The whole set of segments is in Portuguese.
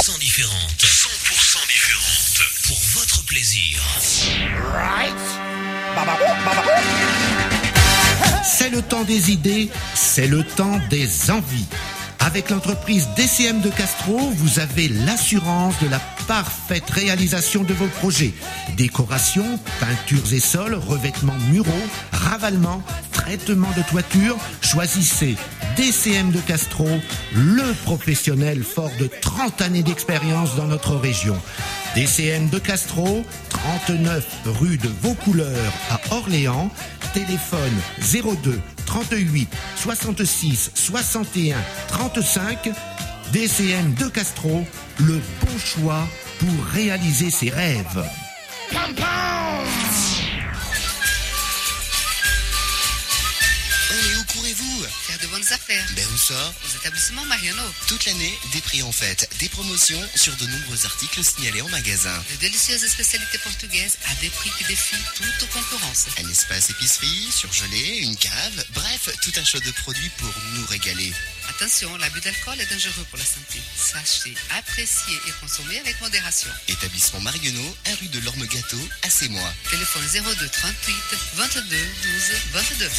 100% différente. 100% différente. Pour votre plaisir. C'est le temps des idées, c'est le temps des envies. Avec l'entreprise DCM de Castro, vous avez l'assurance de la parfaite réalisation de vos projets. Décoration, peintures et sols, revêtements muraux, ravalement, traitement de toiture. Choisissez DCM de Castro, le professionnel fort de 30 années d'expérience dans notre région. DCM de Castro, 39 rue de Vaucouleurs à Orléans. Téléphone 02 38 66 61 35. DCM de Castro, le bon choix pour réaliser ses rêves. Mais où courez-vous? Faire de bonnes affaires. Ben où ça? Aux établissements Mariano. Toute l'année, des prix en fête, des promotions sur de nombreux articles signalés en magasin. De délicieuses spécialités portugaises à des prix qui défient toute concurrence. Un espace épicerie, surgelé, une cave, bref, tout un choix de produits pour nous régaler. Attention, l'abus d'alcool est dangereux pour la santé. Sachez apprécier et consommer avec modération. Établissement Mariano, 1 rue de l'Orme Gâteau, à Sémois. Téléphone 02 38 22 12 22.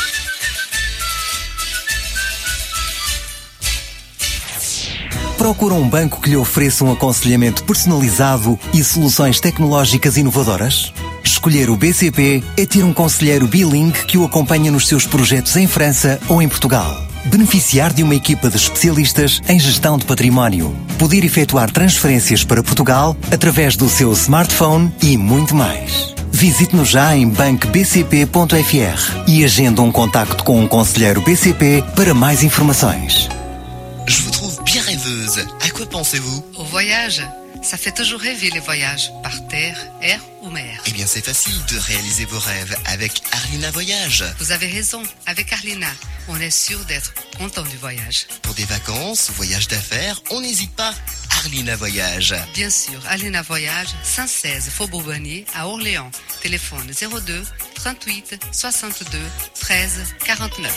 Procura um banco que lhe ofereça um aconselhamento personalizado e soluções tecnológicas inovadoras? Escolher o BCP é ter um conselheiro bilingue que o acompanha nos seus projetos em França ou em Portugal. Beneficiar de uma equipa de especialistas em gestão de património. Poder efetuar transferências para Portugal através do seu smartphone e muito mais. Visite-nos já em bancobcp.fr e agenda um contacto com um conselheiro BCP para mais informações. Je vous trouve bien rêveuse. À quoi pensez-vous? Au voyage. Ça fait toujours rêver les voyages, par terre, air ou mer. Eh bien, c'est facile de réaliser vos rêves avec Arlina Voyage. Vous avez raison, avec Arlina, on est sûr d'être content du voyage. Pour des vacances ou voyages d'affaires, on n'hésite pas. Arlina Voyage. Bien sûr, Arlina Voyage, 116 Faubourg Bonnier à Orléans. Téléphone 02 38 62 13 49.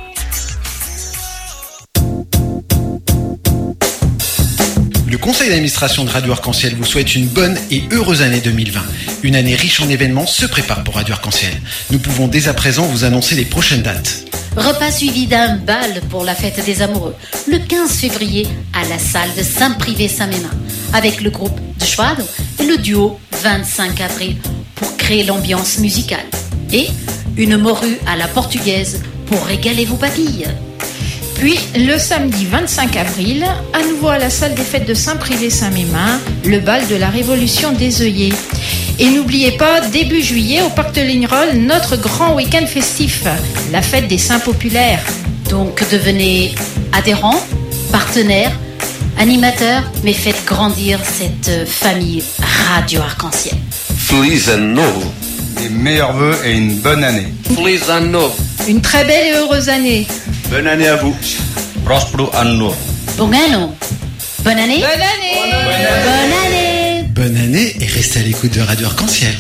Le conseil d'administration de Radio Arc-en-Ciel vous souhaite une bonne et heureuse année 2020. Une année riche en événements se prépare pour Radio Arc-en-Ciel. Nous pouvons dès à présent vous annoncer les prochaines dates. Repas suivi d'un bal pour la fête des amoureux, le 15 février à la salle de Saint-Privé-Saint-Mémin, avec le groupe de Schwado et le duo 25 avril pour créer l'ambiance musicale. Et une morue à la portugaise pour régaler vos papilles. Puis, le samedi 25 avril, à nouveau à la salle des fêtes de Saint-Privé-Saint-Mémin, le bal de la Révolution des œillets. Et n'oubliez pas, début juillet, au Parc de Lignerolles, notre grand week-end festif, la fête des Saints populaires. Donc devenez adhérents, partenaires, animateurs, mais faites grandir cette famille Radio Arc-en-Ciel. Feliz Ano Novo. Des meilleurs vœux et une bonne année. Feliz Ano Novo. Une très belle et heureuse année. Bonne année à vous. Prospero Ano Novo. Bon anno. Bonne année. Bonne année. Bonne année. Bonne année et restez à l'écoute de Radio Arc-en-Ciel.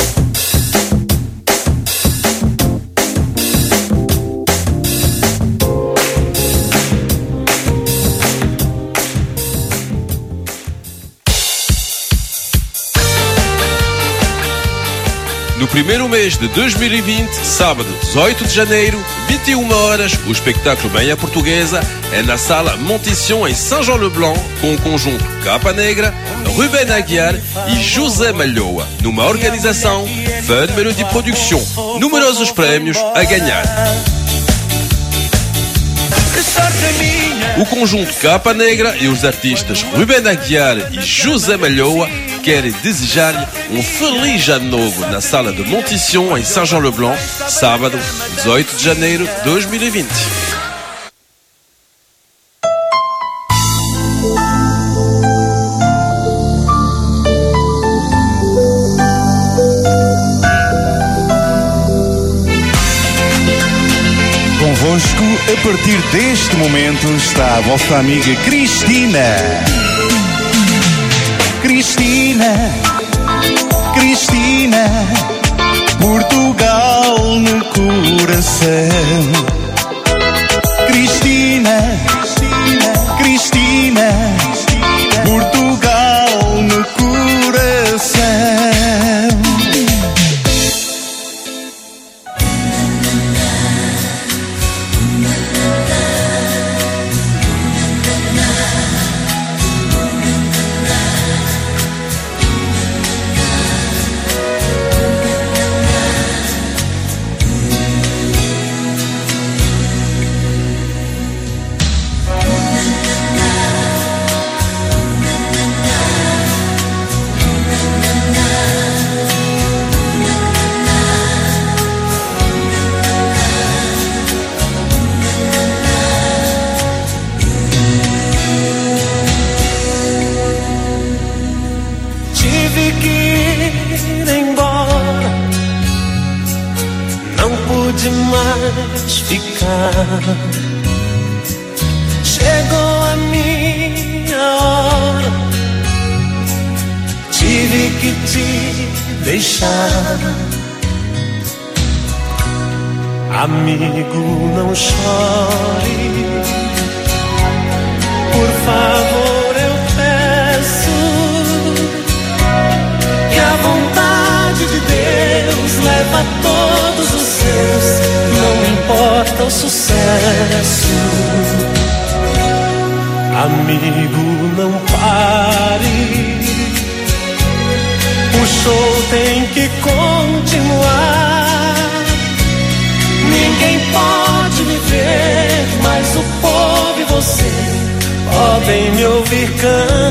No primeiro mês de 2020, sábado 18 de janeiro, 21 horas, o espetáculo Meia Portuguesa é na Sala Montição em Saint-Jean-le-Blanc, com o conjunto Capa Negra, Ruben Aguiar e José Malhoa, numa organização Fun Melody Production. Numerosos prémios a ganhar. O conjunto Capa Negra e os artistas Ruben Aguiar e José Malhoa querem desejar-lhe um feliz ano novo na Sala de Montição em Saint-Jean-le-Blanc, sábado 18 de janeiro de 2020. Convosco, a partir deste momento, está a vossa amiga Cristina. Cristina, Cristina, Portugal no coração. Cristina, Cristina, Portugal. Chegou a minha hora, tive que te deixar. Amigo, não chore, por favor eu peço, que a vontade de Deus leva todos os seus, não importa o sucesso. Amigo, não pare, o show tem que continuar. Ninguém pode me ver, mas o povo e você podem me ouvir cantar.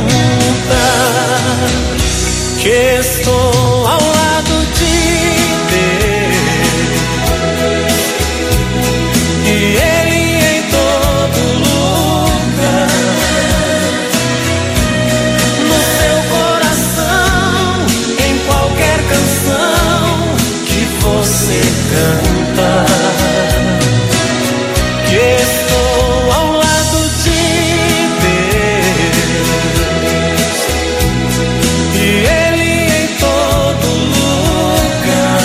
Que estou ao lado de Deus e Ele em todo lugar, no seu coração, em qualquer canção que você canta. Que estou ao lado de Deus e Ele em todo lugar,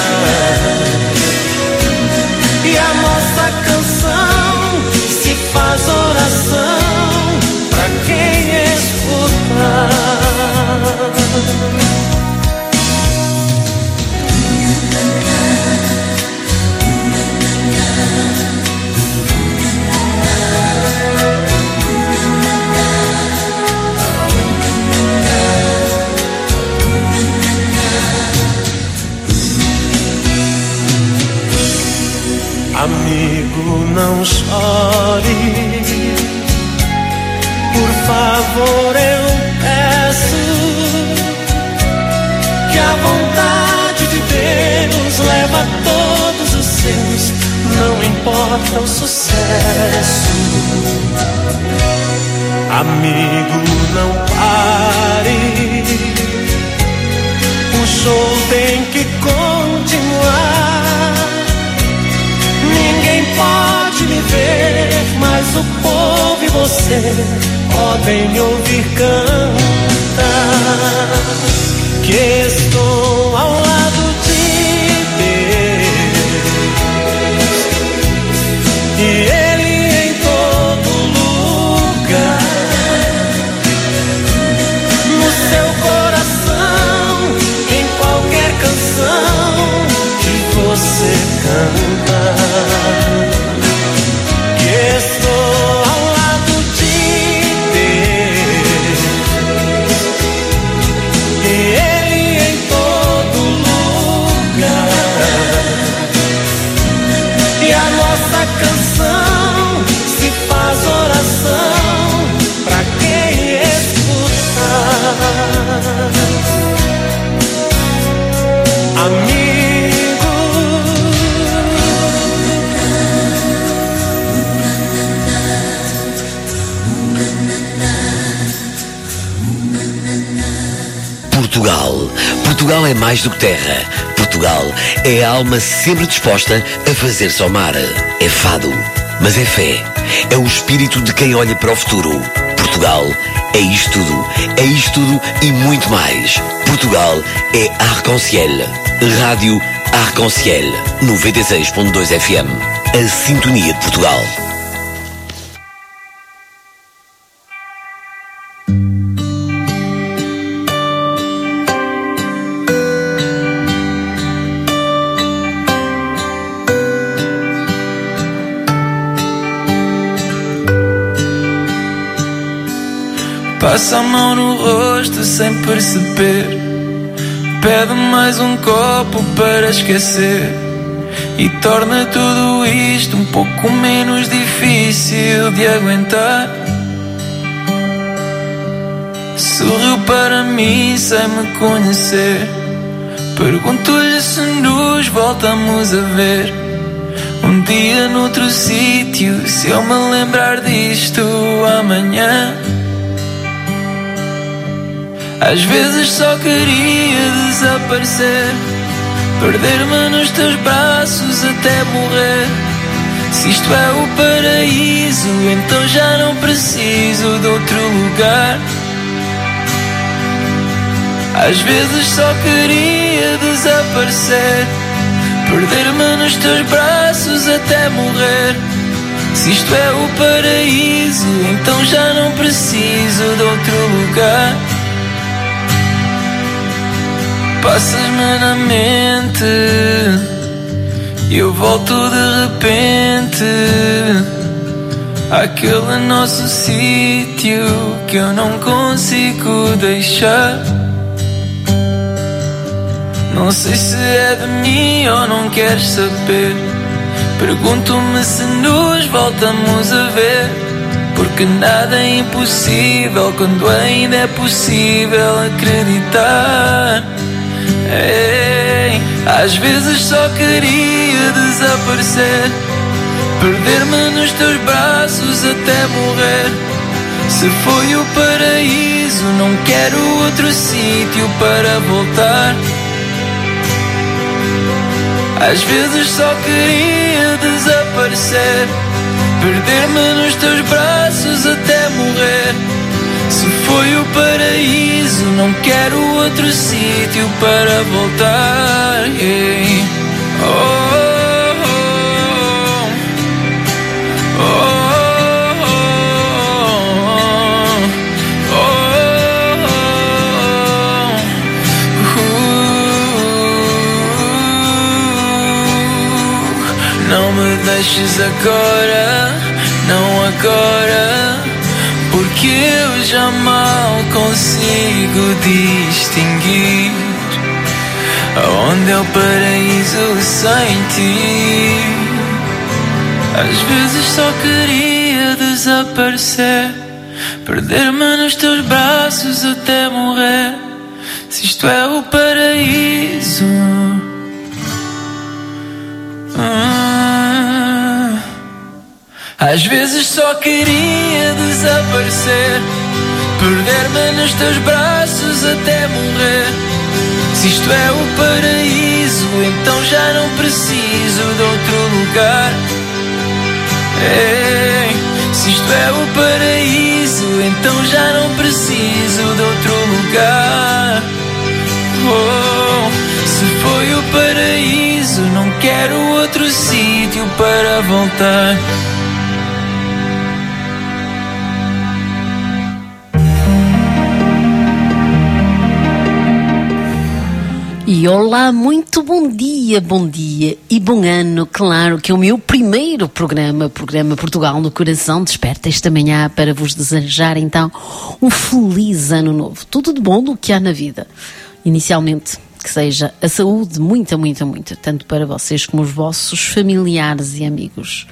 e a nossa canção se faz oração pra quem escutar. Amigo, não chore, por favor eu peço, que a vontade de Deus leva todos os seus, não importa o sucesso. Amigo, não pare, o show tem que continuar. Ninguém pode me ver, mas o povo e você podem me ouvir cantar. Que estou ao lado de Deus e Ele em todo lugar, no seu coração, em qualquer canção que você canta. Que estou ao lado de Deus e Ele em todo lugar, e a nossa canção se faz oração pra quem escutar. Amigo, Portugal é mais do que terra. Portugal é a alma sempre disposta a fazer-se ao mar. É fado, mas é fé. É o espírito de quem olha para o futuro. Portugal é isto tudo e muito mais. Portugal é Arc-en-Ciel. Rádio Arc-en-Ciel 96.2 FM. A sintonia de Portugal. Passa a mão no rosto sem perceber, pede mais um copo para esquecer, e torna tudo isto um pouco menos difícil de aguentar. Sorriu para mim sem me conhecer, pergunto-lhe se nos voltamos a ver um dia noutro sítio, se eu me lembrar disto amanhã. Às vezes só queria desaparecer, perder-me nos teus braços até morrer, Se isto é o paraíso, então já não preciso de outro lugar. Às vezes só queria desaparecer, perder-me nos teus braços até morrer. Se isto é o paraíso, então já não preciso de outro lugar. Passas-me na mente e eu volto de repente àquele nosso sítio que eu não consigo deixar. Não sei se é de mim ou não queres saber. Pergunto-me se nos voltamos a ver, porque nada é impossível quando ainda é possível acreditar. Ei, às vezes só queria desaparecer, perder-me nos teus braços até morrer. Se foi o paraíso, não quero outro sítio para voltar. Às vezes só queria desaparecer, perder-me nos teus braços até morrer. Se foi o paraíso, não quero outro sítio para voltar. Yeah. Oh, oh, oh, oh, oh. Não me deixes agora, não agora, porque eu já mal consigo distinguir aonde é o paraíso sem ti. Às vezes só queria desaparecer, perder-me nos teus braços até morrer. Se isto é o paraíso, às vezes só queria desaparecer, perder-me nos teus braços até morrer. Se isto é o paraíso, então já não preciso de outro lugar. Ei, se isto é o paraíso, então já não preciso de outro lugar. Oh, se foi o paraíso, não quero outro sítio para voltar. E olá, muito bom dia e bom ano. Claro que é o meu primeiro programa Portugal no Coração, desperta esta manhã para vos desejar então um feliz ano novo. Tudo de bom do que há na vida. Inicialmente, que seja a saúde, muita, tanto para vocês como os vossos familiares e amigos.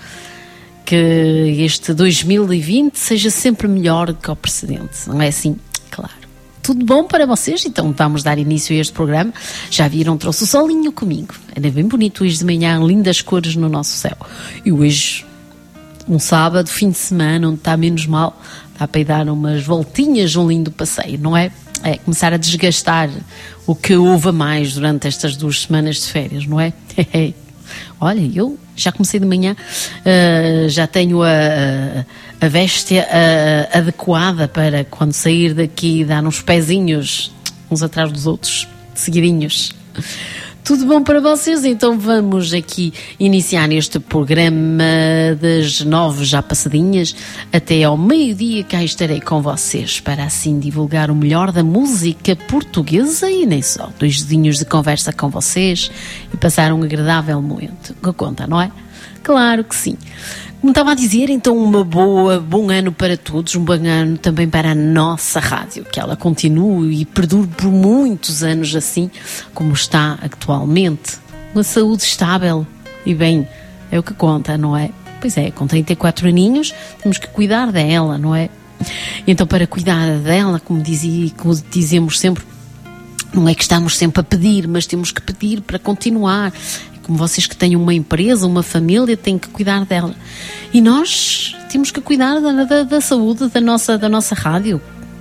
Que este 2020 seja sempre melhor que o precedente, não é assim? Claro. Tudo bom para vocês? Então vamos dar início a este programa. Já viram, trouxe o solinho comigo. Era bem bonito hoje de manhã, lindas cores no nosso céu. E hoje, um sábado, fim de semana, onde está menos mal, dá para ir dar umas voltinhas, um lindo passeio, não é? É começar a desgastar o que houve a mais durante estas 2 semanas de férias, não é? Olha, eu já comecei de manhã, já tenho a véstia adequada para quando sair daqui dar uns pezinhos uns atrás dos outros, seguidinhos. Tudo bom para vocês? Então vamos aqui iniciar este programa das 9 já passadinhas até ao meio-dia. Cá estarei com vocês para assim divulgar o melhor da música portuguesa e nem só. 2 dedinhos de conversa com vocês e passar um agradável momento. Que conta, não é? Claro que sim. Como estava a dizer, então bom ano para todos, um bom ano também para a nossa rádio, que ela continue e perdure por muitos anos assim como está atualmente. Uma saúde estável e bem, é o que conta, não é? Pois é, com 34 aninhos temos que cuidar dela, não é? Então para cuidar dela, como dizemos sempre, não é que estamos sempre a pedir, mas temos que pedir para continuar. Como vocês que têm uma empresa, uma família, têm que cuidar dela. E nós temos que cuidar da saúde da nossa rádio.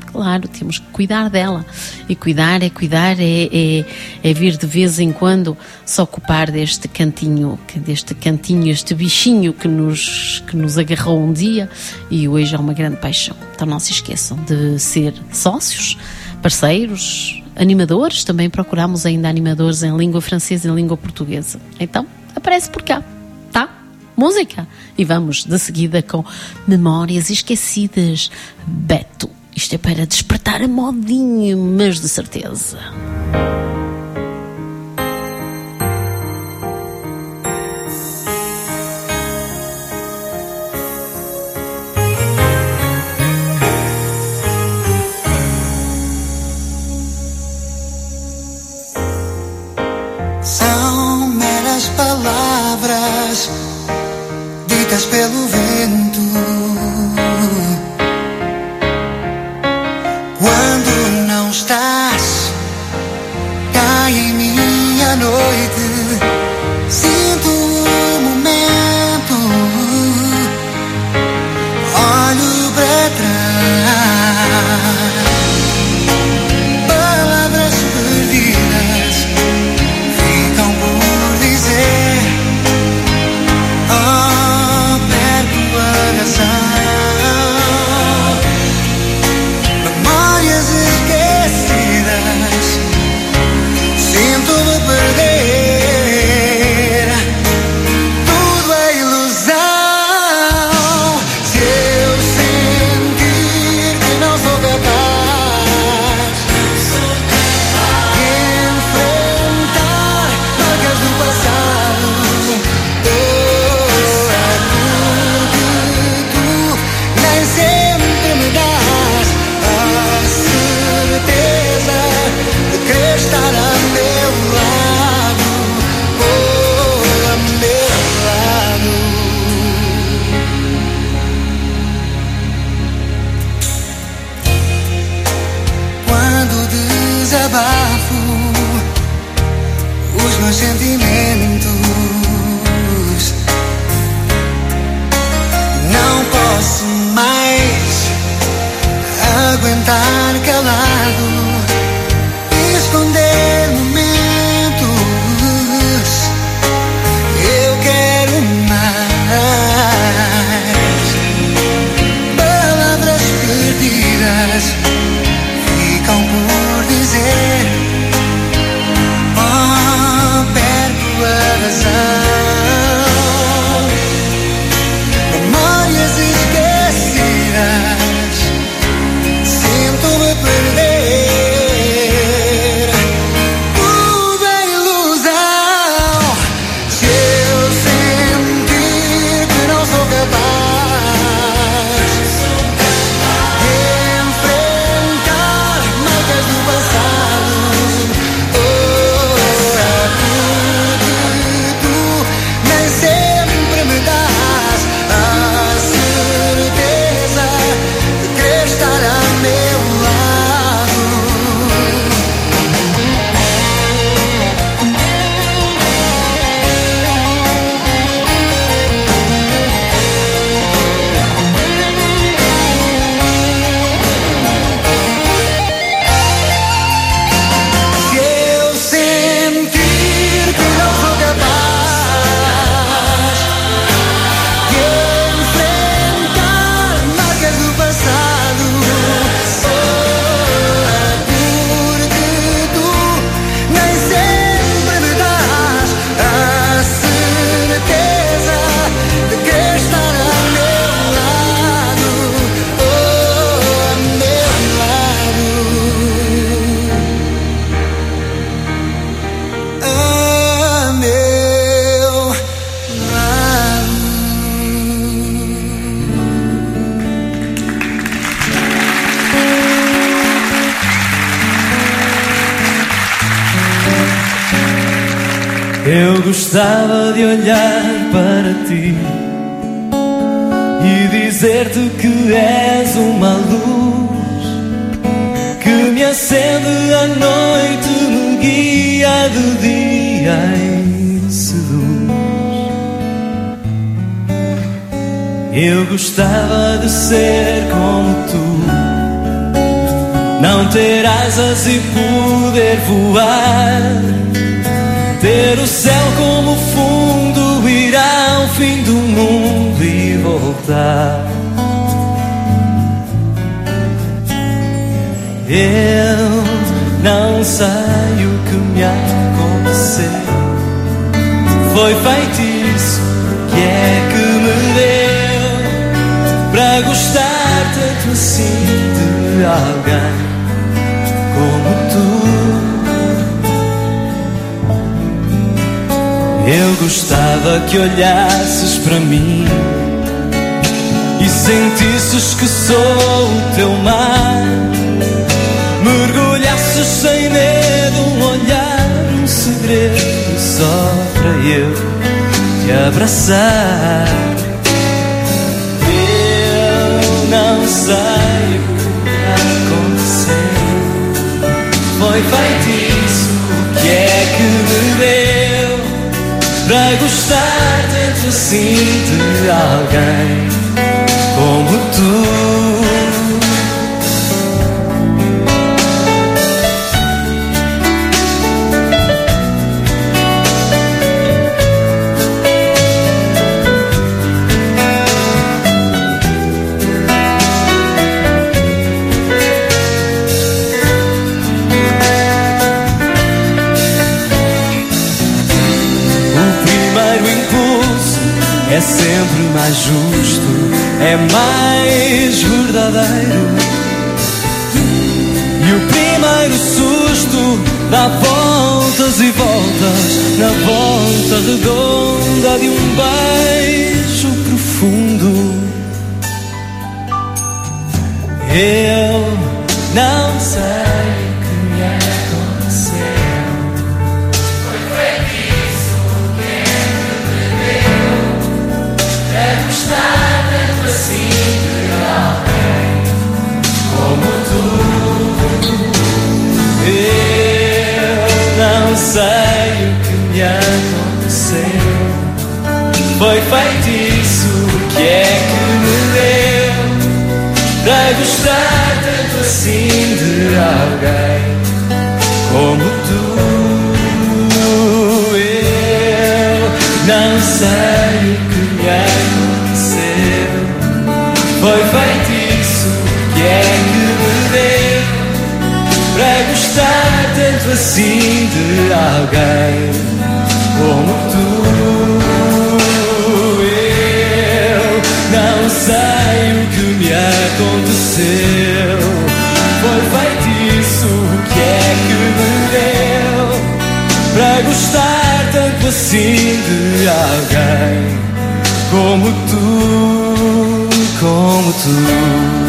Claro, temos que cuidar dela. E cuidar é vir de vez em quando se ocupar deste cantinho, este bichinho que nos agarrou um dia e hoje é uma grande paixão. Então não se esqueçam de ser sócios, parceiros, animadores. Também procuramos ainda animadores em língua francesa e em língua portuguesa. Então, aparece por cá, tá? Música. E vamos de seguida com Memórias Esquecidas, Beto. Isto é para despertar a modinha, mas de certeza. São meras palavras ditas pelo vento. Quando não estás, cai em minha noite. Sinto o momento, olho para trás. Palavras perdidas ficam por dizer. Oh, perco a razão. Memórias esquecidas, sinto-me perder. Tudo é ilusão. Se eu sentir que não sou capaz de enfrentar marcas do passado, porque tu nem sempre me dás a certeza de querer estar a meu lado, a meu lado. Quando desabafo os meus sentimentos, não posso mais aguentar calado, esconder momentos. Eu quero mais. Palavras perdidas ficam por dizer. Oh, perco a razão. Memórias esquecidas, sinto-me perder. Tudo é ilusão. Se eu sentir que não sou capaz de enfrentar marcas do passado, é porque tu nem sempre me dás a certeza de querer estar a meu lado. Se eu sentir que não sou capaz de enfrentar marcas do passado, é porque tu nem sempre me dás a certeza de querer estar a meu lado, a meu lado. Eu gostava de olhar para ti e dizer-te que és uma luz que me acende à noite, me guia de dia e seduz. Eu gostava de ser como tu, Não ter asas e poder voar, ter o céu como fundo, ir ao fim do mundo e voltar. Eu não sei o que me aconteceu, foi feitiço que é que me deu para gostar tanto assim de alguém como tu. Eu gostava que olhasses para mim e sentisses que sou o teu mar, mergulhasses sem medo, um olhar, um segredo só para eu te abraçar. Eu não sei o que aconteceu, foi feitiço que é que me deu para gostar tanto assim de alguém como tu. É sempre mais justo, é mais verdadeiro. E o primeiro susto dá voltas e voltas na volta redonda de um beijo profundo. Eu não sei o que me aconteceu, gostar tanto assim de alguém como tu. Eu não sei o que me aconteceu, foi feitiço que é que me deu para gostar tanto assim de alguém como tu. Eu não sei o que me aconteceu, foi feitiço que é que me deu para gostar tanto assim de alguém como tu. Eu não sei o que me aconteceu, foi feitiço que é que me deu para gostar tanto assim de alguém como tu, como tu.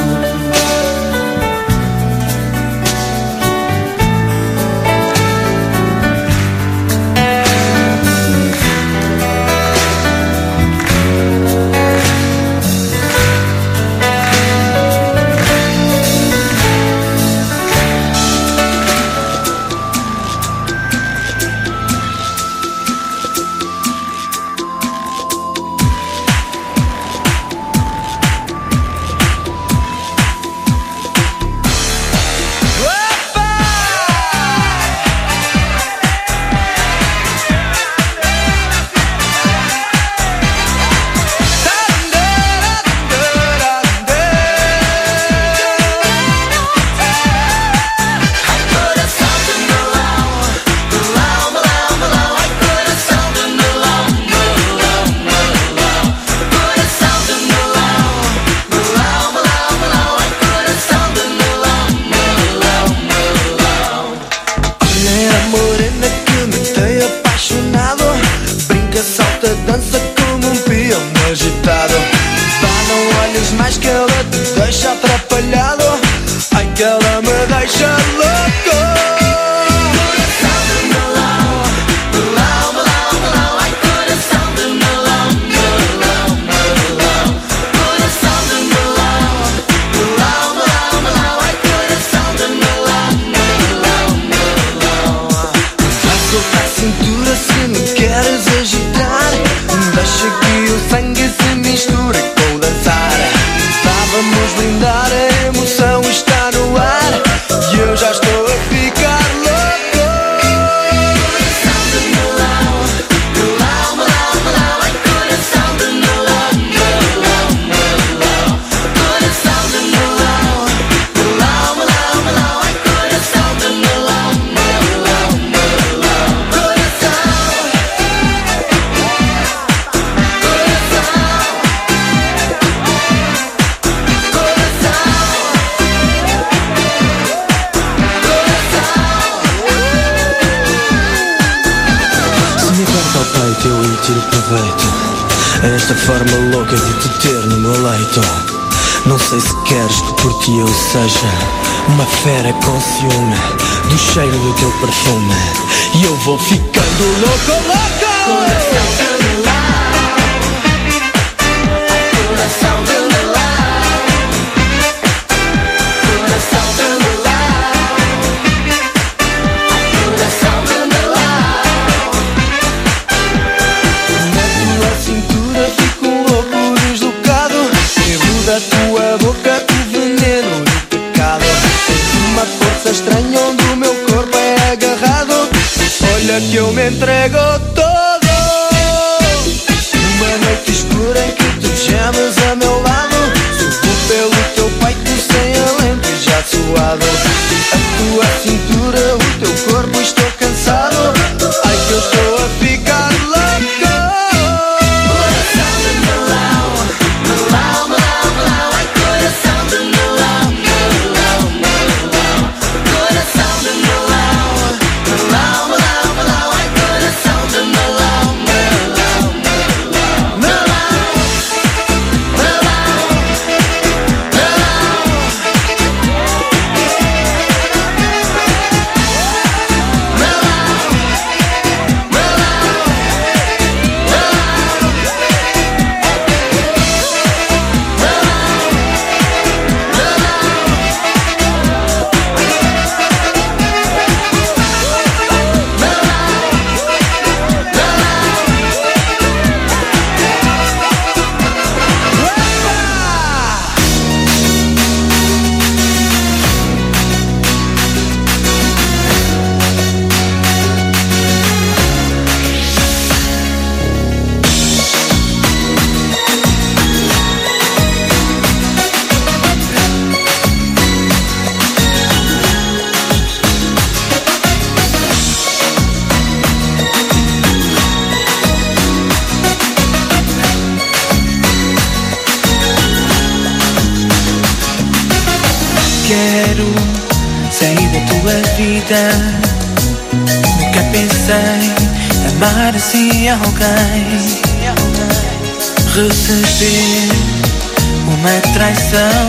Vamos brindar, a emoção está no ar. tiro proveito a esta forma louca de te ter no meu leito. Não sei se queres que por ti eu seja uma fera com ciúme do cheiro do teu perfume, e eu vou ficando louco, louco. Coração do meu lado, coração do meu lado, coração do meu lado, coração do meu lado. Na tua cintura fico louco, deslocado, bebo da tua boca o veneno do pecado. Tens uma força estranha onde o meu corpo é agarrado. Olha que eu me entrego todo, numa noite escura em que tu gemes a meu lado. Subo pelo teu peito sem alento já suado. A tua cintura, o teu corpo, estou cansado. Ai que eu estou a ficar louco. Coração do meu lau, meu lau, meu lau, meu lau. Ai coração do meu lau, meu lau, meu lau. Coração do meu lau, meu lau, meu lau, meu lau. Ai coração do meu lau, meu lau, meu lau, meu lau, meu lau, meu Quero sair da tua vida. Nunca pensei amar assim alguém. Receber uma traição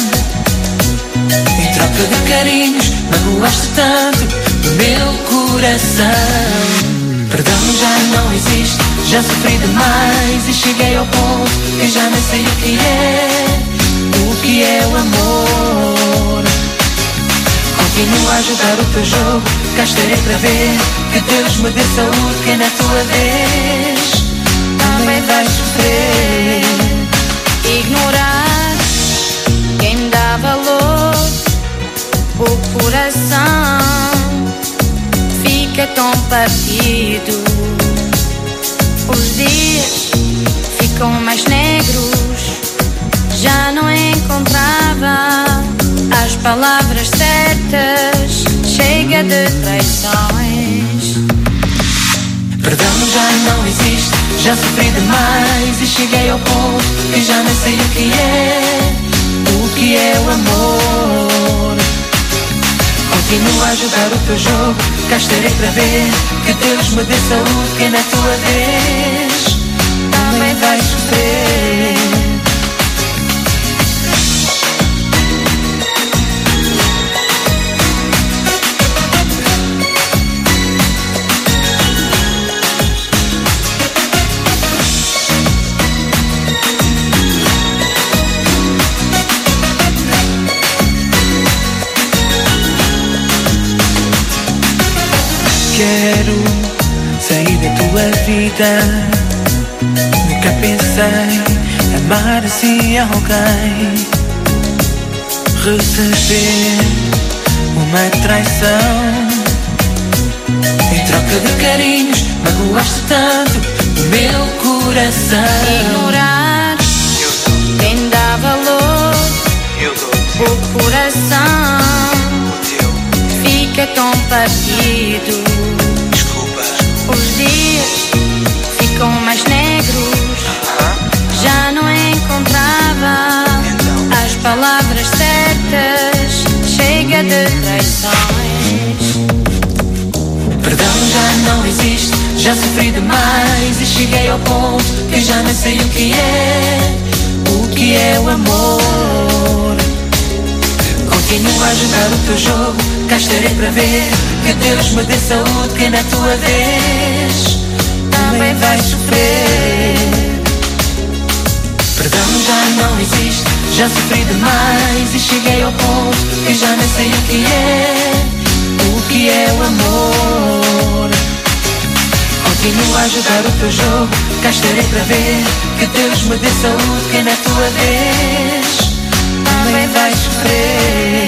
em troca de carinhos. Magoaste tanto o meu coração. Perdão já não existe, já sofri demais e cheguei ao ponto que já nem sei o que é o amor. Continuo a jogar o teu jogo, cá estarei para ver. Que Deus me dê saúde, que na tua vez também vais sofrer. Ignorar quem dá valor, o coração fica tão partido. Os dias ficam mais negros, já não encontrava as palavras certas. Chega de traições. Perdão já não existe, já sofri demais e cheguei ao ponto que já nem sei o que é o amor. Continuo a jogar o teu jogo, cá estarei para ver. Que Deus me dê saúde, que na tua vez também vais sofrer. Quero sair da tua vida. Nunca pensei amar assim alguém. Receber uma traição em troca de carinhos. Magoaste tanto o meu coração. Ignorar quem dá valor, o coração fica tão partido. Os dias ficam mais negros, já não encontrava as palavras certas. Chega de traições. Perdão já não existe, Já sofri demais e cheguei ao ponto que já não sei o que é o amor. Continua a jogar o teu jogo, cá estarei para ver. Que Deus me dê saúde, que na tua vez também vais sofrer. Perdão já não existe, já sofri demais e cheguei ao ponto que já não sei o que é o amor. Continua a jogar o teu jogo, cá estarei para ver. Que Deus me dê saúde, que na tua vez também vais sofrer.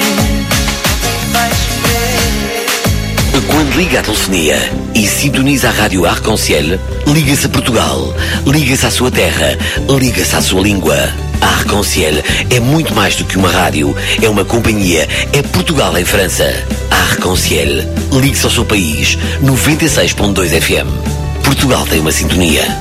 Quando liga a telefonia e sintoniza a rádio Arc-en-Ciel, liga-se a Portugal, liga-se à sua terra, liga-se à sua língua. A Arc-en-Ciel é muito mais do que uma rádio, é uma companhia, é Portugal em França. A Arc-en-Ciel, ligue-se ao seu país, 96.2 FM. Portugal tem uma sintonia.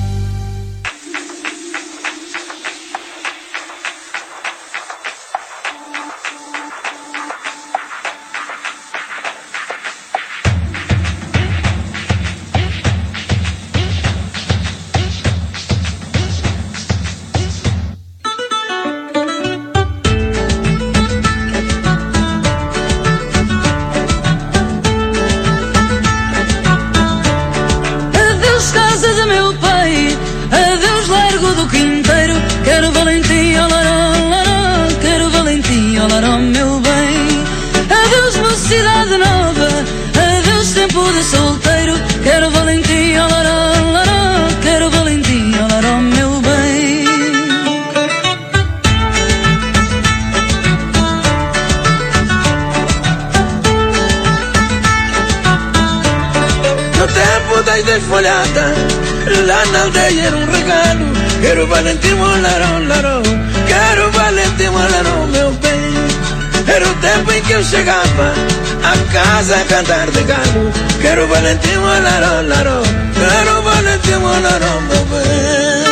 Lá na aldeia era um regalo. Quero Valentim, larão, larão. Quero Valentim, larão, meu bem. Era o tempo em que eu chegava a casa a cantar de galo. Quero Valentim, larão, larão. Quero Valentim, larão, meu bem.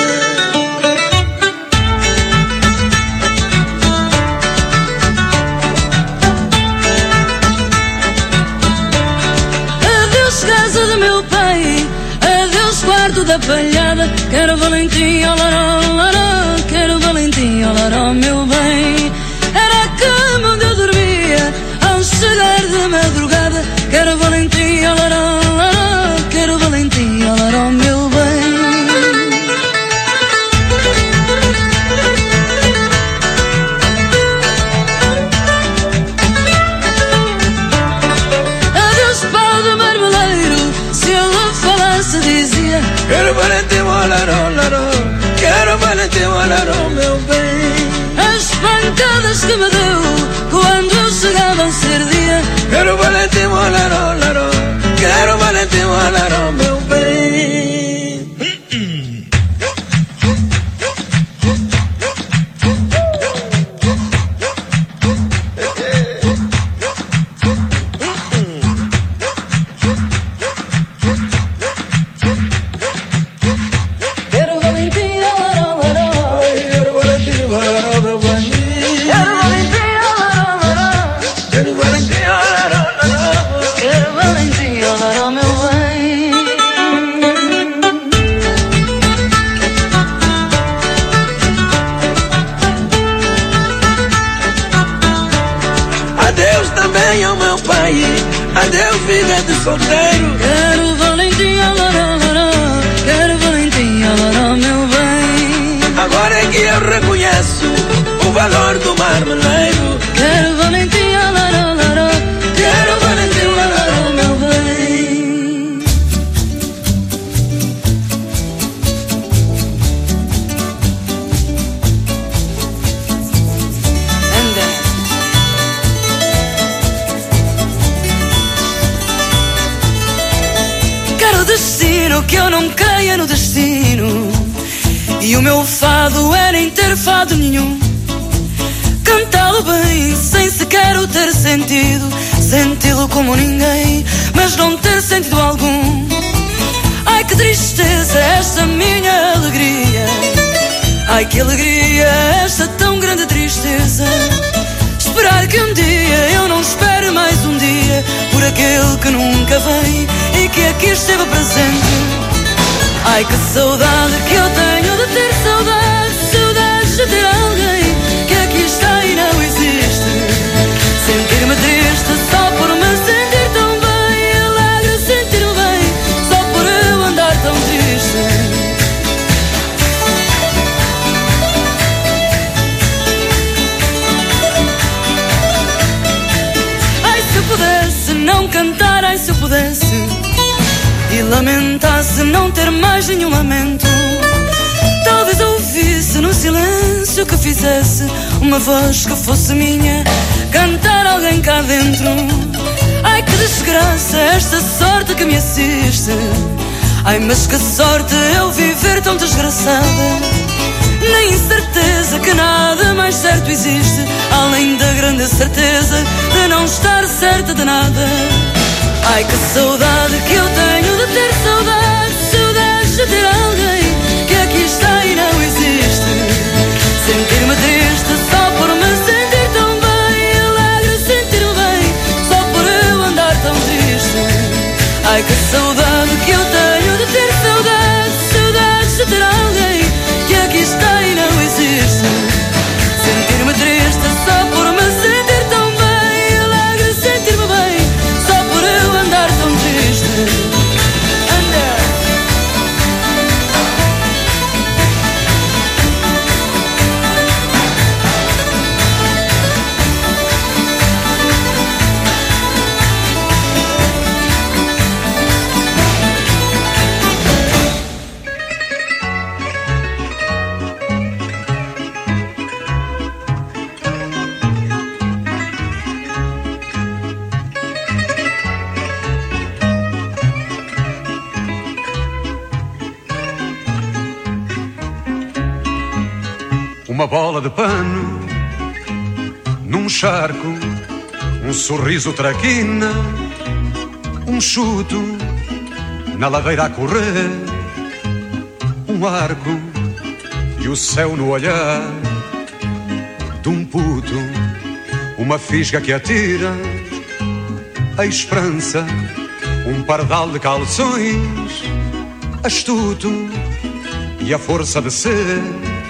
Adeus casa do meu pai, adeus quarto da palhada. Quero Valentim, larão, larão. Quero Valentim, larão, meu bem. Era a cama onde eu dormia ao chegar de madrugada. Quero Valentim, larão, larão. Quero Valentim, larão, meu bem. Adeus pau do marmeleiro, se ele falasse dizia: quero Valentim, larão, larão. Quero Valentim, larão, meu bem. As pancadas que me deu quando eu chegava a ser dia. Quero Valentim, larão, larão. Quero Valentim, larão, meu bem. Adeus, vida de solteiro. Quero Valentim, larão, larão. Quero Valentim, larão, meu bem. Agora é que eu reconheço o valor do marmeleiro. Quero Valentim, larão, larão. Quero Valentim, larão, meu bem. Destino, que eu não caia no destino. E o meu fado é nem ter fado nenhum. Cantá-lo bem, sem sequer o ter sentido. Senti-lo como ninguém, mas não ter sentido algum. Ai que tristeza esta minha alegria. Ai que alegria esta tão grande tristeza. Esperar que um dia eu não espere mais um dia por aquele que nunca vem e e que aqui esteve presente. Ai, que saudade que eu tenho de ter saudade, saudades de ter alguém que aqui está e não existe. Sentir-me triste só por me sentir tão bem, alegre sentir-me bem só por eu andar tão triste. Ai, se eu pudesse não cantar, ai, se eu pudesse e lamentasse não ter mais nenhum lamento, talvez ouvisse no silêncio que fizesse uma voz que fosse minha, cantar alguém cá dentro. Ai, que desgraça esta sorte que me assiste. Ai, mas que sorte eu viver tão desgraçada, na incerteza que nada mais certo existe, além da grande certeza de não estar certa de nada. Ai, que saudade que eu tenho de ter saudade, saudades de ter alguém que aqui está e não existe. Sentir-me triste só por me sentir tão bem, alegre sentir-me bem só por eu andar tão triste. Ai, que saudade que eu tenho de ter saudade, saudades de ter alguém que aqui está e não existe. Sentir-me triste só por me sentir tão bem, alegre sentir-me bem só por eu andar tão triste. Uma bola de pano num charco, um sorriso traquina, um chuto na ladeira a correr, um arco e o céu no olhar de um puto, uma fisga que atira a esperança, um pardal de calções astuto e a força de ser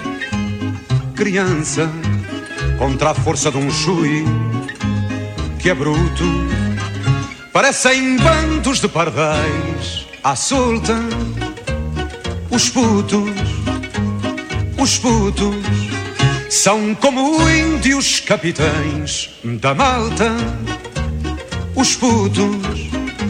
criança contra a força de um chui que é bruto. Parecem bandos de pardais à solta. Os putos são como índios capitães da malta. Os putos,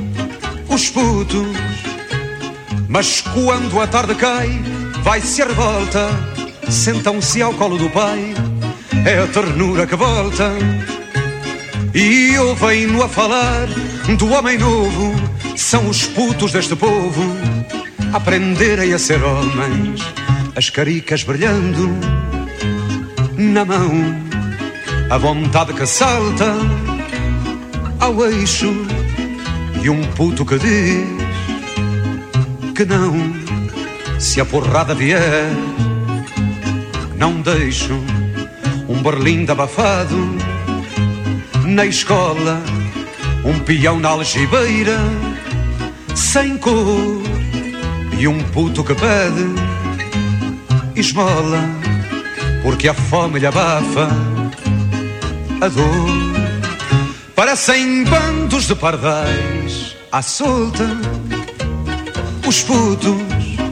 mas quando a tarde cai, vai-se a revolta. Sentam-se ao colo do pai, é a ternura que volta. E ouvem-no a falar do homem novo. São os putos deste povo aprenderem a ser homens. As caricas brilhando na mão, a vontade que salta ao eixo. E um puto que diz que não, se a porrada vier, não deixo. Um berlindo abafado na escola, um peão na algibeira sem cor, e um puto que pede esmola porque a fome lhe abafa a dor. Parecem bandos de pardais à solta. Os putos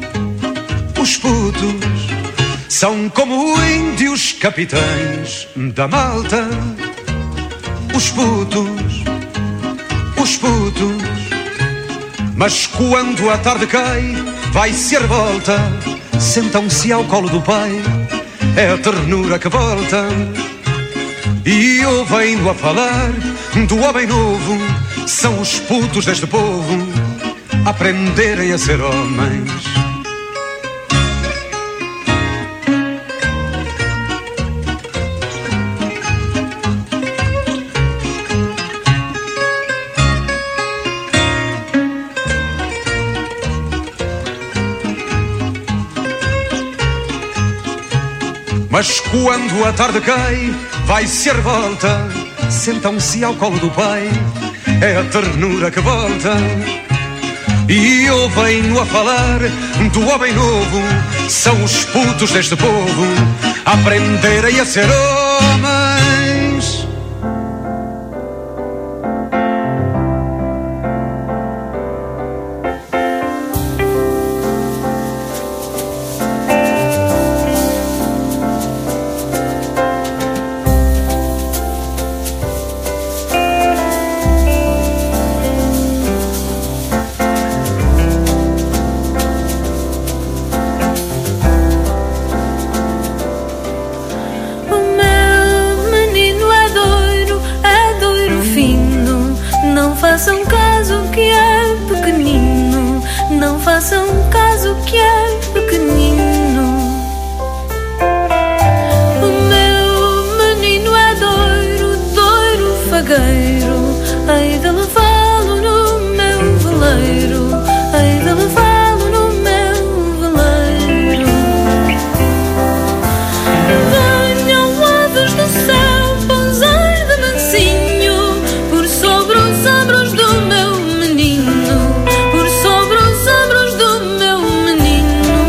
são como índios capitães da malta. Os putos, mas quando a tarde cai, vai-se a revolta. Sentam-se ao colo do pai, é a ternura que volta. E ouvem-no a falar do homem novo. São os putos deste povo aprenderem a ser homens. Mas quando a tarde cai, vai-se a revolta. Sentam-se ao colo do pai, é a ternura que volta. E eu venho a falar do homem novo. São os putos deste povo a aprenderem a ser homens. Façam caso que é pequenino, não façam caso que é pequenino. O meu menino é doiro, doiro fagueiro, hei de levá-lo no meu veleiro, hei de levá-lo no meu veleiro. Venham aves do céu pousar de mansinho por sobre os ombros do meu menino, por sobre os ombros do meu menino.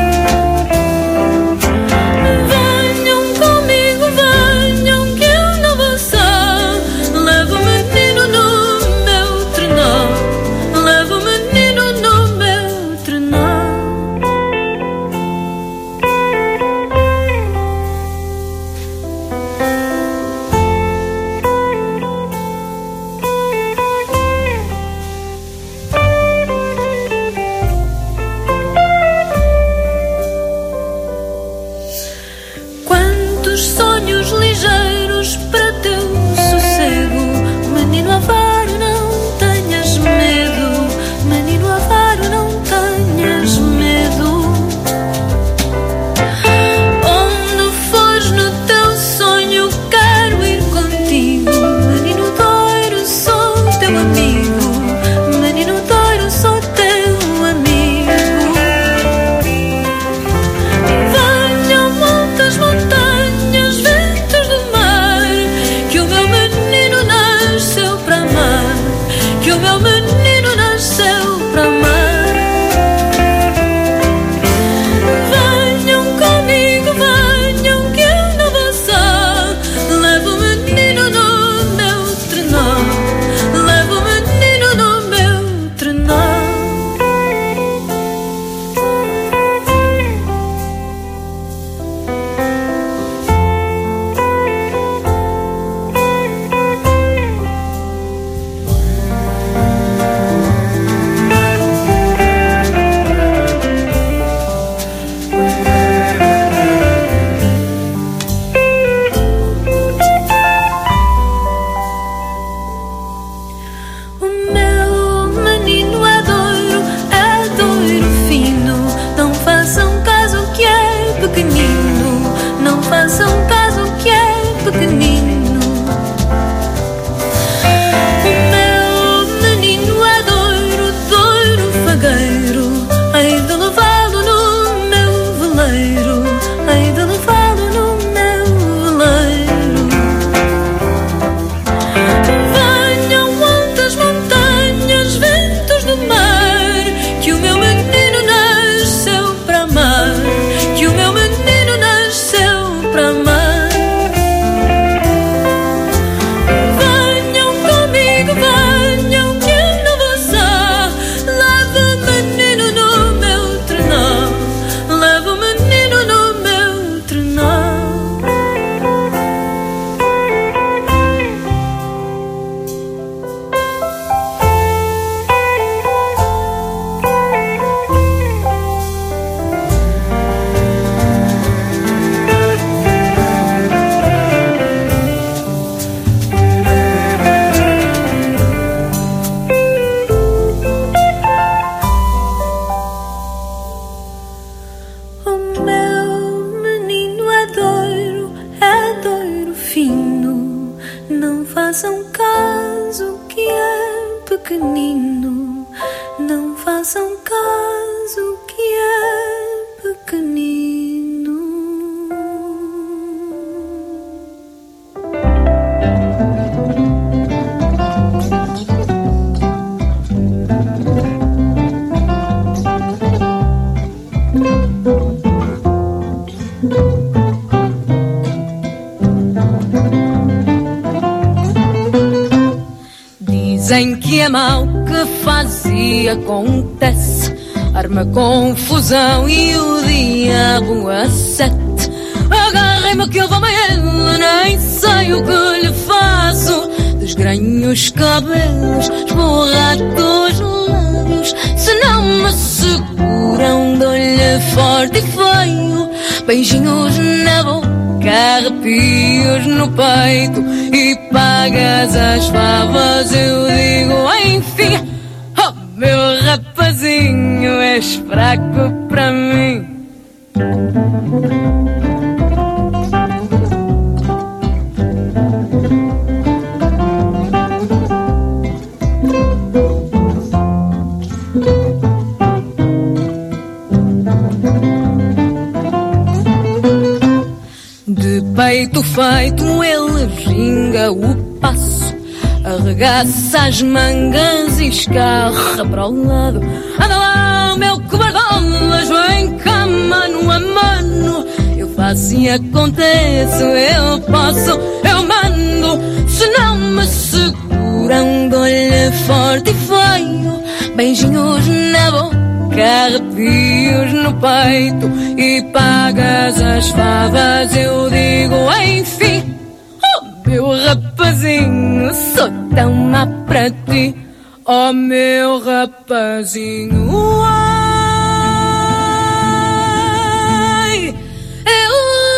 Venham comigo, venham que eu não vou só. Levo o menino no meu trenó, levo o menino no meu trenó. Quantos sonhos ligeiros para teu sossego, menino avaro, não tenhas medo, menino avaro, não tenhas medo. Onde fores no teu sonho, quero ir contigo, menino doiro, sou teu amigo, menino doiro, sou teu amigo. Venham montes, montanhas, ventos do mar, que o meu menino nasceu para amar, que o meu menino nasceu para amar. Venham comigo, venham que eu não vou só. Levo o menino no meu trenó, levo o menino no meu trenó. O meu menino é doiro fino, não façam caso que é pequenino, não façam caso que é pequenino. O meu menino é doiro fagueiro, hei de levá-lo no meu veleiro, hei de levá-lo no meu veleiro. Venham montes, montanhas, ventos do mar, que o meu menino nasceu para amar, que o meu menino nasceu para amar. Venham comigo, venham que eu não vou só. Levo o menino no meu trenó, levo o menino no meu trenó. O meu menino é doiro fino, não façam caso que é pequenino, não façam caso que é pequenino. Dizem que é mau, que faz e acontece, arma confusão e o diabo a sete. Agarrem-me que eu vou amanhã, nem sei o que lhe faço. Desgranho os cabelos, esborrato os lábios. Se não me seguram, dou-lhe forte e feio. Beijinhos na boca, arrepios no peito. E pagas as favas, eu digo enfim. Oh, meu rapazinho, és fraco para mim. De peito feito ele ginga o passo, arregaça as mangas e escarra para o lado. Anda lá, meu cobardolas, vem cá mano a mano. Eu faço e acontece, eu posso, eu mando. Se não me seguram, dou-lhe forte e feio. Beijinhos na boca, arrepios no peito. E pagas as favas, eu digo enfim. Oh, meu rapazinho, sou tão má para ti. Oh, meu rapazinho, ai, eu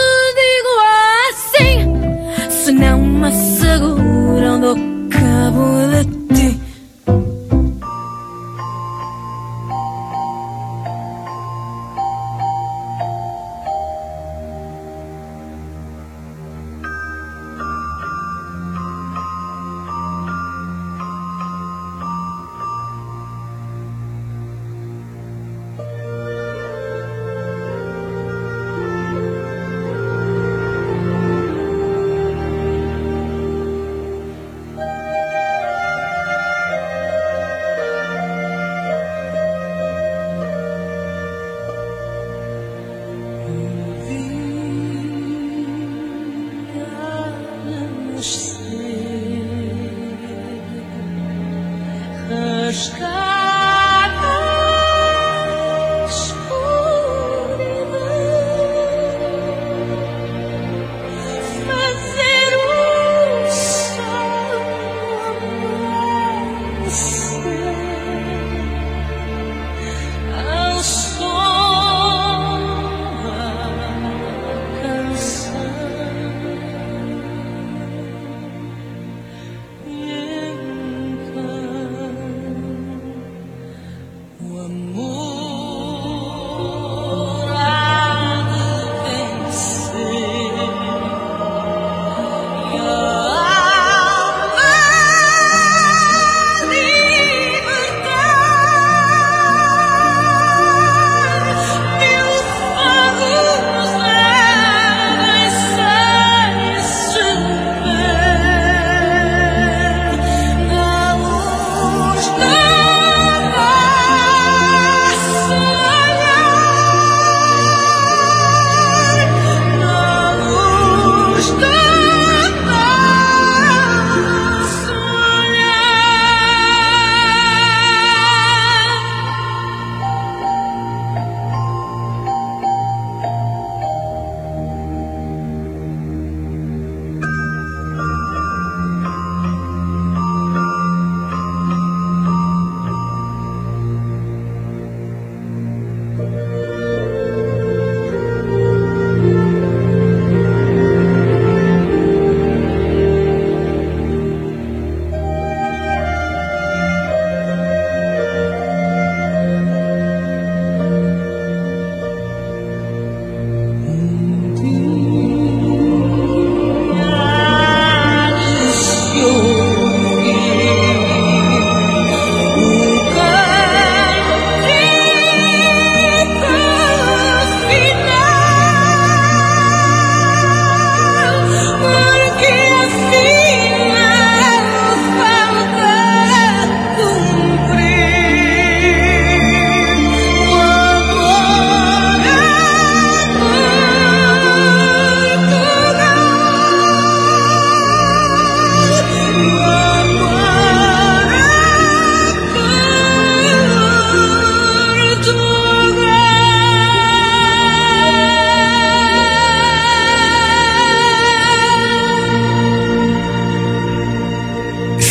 digo assim. Se não me seguram, dou cabo de ti.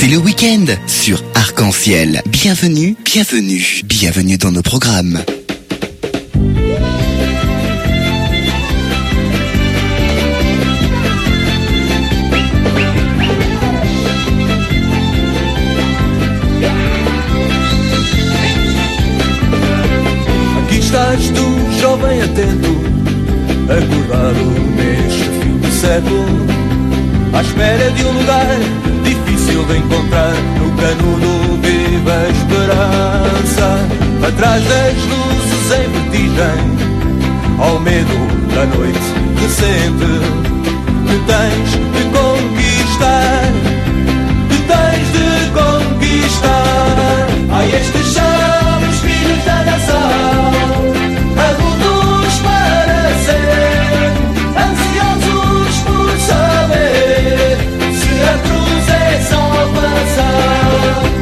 C'est le week-end sur Arc-en-Ciel. Bienvenue, bienvenue, bienvenue dans nos programmes. Aqui estás tu, jovem atento, acordado neste fim de século, à espera de um lugar difícil de encontrar, no canudo viva a esperança, atrás das luzes em vertigem, ao medo da noite recente, que tens de conquistar, que tens de conquistar. Ai, estes são os filhos da nação, adultos para ser, ansiosos por saber se a cruz é salvação.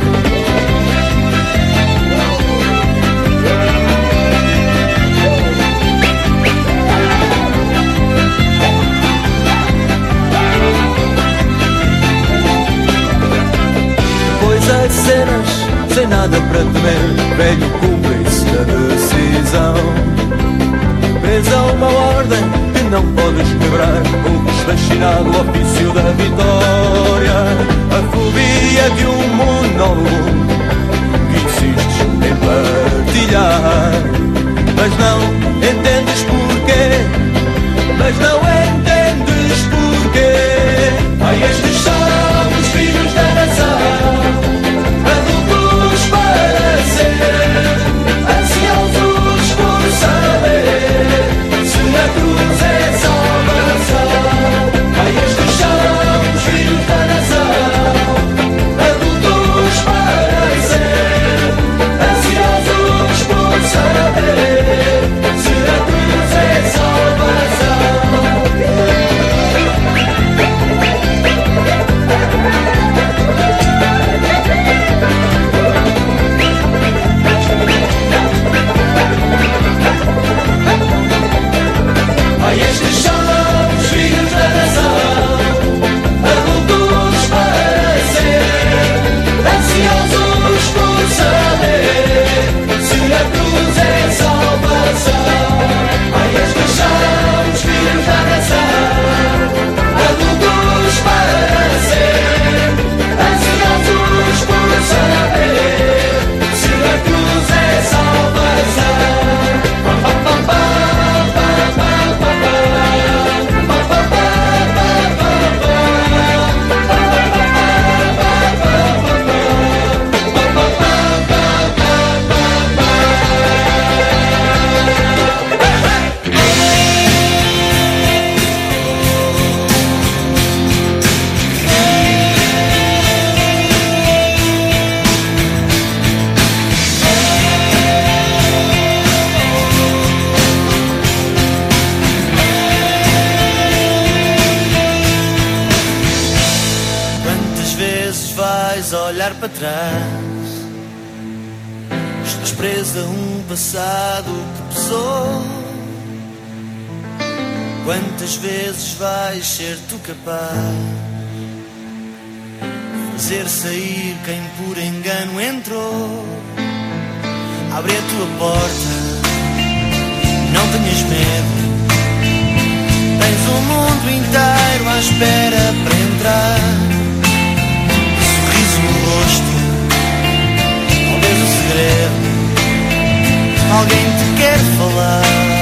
Pois as cenas, sem nada para temer, velho cúmplice da decisão, presa a uma ordem que não podes quebrar, o desfascinado ofício da vitória, a fobia de um monólogo que insistes em partilhar, mas não entendes porquê, mas não entendes porquê. Ai, estes são os filhos da nação, adultos para ser, ansiosos por saber se a cruz é salvação. Ai, estes são os filhos da nação, adultos para ser, ansiosos por saber se a cruz é salvação. Ai, estes são os filhos da nação, adultos para ser, ansiosos por saber se a cruz é salvação. Ai, estes são os filhos da nação, adultos para ser, ansiosos por saber se a cruz é salvação. Quantas vezes vais olhar para trás? Estás presa a um passado que pesou. Quantas vezes vais ser tu capaz de fazer sair quem por engano entrou? Abre a tua porta, não tenhas medo. Tens o mundo inteiro à espera para entrar. Sorriso no rosto, talvez o segredo, alguém te quer falar.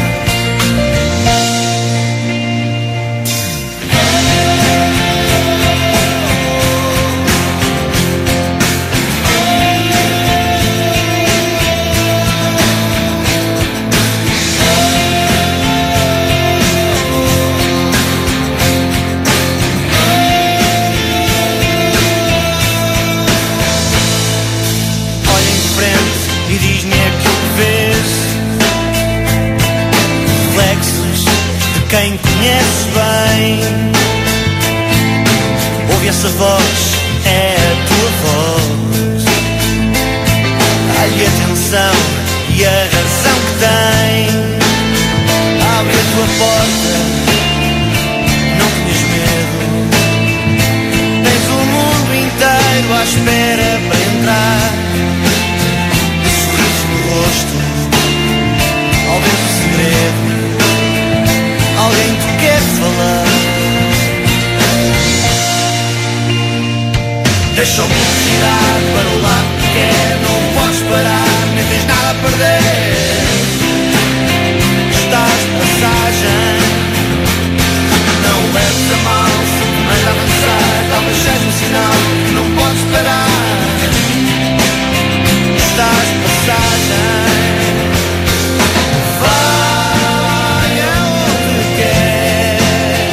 E diz-me aquilo que vês, reflexos de quem conheces bem. Ouve essa voz, é a tua voz. Dá-lhe atenção e a razão que tem. Abre a tua porta, não tenhas medo. Tens o mundo inteiro Deixa o mundo girar para o lado que quer. Não podes parar, nem tens nada a perder. Estás de passagem. Não leves a mal, se começa a avançar. Talvez seja um sinal que não podes parar. Estás de passagem. Vai aonde quer.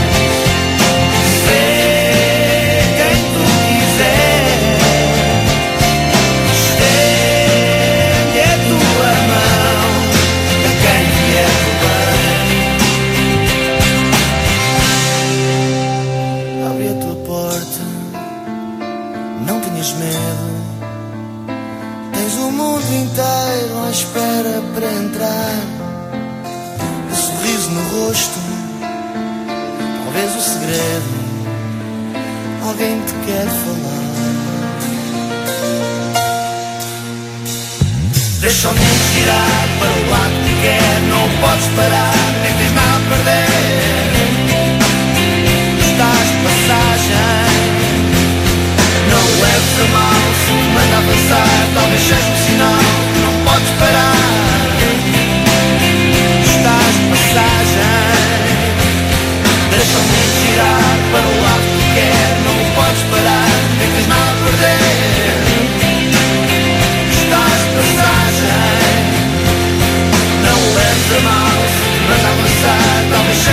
Sê quem tu quiser. Estende a tua mão a quem vier do bem. Abre a tua porta, não tenhas medo. Tens o mundo inteiro à espera para entrar. O sorriso no rosto, talvez o segredo. Alguém te quer falar. Deixa o mundo girar para o lado que quer. Não podes parar, nem tens nada a perder. Estás de passagem. Não leves a mal, se te manda avançar. Talvez seja um sinal que não podes parar. Estás de passagem. Deixa o mundo girar para o lado que quer. Não podes parar, nem tens nada a perder. Estás de passagem. Não leves a mal, se te manda avançar. Talvez seja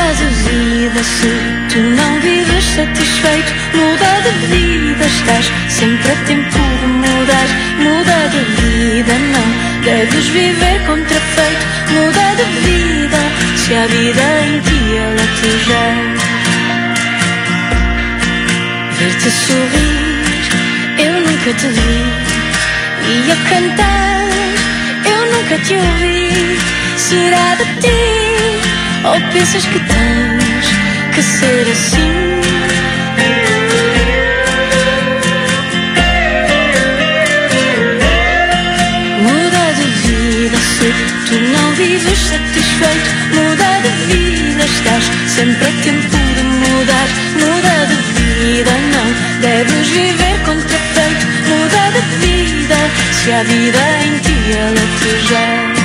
de vida se tu não vives satisfeito. Muda de vida, estás sempre a tempo de mudar. Muda de vida, não deves viver contrafeito. Muda de vida, se a vida em ti ela te gera. Ver-te sorrir, eu nunca te vi. E a cantar, eu nunca te ouvi. Será de ti, ou pensas que tens que ser assim? Muda de vida se tu não vives satisfeito. Muda de vida, estás sempre a tempo de mudar. Muda de vida, não deves viver contrafeito. Muda de vida, se a vida em ti ela te gera.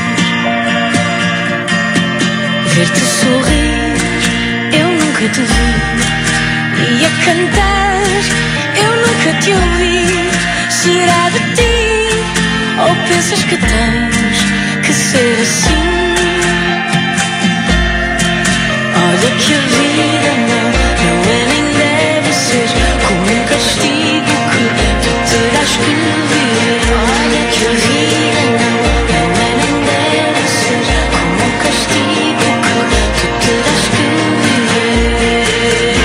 Ver-te sorrir, eu nunca te vi. E a cantar, eu nunca te ouvi. Será de ti, ou pensas que tens que ser assim? Olha que a vida não é nem deve ser como um castigo que tu terás que viver. Olha que a vida não é nem deve ser como um castigo que tu terás que viver.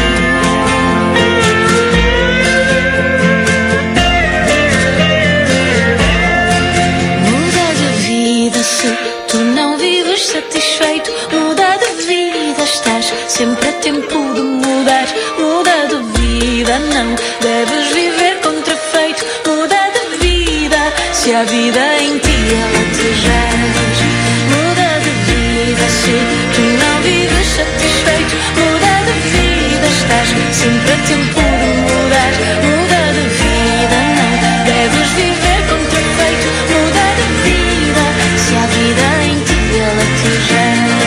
Muda de vida se tu não vives satisfeito. Muda de vida, estás sempre a tempo de mudar. Muda de vida, não deves viver contrafeito. Muda de vida, se a vida em ti ela te gera. Muda de vida, se tu não vives satisfeito. Muda de vida, estás sempre a tempo de mudar. Muda de vida, não deves viver contrafeito. Muda de vida, se a vida em ti ela te gera.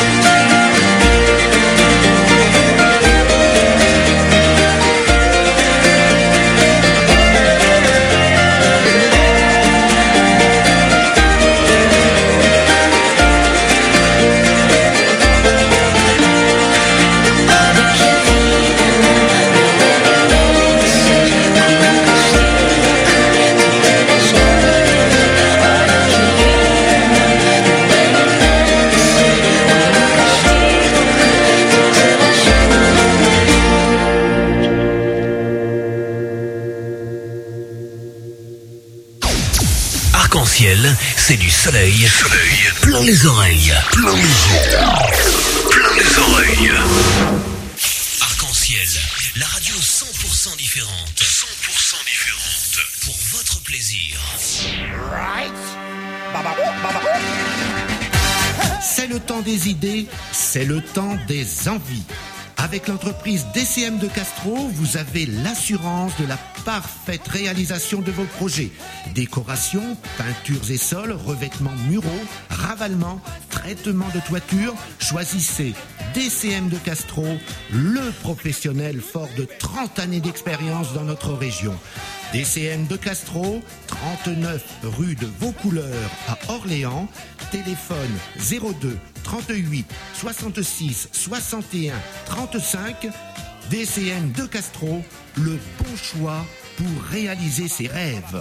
Arc-en-ciel, c'est du soleil, plein les oreilles, plein les oreilles. Arc-en-ciel, la radio 100% différente, pour votre plaisir. C'est le temps des idées, c'est le temps des envies. Avec l'entreprise DCM de Castro, vous avez l'assurance de la parfaite réalisation de vos projets. Décoration, peintures et sols, revêtements muraux, ravalement, traitement de toiture. Choisissez DCM de Castro, le professionnel fort de 30 années d'expérience dans notre région. DCM de Castro, 39 rue de Vaucouleurs à Orléans. Téléphone 02 38 66 61 35. DCM de Castro, le bon choix pour réaliser ses rêves.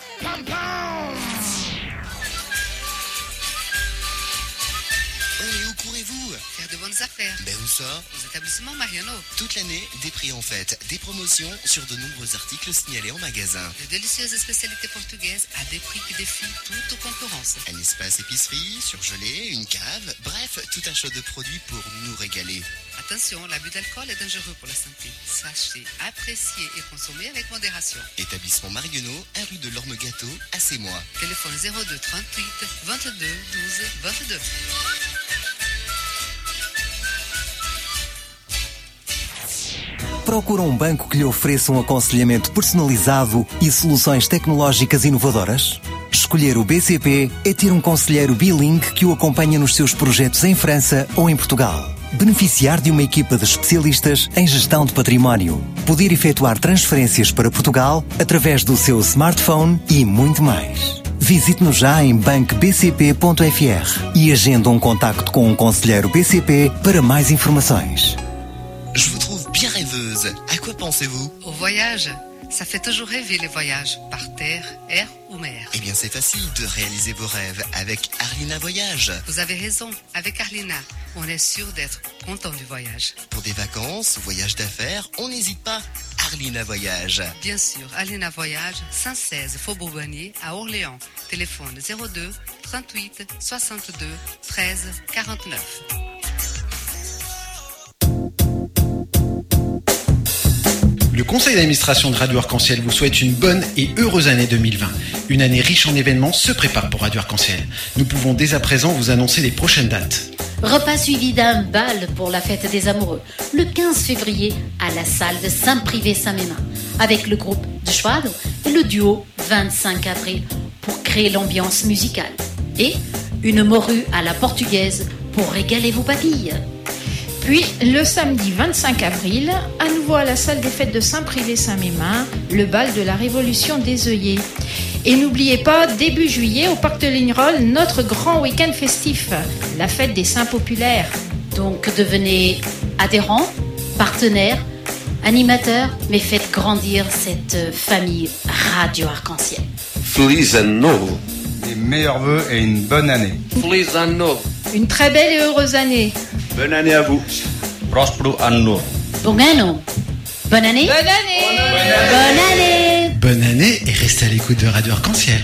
Mais où courez-vous? Faire de bonnes affaires. Ben où ça? Aux établissements Mariano. Toute l'année, des prix en fête, des promotions sur de nombreux articles signalés en magasin. De délicieuses spécialités portugaises à des prix qui défient toute concurrence. Un espace épicerie, surgelé, une cave, bref, tout un choix de produits pour nous régaler. Attention, l'abus d'alcool est dangereux pour la santé. Sachez apprécier et consommer avec modération. Établissement Marguenau, 1 rue de l'Orme-Gâteau, à Sémois. Téléphone 02 38 22 12 22. Procura um banco que lhe ofereça um aconselhamento personalizado e soluções tecnológicas inovadoras? Escolher o BCP é ter um conselheiro bilingue que o acompanha nos seus projetos em França ou em Portugal. Beneficiar de uma equipa de especialistas em gestão de património. Poder efetuar transferências para Portugal através do seu smartphone e muito mais. Visite-nos já em bancobcp.fr e agende um contacto com um conselheiro BCP para mais informações. Je vous trouve bien rêveuse. À quoi pensez-vous? Au voyage. Ça fait toujours rêver les voyages, par terre, air ou mer. Eh bien, c'est facile de réaliser vos rêves avec Arlina Voyage. Vous avez raison, avec Arlina, on est sûr d'être content du voyage. Pour des vacances, voyages d'affaires, on n'hésite pas. Arlina Voyage. Bien sûr, Arlina Voyage, 116 Faubourg Bonnier à Orléans. Téléphone 02 38 62 13 49. Le conseil d'administration de Radio Arc-en-Ciel vous souhaite une bonne et heureuse année 2020. Une année riche en événements se prépare pour Radio Arc-en-Ciel. Nous pouvons dès à présent vous annoncer les prochaines dates. Repas suivi d'un bal pour la fête des amoureux, le 15 février à la salle de Saint-Privé-Saint-Mémin, avec le groupe de Schwado et le duo 25 avril pour créer l'ambiance musicale. Et une morue à la portugaise pour régaler vos papilles. Puis, le samedi 25 avril, à nouveau à la salle des fêtes de Saint-Privé-Saint-Mémin, le bal de la Révolution des œillets. Et n'oubliez pas, début juillet, au Parc de Lignerolles, notre grand week-end festif, la fête des Saints populaires. Donc devenez adhérents, partenaires, animateurs, mais faites grandir cette famille Radio Arc-en-Ciel. Feliz Ano Novo. Les meilleurs vœux et une bonne année. Feliz Ano Novo. Une très belle et heureuse année. Bonne année à vous. Prospero Ano Novo. Bon anno. Bonne année. Bonne année. Bonne année. Bonne année et restez à l'écoute de Radio Arc-en-Ciel.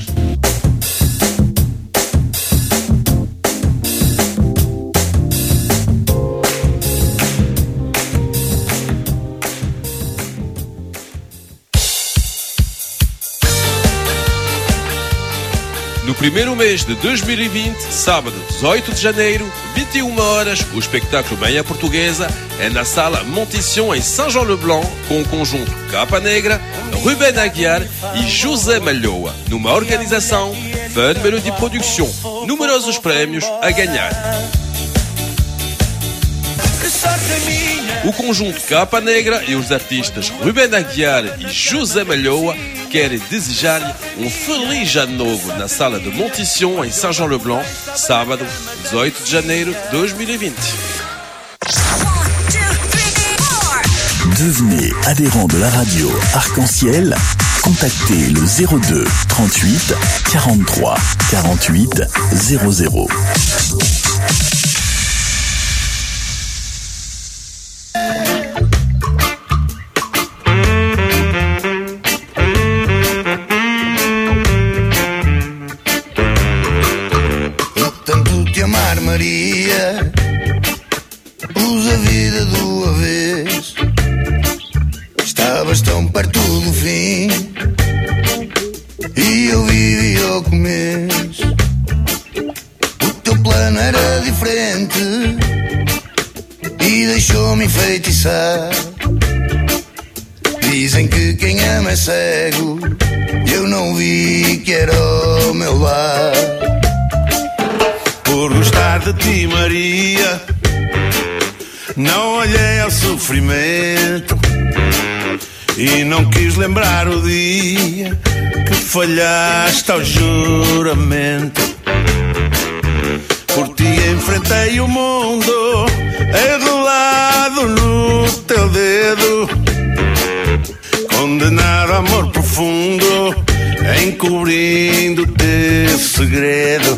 No primeiro mês de 2020, sábado 18 de janeiro, 21 horas, o espetáculo Meia Portuguesa é na Sala Montição em Saint-Jean-le-Blanc, com o conjunto Capa Negra, Ruben Aguiar e José Malhoa, numa organização Fun Melody Production. Numerosos prémios a ganhar. O conjunto Capa Negra e os artistas Ruben Aguiar e José Malhoa querem desejar-lhe um feliz ano novo na Sala de Montição em Saint-Jean-le-Blanc, sábado 18 de janeiro de 2020. Devenez adhérent de la radio Arc-en-Ciel. Contactez le 02 38 43 48 00. Maria, pus a vida do avesso. Estavas tão perto do fim e eu vivi ao começo. O teu plano era diferente e deixou-me enfeitiçar. Dizem que quem ama é cego, eu não vi que era o meu lar. Por gostar de ti, Maria, não olhei ao sofrimento e não quis lembrar o dia que falhaste ao juramento. Por ti enfrentei o mundo enrolado no teu dedo, condenado a amor profundo, encobrindo o teu segredo.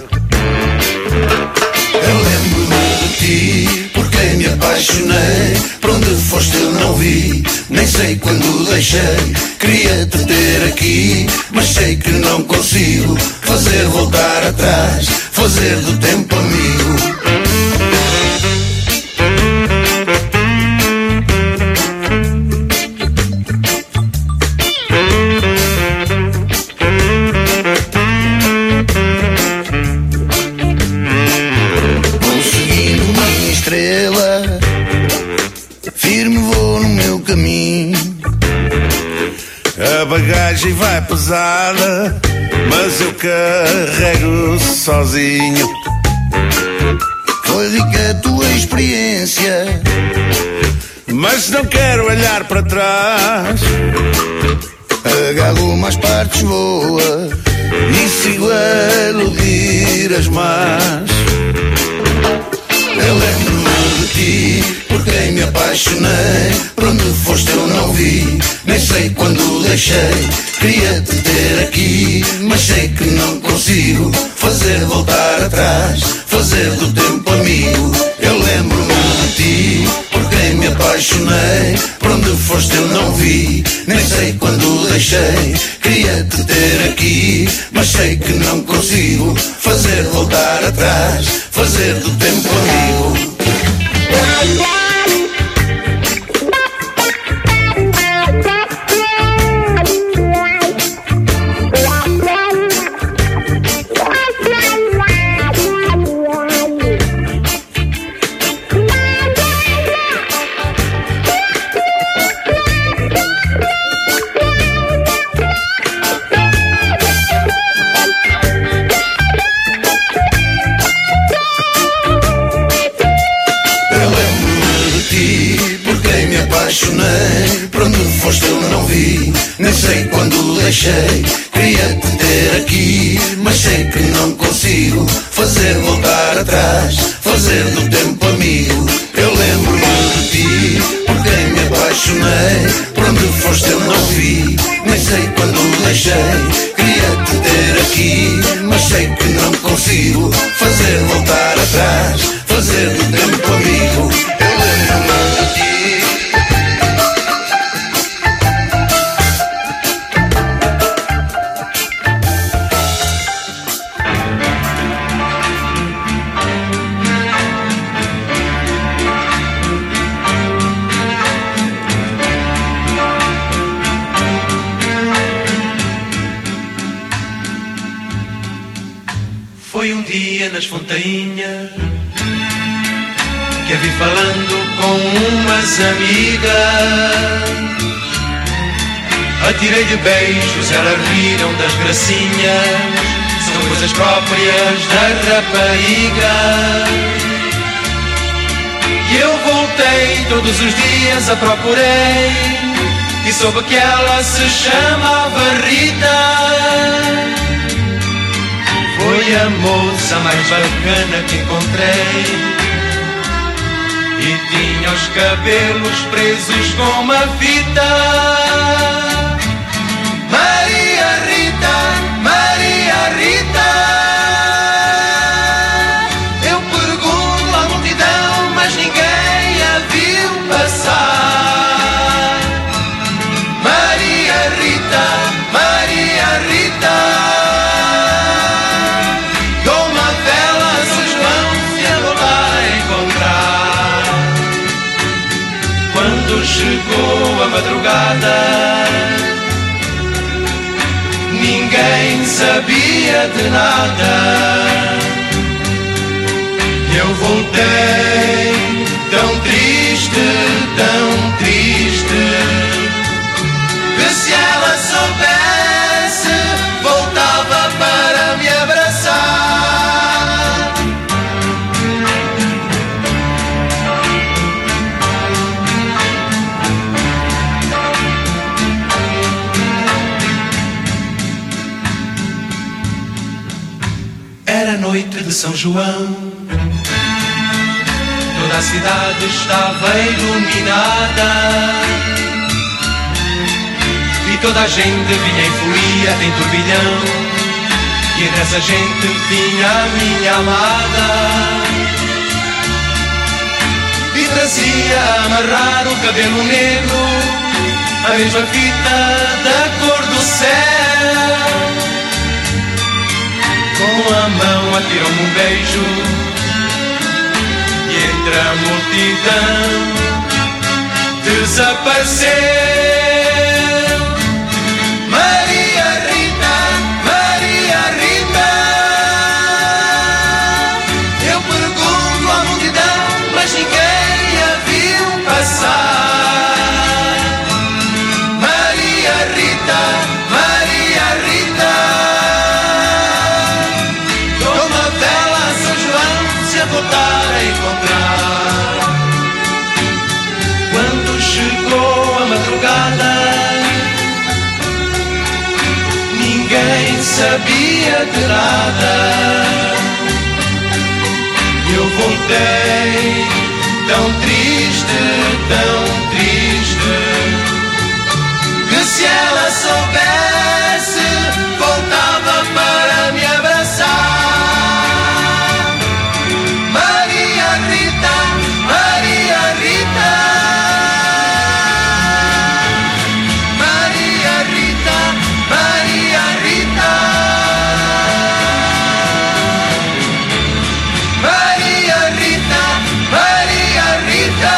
Eu lembro-me de ti, porque me apaixonei. Por onde foste eu não vi, nem sei quando deixei. Queria-te ter aqui, mas sei que não consigo fazer voltar atrás, fazer do tempo amigo. A bagagem vai pesada, mas eu carrego sozinho. Foi a tua experiência, mas não quero olhar para trás. Agarro mais partes boas e sigo a iludir as más. Eu lembro-me de ti, por quem me apaixonei. Por onde foste eu não vi, nem sei quando deixei. Queria te ter aqui, mas sei que não consigo fazer voltar atrás, fazer do tempo amigo. Eu lembro-me de ti, por quem me apaixonei. Por onde foste eu não vi, nem sei quando deixei. Queria te ter aqui, mas sei que não consigo fazer voltar atrás, fazer do tempo amigo. Por onde foste eu não vi, nem sei quando deixei. Queria te ter aqui, mas sei que não consigo fazer voltar atrás, fazer do tempo amigo. Eu lembro-me de ti, por quem me apaixonei. Por onde foste eu não vi, nem sei quando deixei. Queria te ter aqui, mas sei que não consigo fazer voltar atrás, fazer do tempo amigo. Eu lembro-me de ti. Foi um dia nas Fontainhas que a vi falando com umas amigas. Atirei-lhe beijos, elas riram das gracinhas. São coisas próprias da rapariga. E eu voltei todos os dias, a procurei e soube que ela se chamava Rita. Foi a moça mais bacana que encontrei e tinha os cabelos presos com uma fita. Maria Rita, Maria Rita. Eu pergunto à multidão, mas ninguém a viu passar. Maria Rita, Maria Rita. Chegou a madrugada, ninguém sabia de nada. Eu voltei tão triste, que se ela soubesse, voltava para me abraçar. Era noite de São João, toda a cidade estava iluminada e toda a gente vinha em folia, em turbilhão. E nessa gente vinha a minha amada e trazia a amarrar o cabelo negro, a mesma fita da cor do céu. Com a mão atirou-me um beijo e entre a multidão desapareceu. Maria Rita, Maria Rita. Eu pergunto à multidão, mas ninguém a viu passar. Maria Rita, Maria Rita. Voltar a encontrar. Quando chegou a madrugada, sabia de nada. Eu voltei tão triste, que se ela soubesse, voltava para me abraçar. Maria Rita, Maria Rita, Maria Rita, Maria Rita, Maria Rita, Maria Rita.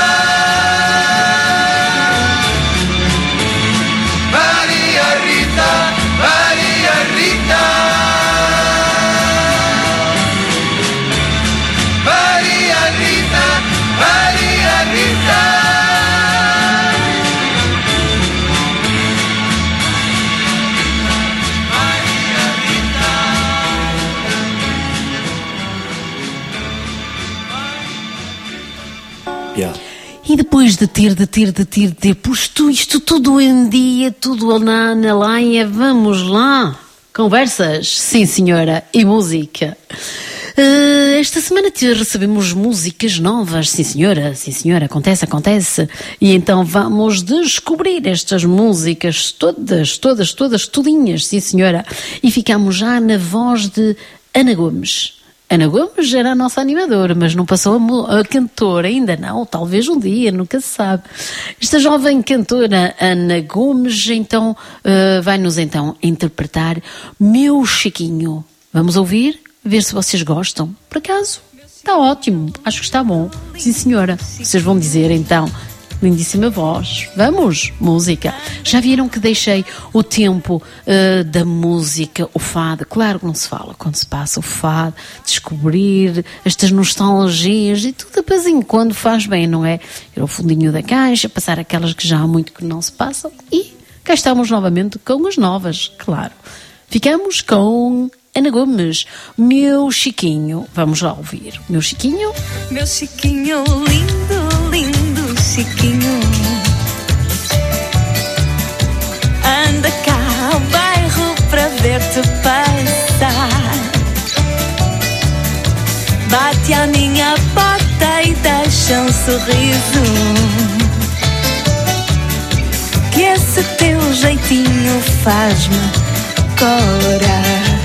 E depois de ter posto isto tudo em dia, tudo na lenha, vamos lá. Conversas, sim senhora, e música. Esta semana recebemos músicas novas, sim senhora, acontece. E então vamos descobrir estas músicas todas, tudinhas, sim senhora. E ficamos já na voz de Ana Gomes. Ana Gomes era a nossa animadora, mas não passou a cantora, ainda não, talvez um dia, nunca se sabe. Esta jovem cantora Ana Gomes, então, vai-nos então interpretar Meu Chiquinho. Vamos ouvir, ver se vocês gostam. Por acaso, está ótimo, acho que está bom. Sim senhora, vocês vão dizer então. Lindíssima voz. Vamos, música. Já viram que deixei o tempo da música, o fado? Claro que não se fala quando se passa o fado, descobrir estas nostalgias e tudo de vez em quando faz bem, não é? Ir ao fundinho da caixa, passar aquelas que já há muito que não se passam e cá estamos novamente com as novas, claro. Ficamos com Ana Gomes, Meu Chiquinho. Vamos lá ouvir. Meu Chiquinho. Meu Chiquinho lindo, lindo Chiquinho, anda cá ao bairro para ver-te passar. Bate à minha porta e deixa um sorriso, que esse teu jeitinho faz-me corar.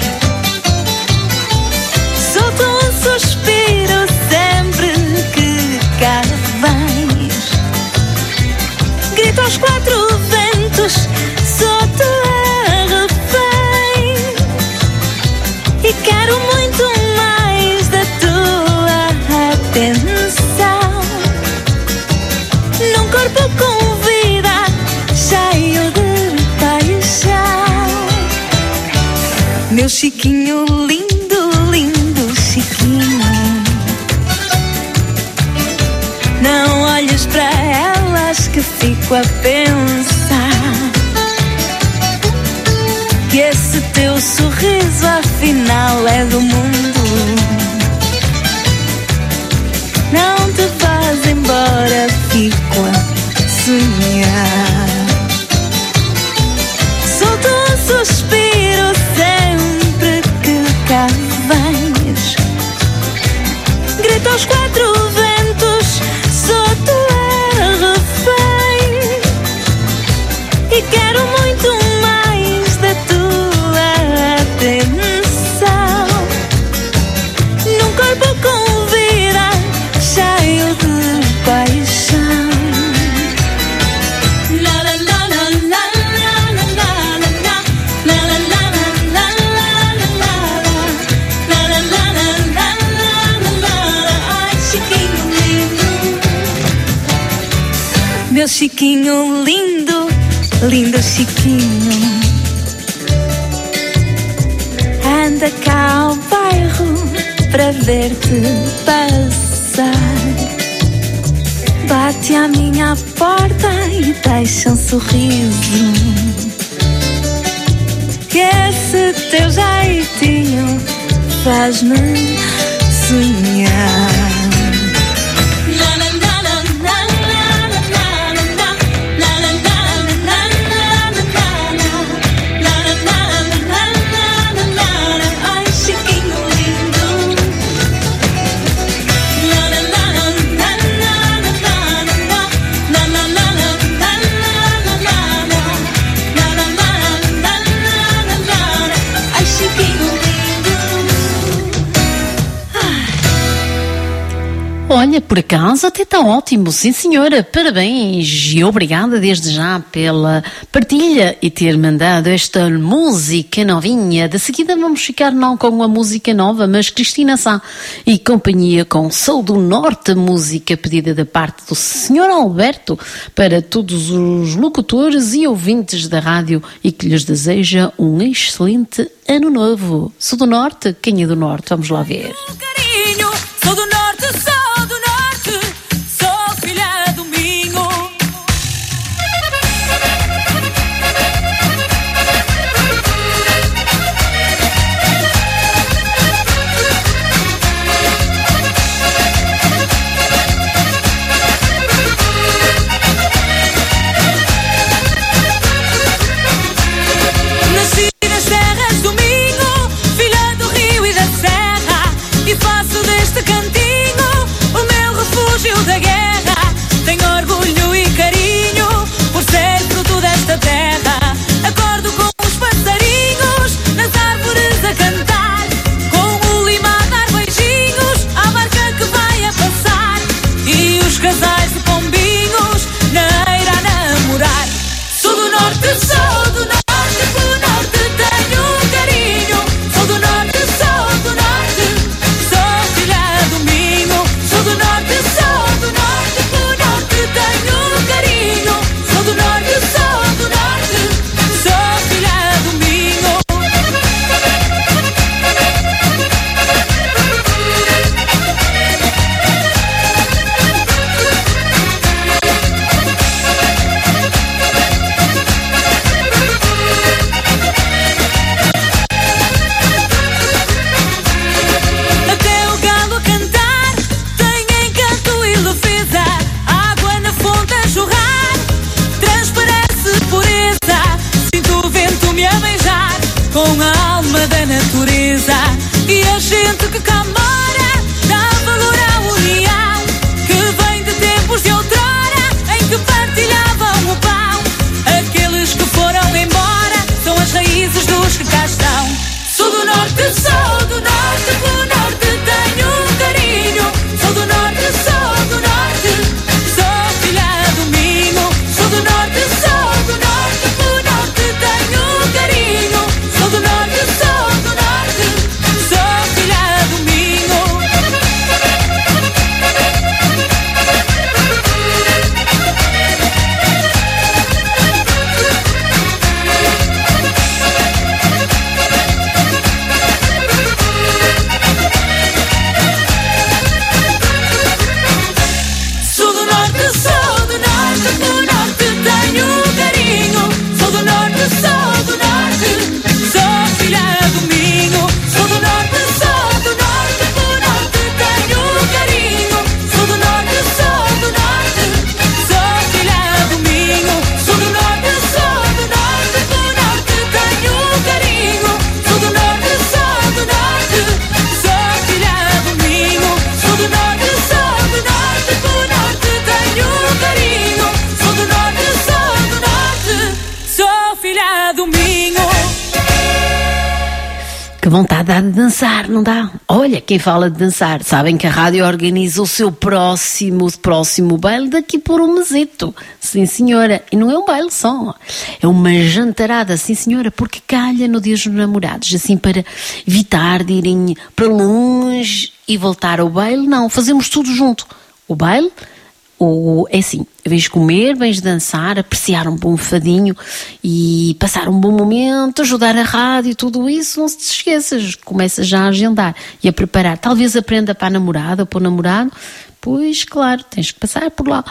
Solto um suspiro sempre que cá vens. Grito aos quatro ventos, sou tua refém. E quero muito mais da tua atenção, num corpo com vida, cheio de paixão. Meu Chiquinho lindo, lindo Chiquinho, não olhes para elas que fico a pensar, que esse teu sorriso afinal é do mundo. Não te vás embora, fico a sonhar. Solto um suspiro sempre que cá vens. Grito aos quatro ventos, sou tua refém. E quero muito mais da tua atenção, num corpo com vida, cheio de paixão. La la la la la la la la la la la la la la. Ai, Chiquinho lindo, meu Chiquinho lindo, lindo Chiquinho, anda cá ao bairro para ver-te passar. Bate à minha porta e deixa um sorriso, que esse teu jeitinho faz-me sonhar. Olha, por acaso até está ótimo, sim senhora, parabéns e obrigada desde já pela partilha e ter mandado esta música novinha. De seguida vamos ficar não com uma música nova, mas Cristina Sá e companhia com Sou do Norte, música pedida da parte do Sr. Alberto para todos os locutores e ouvintes da rádio e que lhes deseja um excelente ano novo. Sou do Norte, quem é do Norte? Vamos lá ver. Carinho, sou do Norte, sou do Norte, sou filha do Minho. Nasci nas terras do Minho, filha do Rio e da Serra, e faço deste cantinho o meu refúgio da guerra. Tenho orgulho e carinho por ser fruto desta terra. Acordo com os passarinhos nas árvores a cantar, com o lima a dar beijinhos à barca que vai a passar, e os casais de pombinhos na eira a namorar. Sou do Norte, sou do Norte. Pelo Norte tenho carinho. Sou do Norte, sou do Norte, sou filha do Minho. Sou do Norte, sou do Norte. Pelo Norte tenho carinho. Sou do Norte, sou do Norte, sou filha do Minho. Até o galo a cantar tem encanto e leveza. Água na fonte a jorrar transparece pureza. Sinto o vento me a beijar com a alma da natureza. E a gente que cá mora dá valor à união, que vem de tempos de outrora em que partilhavam o pão. Aqueles que foram embora são as raízes dos que cá estão. Sou do Norte, sou do Norte. Pelo Norte tenho carinho. Sou do Norte, sou do Norte, sou filha do Minho. Sou do Norte, sou do Norte. Pelo Norte tenho carinho. Sou do Norte, sou do Norte, sou filha do Minho. Sou do Norte, sou do Norte. Pelo Norte tenho carinho. Sou do Norte, sou do Norte, sou filha do Minho. Sou do Norte, sou do Norte. Pelo Norte tenho carinho. Sou do Norte, sou do Norte, sou filha do Minho. Sou do Norte, sou do Norte. Pelo Norte tenho carinho. Sou do Norte, sou do Norte, sou filha do Minho. Sou do Norte, sou do Norte. Pelo Norte tenho carinho. Sou do Norte, sou do Norte, sou filha do Minho. Que vontade dá de dançar, não dá? Olha, quem fala de dançar, sabem que a rádio organiza o seu próximo baile daqui por um mesito. Sim, senhora. E não é um baile só. É uma jantarada, sim, senhora, porque calha no Dia dos Namorados. Assim, para evitar de irem para longe e voltar ao baile, não. Fazemos tudo junto. O baile, é assim, vens comer, vens dançar, apreciar um bom fadinho e passar um bom momento, ajudar a rádio, tudo isso, não se te esqueças, começa já a agendar e a preparar, talvez aprenda para a namorada ou para o namorado, pois claro, tens que passar por lá.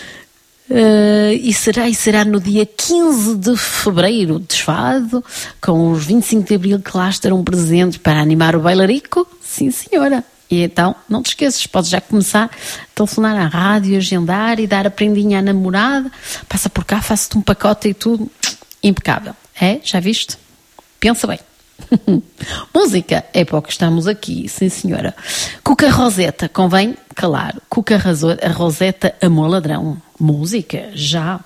E será no dia 15 de fevereiro, desfado, com os 25 de abril que lá estarão presentes para animar o bailarico, sim senhora. E então, não te esqueças, podes já começar a telefonar à rádio, agendar e dar a prendinha à namorada. Passa por cá, faço-te um pacote e tudo. Impecável. É? Já viste? Pensa bem. Música é para o que estamos aqui, sim senhora. Cuca Roseta, convém calar. Cuca Roseta, amor ladrão. Música, já.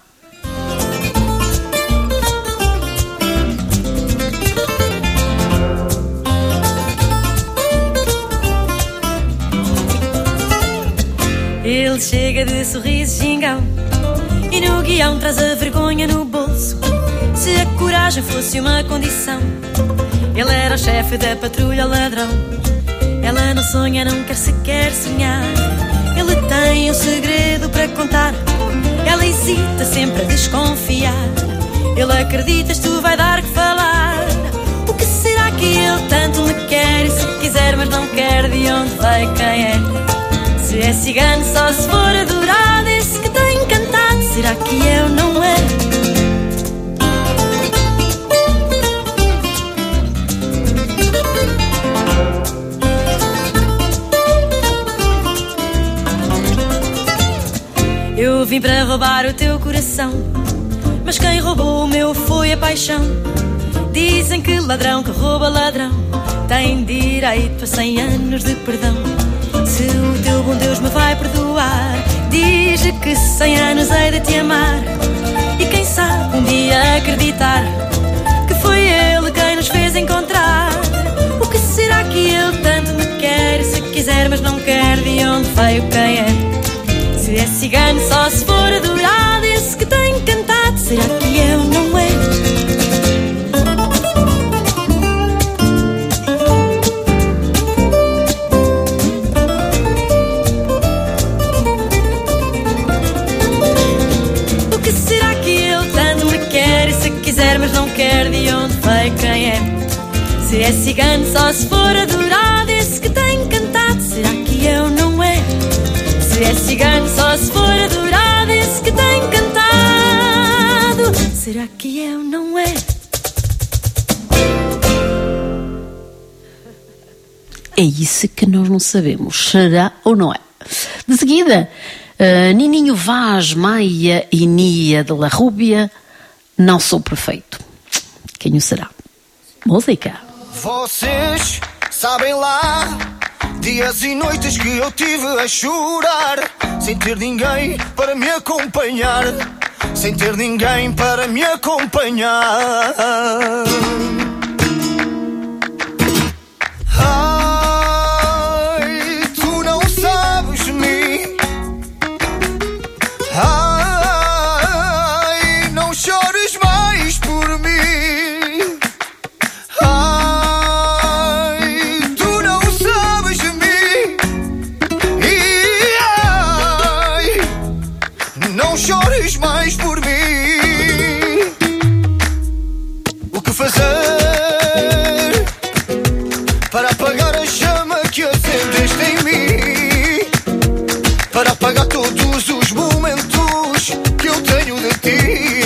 Ele chega de sorriso gingão e no guião traz a vergonha no bolso. Se a coragem fosse uma condição, ele era o chefe da patrulha ladrão. Ela não sonha, não quer sequer sonhar. Ele tem um segredo para contar. Ela hesita sempre a desconfiar. Ele acredita, isto vai dar que falar. O que será que ele tanto me quer? E se quiser, mas não quer, de onde vai, quem é? Se é cigano, só se for adorado. Esse que tem encantado, será que eu não é? Eu vim para roubar o teu coração, mas quem roubou o meu foi a paixão. Dizem que ladrão que rouba ladrão tem direito a 100 anos de perdão. Se o teu bom Deus me vai perdoar, diz-lhe que 100 anos hei de te amar. E quem sabe um dia acreditar que foi ele quem nos fez encontrar. O que será que ele tanto me quer? Se quiser, mas não quer, de onde veio, quem é? Se é cigano, só se for adorado. Esse que tem encantado, será que eu não é? O que será que ele tanto me quer? E se quiser, mas não quer, de onde veio, quem é? Se é cigano, só se for adorado. Esse que tem encantado, será que eu não é? Se é cigano, só se for adorado. Esse que tem encantado, será que eu não é? É isso que nós não sabemos, será ou não é? De seguida, Nininho Vaz, Maia e Nia de la Rúbia, Não Sou Perfeito. Quem o será? Música. Vocês sabem lá dias e noites que eu tive a chorar, sem ter ninguém para me acompanhar, sem ter ninguém para me acompanhar. Ai, tu não sabes de mim. Ai, não chores mais por mim. Chores mais por mim. O que fazer para apagar a chama que acendeste em mim? Para apagar todos os momentos que eu tenho de ti.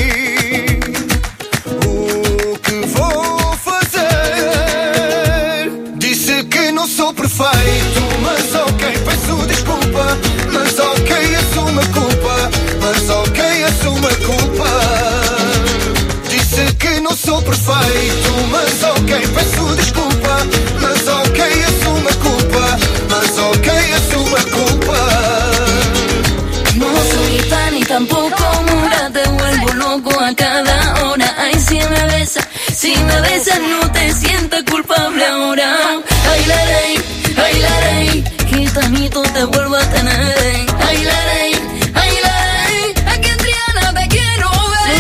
O que vou fazer? Disse que não sou perfeito, mas ok, peço desculpa. Mas ok, assumo a culpa. Mas ok, assumo a culpa. Disse que não sou perfeito, mas ok, peço desculpa. Mas ok, assumo a culpa. Mas ok, assumo a culpa. No soy fan y tampoco mora, te vuelvo loco a cada hora. Ay, si me besas no te sientas culpable ahora. Ay, la rey, gitanito te vuelvo a tener. Ay, la rey, aquí en Triana te quiero ver.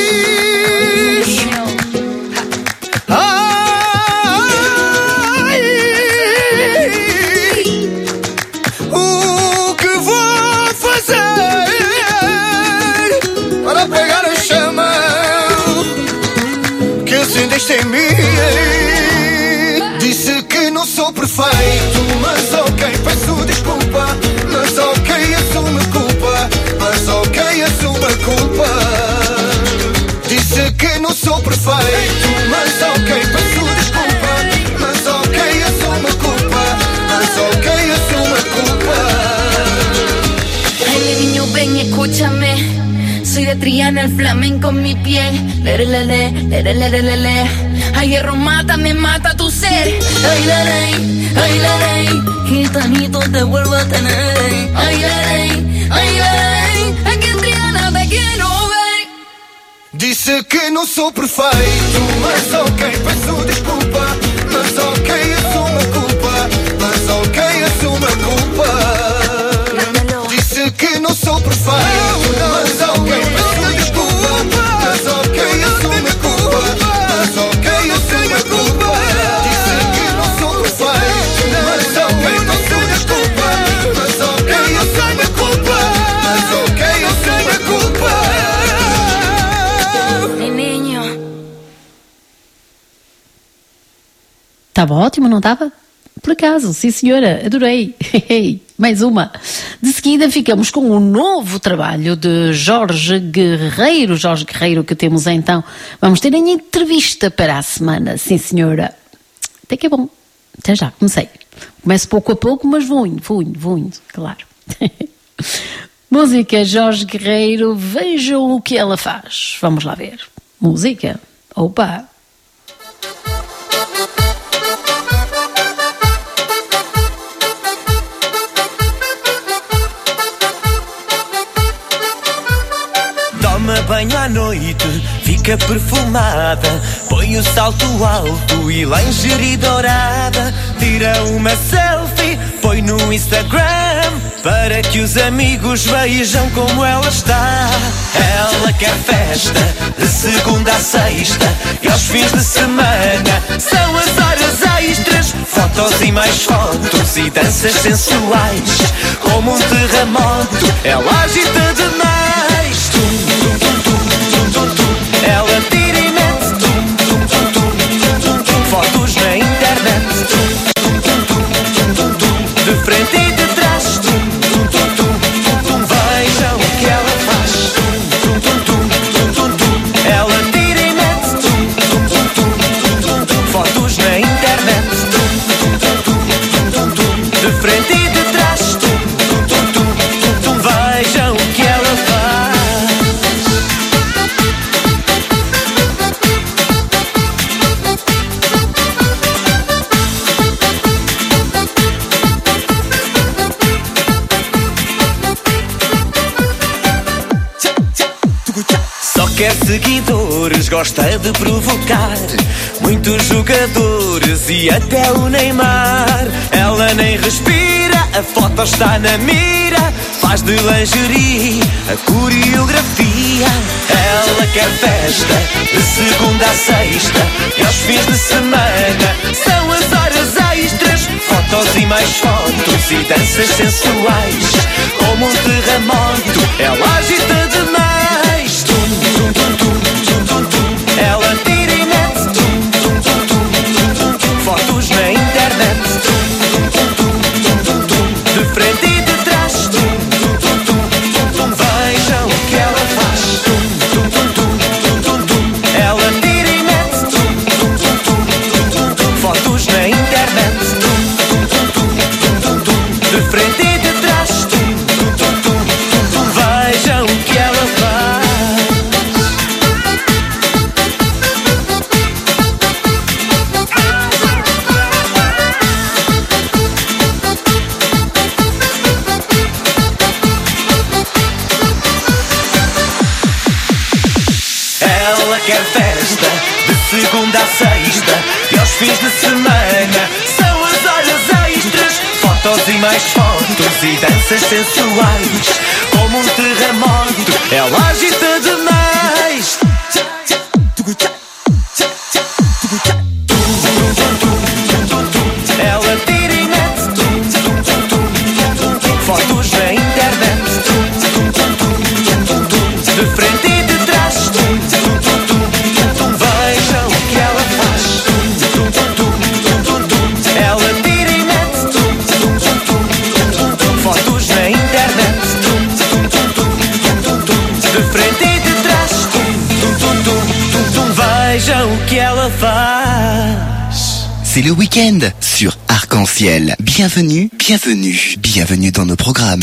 Ai, o que vou fazer para pegar a chama que acendeste em mim? Disse que não sou perfeito, mas ok, peço desculpa. Mas ok, assumo a culpa. Mas ok, assumo a culpa. Disse que não sou perfeito, mas ok, peço desculpa. Mas ok, assumo a culpa. Mas ok, assumo a culpa. Ay, niño, ven, escúchame. Soy de Triana, el flamenco en mi piel. Lerelele, lerelelele. Ay, hierro mata, me mata tu ser. Ay, la rey, gitanito te vuelvo a tener. Ay, la rey, aquí en Triana te quiero ver. Disse que não sou perfeito, mas ok, peço desculpa. Mas ok, assumo a culpa. Mas ok, assumo a culpa. Disse Estava ótimo, não estava? Por acaso, sim senhora, adorei. Mais uma. De seguida ficamos com um novo trabalho de Jorge Guerreiro, que temos então. Vamos ter em entrevista para a semana, sim senhora. Até que é bom. Até já, comecei. Começo pouco a pouco, mas vou indo, claro. Música Jorge Guerreiro, vejam o que ela faz. Vamos lá ver. Música? Opa! Toma banho à noite, fica perfumada, põe o salto alto e lingerie dourada, tira uma selfie, põe no Instagram, para que os amigos vejam como ela está. Ela quer festa, de segunda a sexta, e aos fins de semana são as horas extras, fotos e mais fotos e danças sensuais, como um terremoto, ela agita demais. Ela tira e mete fotos na internet, de frente e de trás. Vejam o que ela faz. Ela tira e mete fotos na internet, de frente e de trás. Vejam o que ela faz. Quer seguidores, gosta de provocar muitos jogadores e até o Neymar. Ela nem respira, a foto está na mira, faz de lingerie a coreografia. Ela quer festa, de segunda a sexta, e aos fins de semana são as horas extras, fotos e mais fotos e danças sensuais, como um terremoto, ela agita demais. Ela tira e mete fotos na internet, de frente e de trás. Vejam o que ela faz. Ela tira e mete fotos na internet, de frente e de trás. Vejam o que ela faz. Quer festa, de segunda a sexta, e aos fins de semana são as horas extras, fotos e mais fotos e danças sensuais, como um terremoto, ela agita demais. Ela tira e mete fotos na internet, de frente e de trás. Vejam o que ela faz. Ela tira e mete fotos na internet, de frente e de trás. Vejam o que ela faz. C'est le week-end sur Arc-en-Ciel. Bienvenue, bienvenue, bienvenue dans nos programmes.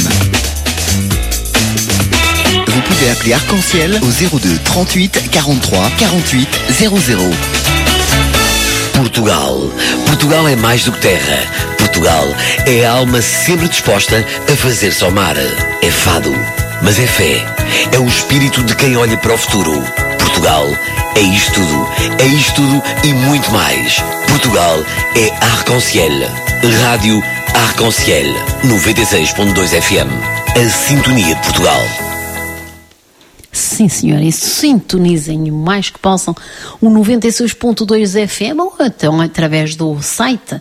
Vous pouvez appeler Arc-en-Ciel au 02 38 43 48 00. Portugal. Portugal é mais do que terra. Portugal é a alma sempre disposta a fazer-se ao mar. É fado, mas é fé. É o espírito de quem olha para o futuro. Portugal é isto tudo. É isto tudo e muito mais. Portugal é Arc-en-Ciel. Rádio Arc-en-Ciel 96.2 FM. A sintonia de Portugal. Sim, senhora, e sintonizem o mais que possam o 96.2 FM ou então através do site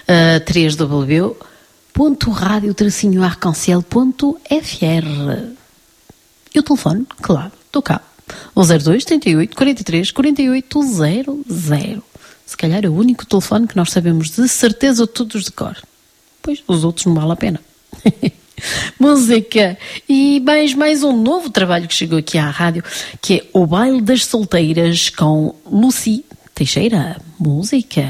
www.radio-arcancel.fr. E o telefone, claro, estou cá. O 02 38 43 48 00. Se calhar é o único telefone que nós sabemos de certeza todos de cor. Pois, os outros não vale a pena. Música. E mais um novo trabalho que chegou aqui à rádio, que é O Baile das Solteiras, com Lucy Teixeira. Música.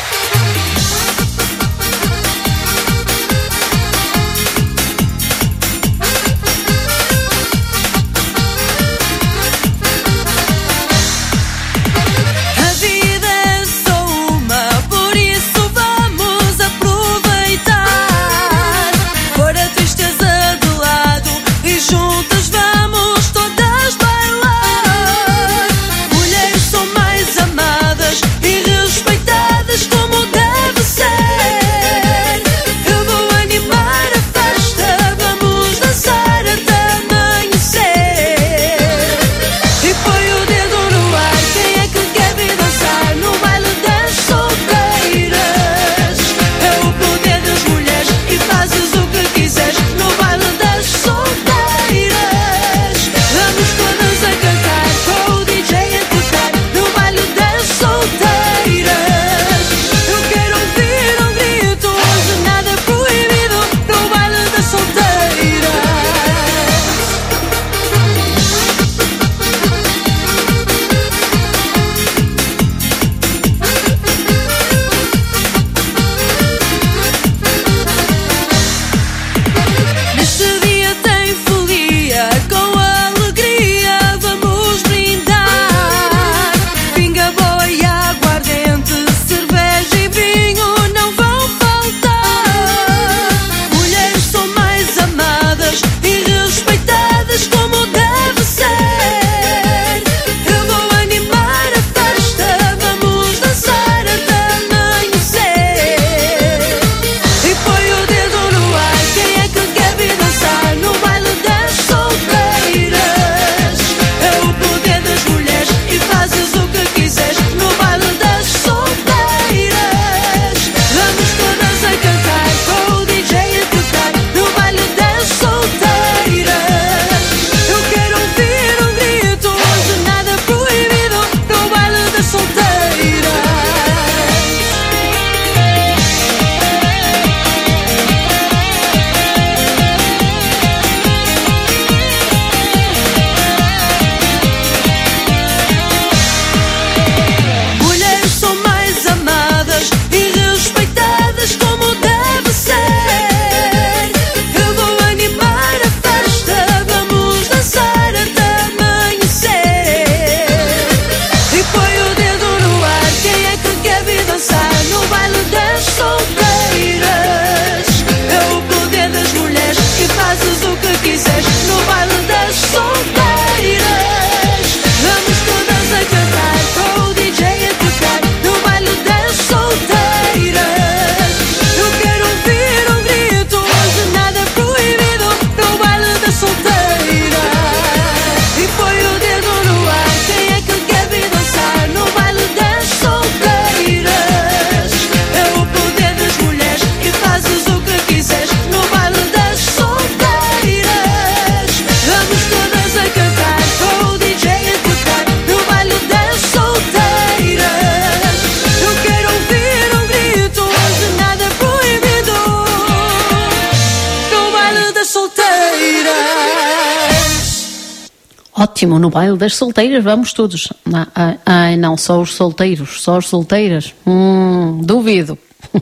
Ótimo, no baile das solteiras vamos todos. Ai, não, só os solteiros, só as solteiras. Duvido.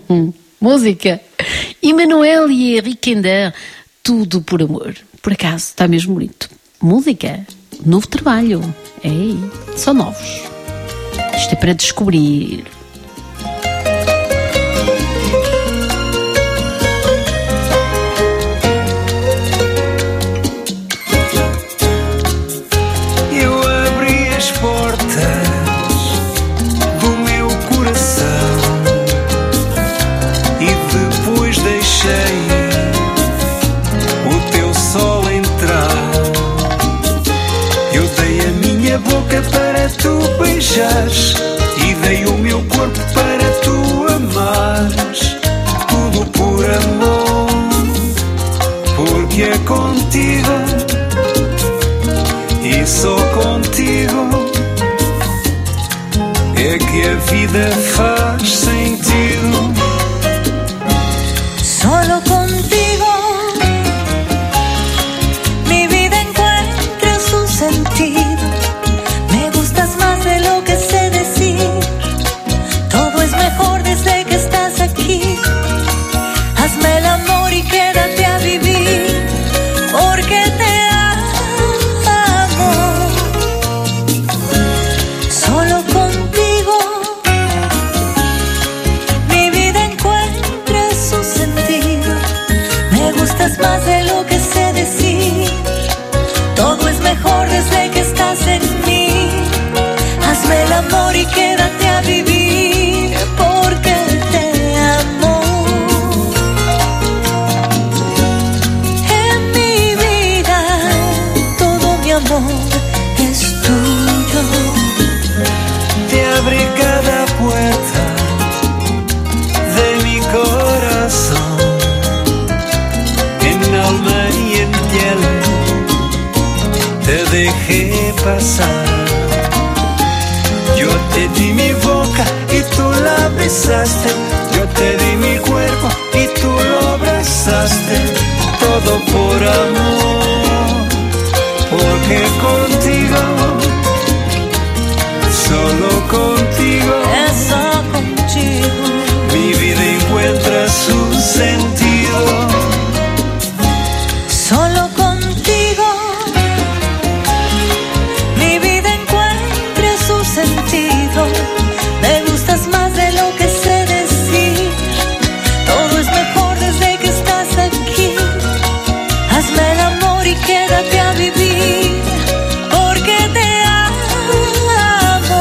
Música. Emanuel e Riquender, Tudo por Amor. Por acaso, está mesmo bonito. Música, novo trabalho. Ei, são novos. Isto é para descobrir. Para tu beijares e dei o meu corpo para tu amares, tudo por amor, porque é contigo e só contigo é que que a vida faz sentido. Solo contigo mi vida encuentra su sentido. Me gustas más de lo que sé decir. Todo es mejor desde que estás aquí. Hazme el amor y quédate a vivir, porque te amo. Solo contigo mi vida encuentra su sentido. Me gustas más de lo que sé decir. Todo es mejor desde que estás en mí. Hazme el amor y quédate a vivir, porque te amo. En mi vida todo mi amor es tuyo. Te abrí cada puerta de mi corazón, en alma y en piel te dejé pasar. Yo te di mi boca y tú la besaste. Yo te di mi cuerpo y tú lo abrazaste. Todo por amor, porque contigo, solo contigo, Eso contigo mi vida encuentra su sentido. Solo contigo mi vida encuentra su sentido. Me gustas más de lo que sé decir. Todo es mejor desde que estás aquí. Hazme el amor y quédate a vivir, porque te amo.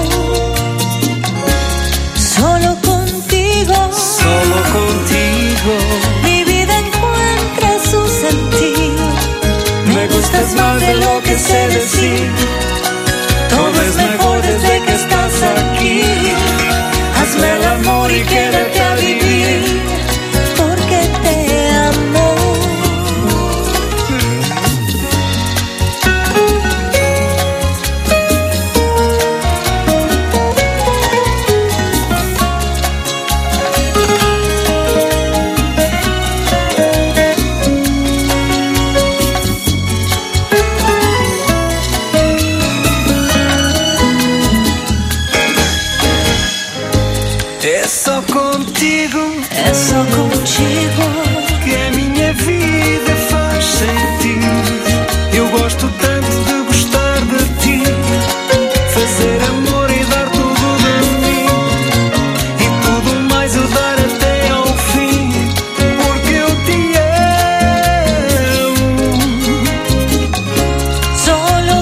Solo contigo mi vida encuentra su sentido. Me gustas más de lo que sé decir. Todo es mejor desde que estás aquí. Hazme el amor y quédate a vivir, porque te amo. Só contigo que a minha vida faz sentido. Eu gosto tanto de gostar de ti, fazer amor e dar tudo de mim, e tudo mais eu dar até ao fim, porque eu te amo. Solo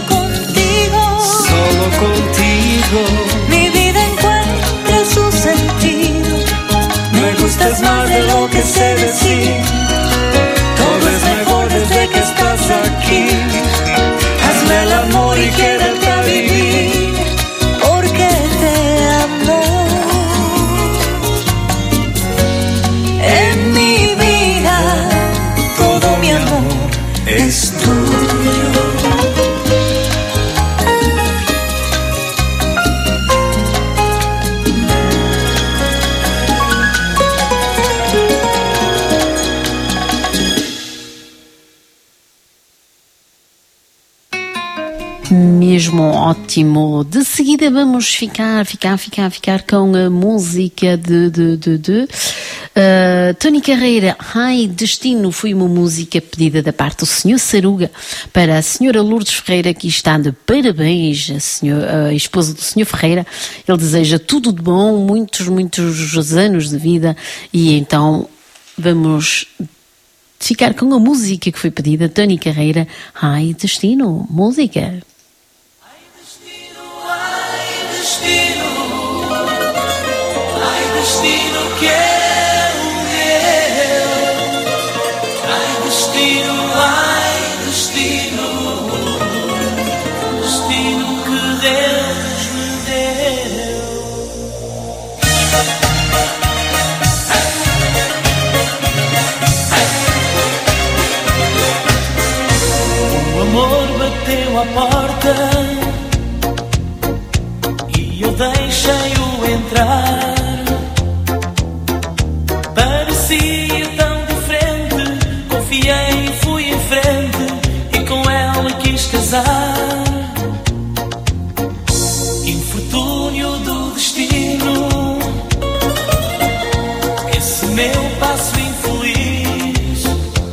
contigo mi vida encuentra su sentido. Me gustas más de lo que sé decir. Todo es mejor desde que estás aquí. Hazme el amor y quédate a vivir, porque te amo. En mi vida todo mi amor es tuyo. Mesmo ótimo. De seguida vamos ficar com a música de Tony Carreira. Ai, Destino foi uma música pedida da parte do Sr. Saruga para a Sra. Lourdes Ferreira, que está de parabéns, a esposa do Sr. Ferreira. Ele deseja tudo de bom, muitos anos de vida, e então vamos ficar com a música que foi pedida, Tony Carreira. Ai, Destino, música. Destino que é o meu. Ai, destino que Deus me deu. O amor bateu à porta e eu deixei-o encontrar. Parecia tão diferente, confiei e fui em frente e com ela quis casar. Infortúnio do destino, esse meu passo infeliz.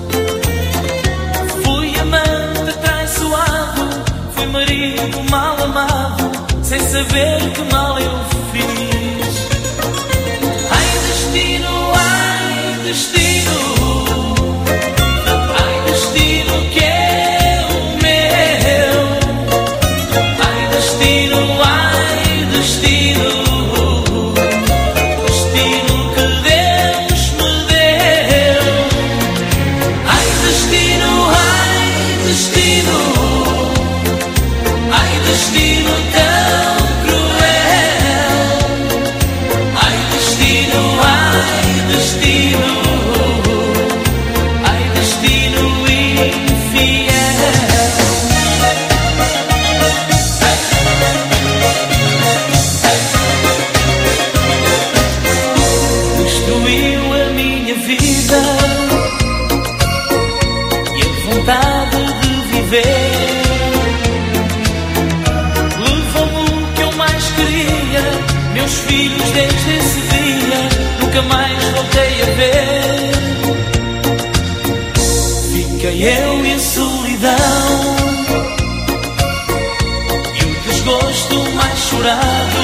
Fui amante traiçoado, fui marido mal amado, sem saber que mal eu fiz. Ai destino, ai destino, ai destino que é o meu. Ai destino, ai destino, destino que Deus me deu. Ai destino, ai destino, ai destino tão cruel. Ai destino, ai destino, ai destino infiel. Destruiu a minha vida e a vontade de viver. Levou-me o que eu mais queria, meus filhos desde esse dia nunca mais voltei a ver. Fiquei eu e a solidão e o desgosto mais chorado.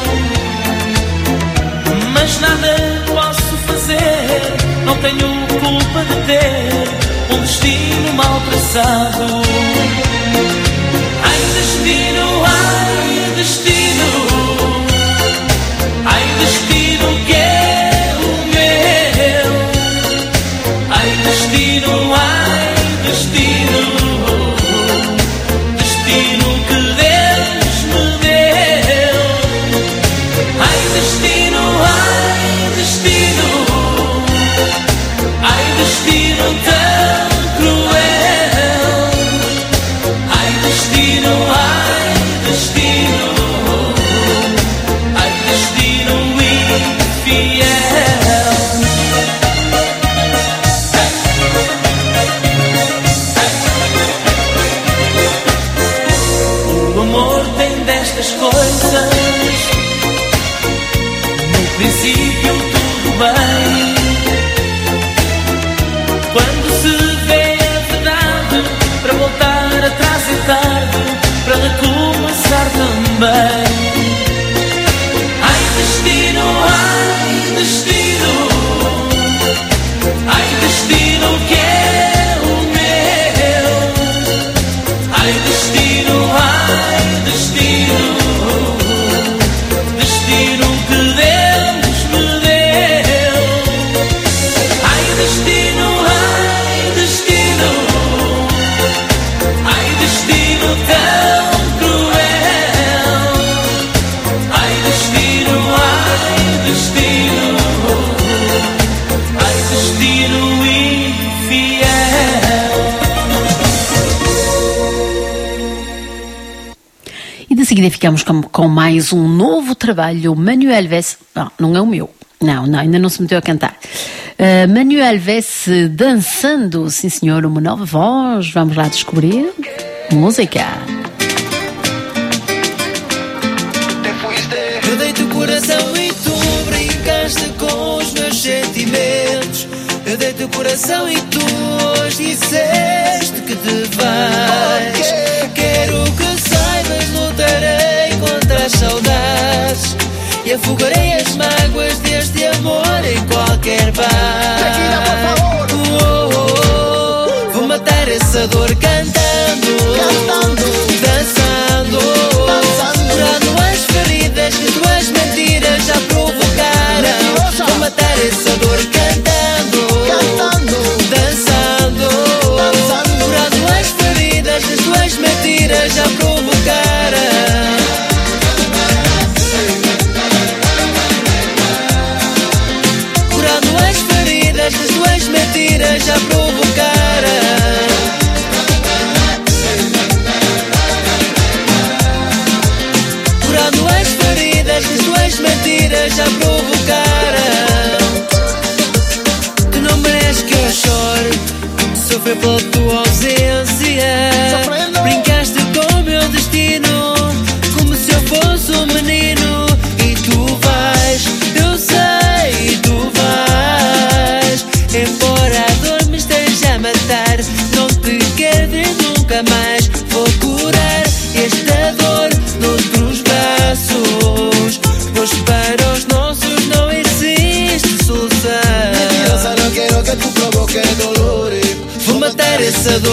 Mas nada posso fazer, não tenho culpa de ter um destino mal traçado. Ai destino, ai destino, ai destino que é o meu. Ai destino, ai destino, destino que Deus me deu. Ai destino, ai destino, ai destino tão cruel. Ai destino, ai destino, ai destino infiel. O amor tem destas coisas, no princípio tudo bem. Quando se vê a verdade, para voltar atrás é tarde, para recomeçar também. Ai destino, ai destino, ai destino que é o meu. Ai destino, ai destino, destino que Deus me deu. Ai destino, ai destino, ai destino tão cruel. Ai destino, ai destino, ai destino infiel. E de seguida ficamos com mais um novo trabalho. Manuel Vess, não é o meu, não, ainda não se meteu a cantar. Manuel Vess dançando, sim senhor, uma nova voz, vamos lá descobrir. Música. Eu dei-te o coração e tu brincaste com os meus sentimentos. Eu dei-te o coração e tu hoje disseste que te vais. Quero que saibas, lutarei contra as saudades e afogarei as mágoas deste amor em qualquer bar. Vou matar essa dor cantando, dançando, curando as feridas que tuas mentiras já provocaram. Vou matar essa dor cantando, dançando, curando as feridas que tuas mentiras já provocaram. Curando as feridas que tuas mentiras já provocaram. Curando as feridas que tuas mentiras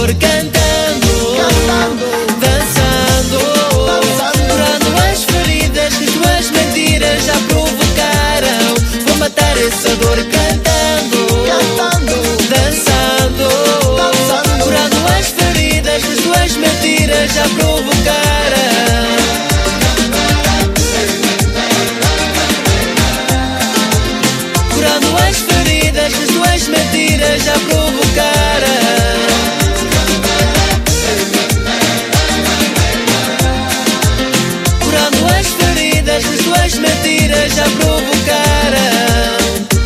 dor, cantando, dançando, curando as feridas que tuas mentiras já provocaram. Vou matar essa dor, cantando, dançando, curando as feridas que tuas mentiras já provocaram. Curando as feridas que tuas mentiras já provocaram. Curando as feridas que tuas mentiras já provocaram.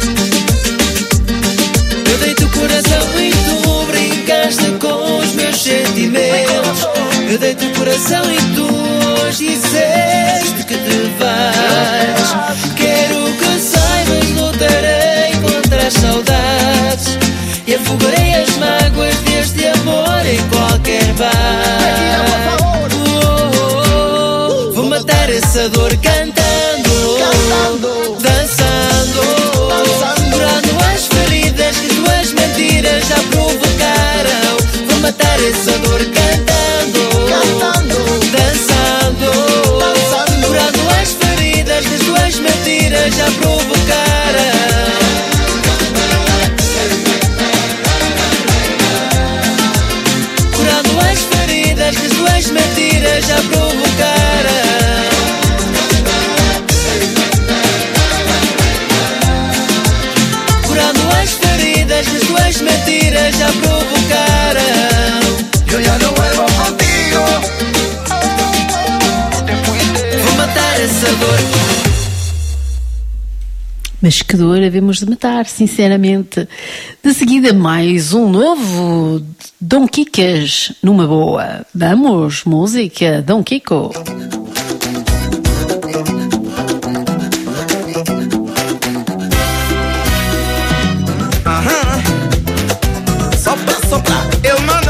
Eu dei-te o coração e tu brincaste com os meus sentimentos. Eu dei-te o coração e tu hoje disseste que te vais. Quero que saibas, lutarei contra as saudades e afogarei as mágoas deste amor em qualquer bar. Vou matar essa dor cantando, dançando, curando as feridas que tuas mentiras já provocaram. Vou matar essa dor cantando, dançando, curando as feridas que tuas mentiras já provocaram. Curando as feridas que tuas mentiras já provocaram. Curando as feridas que tuas mentiras já provocaram. Yo ya no vuelvo contigo. Vou matar essa dor. Mas que dor havemos de matar, sinceramente. De seguida, mais um novo Dom Quicas numa boa. Vamos, música, Dom Kiko. Sopra, eu mando.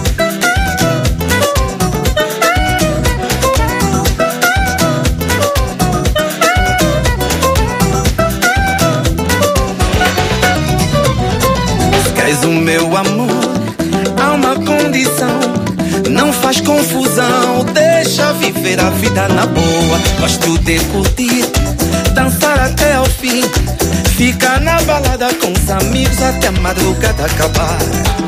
És o meu amor, há uma condição. Não faz confusão, deixa viver a vida na boa. Gosto de curtir, dançar até ao fim. Ficar na balada com os amigos até a madrugada acabar.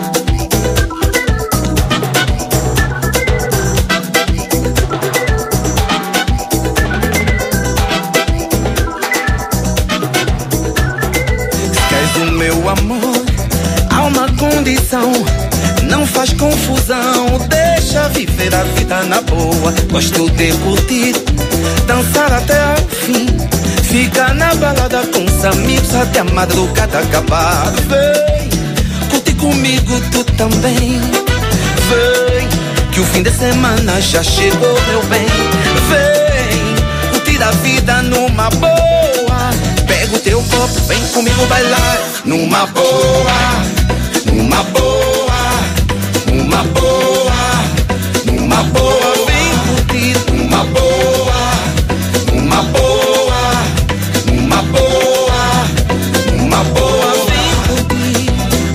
És o meu amor, há uma condição. Não faz confusão, deixa viver a vida na boa. Gosto de curtir, dançar até ao fim. Fica na balada com os amigos até a madrugada acabar. Vem, curte comigo tu também. Vem, que o fim de semana já chegou, meu bem. Vem, curtir a vida numa boa. Pega o teu copo, vem comigo bailar. Numa boa, numa boa, numa boa, numa boa. Vem curtir numa boa, numa boa, numa boa, numa boa. Vem curtir.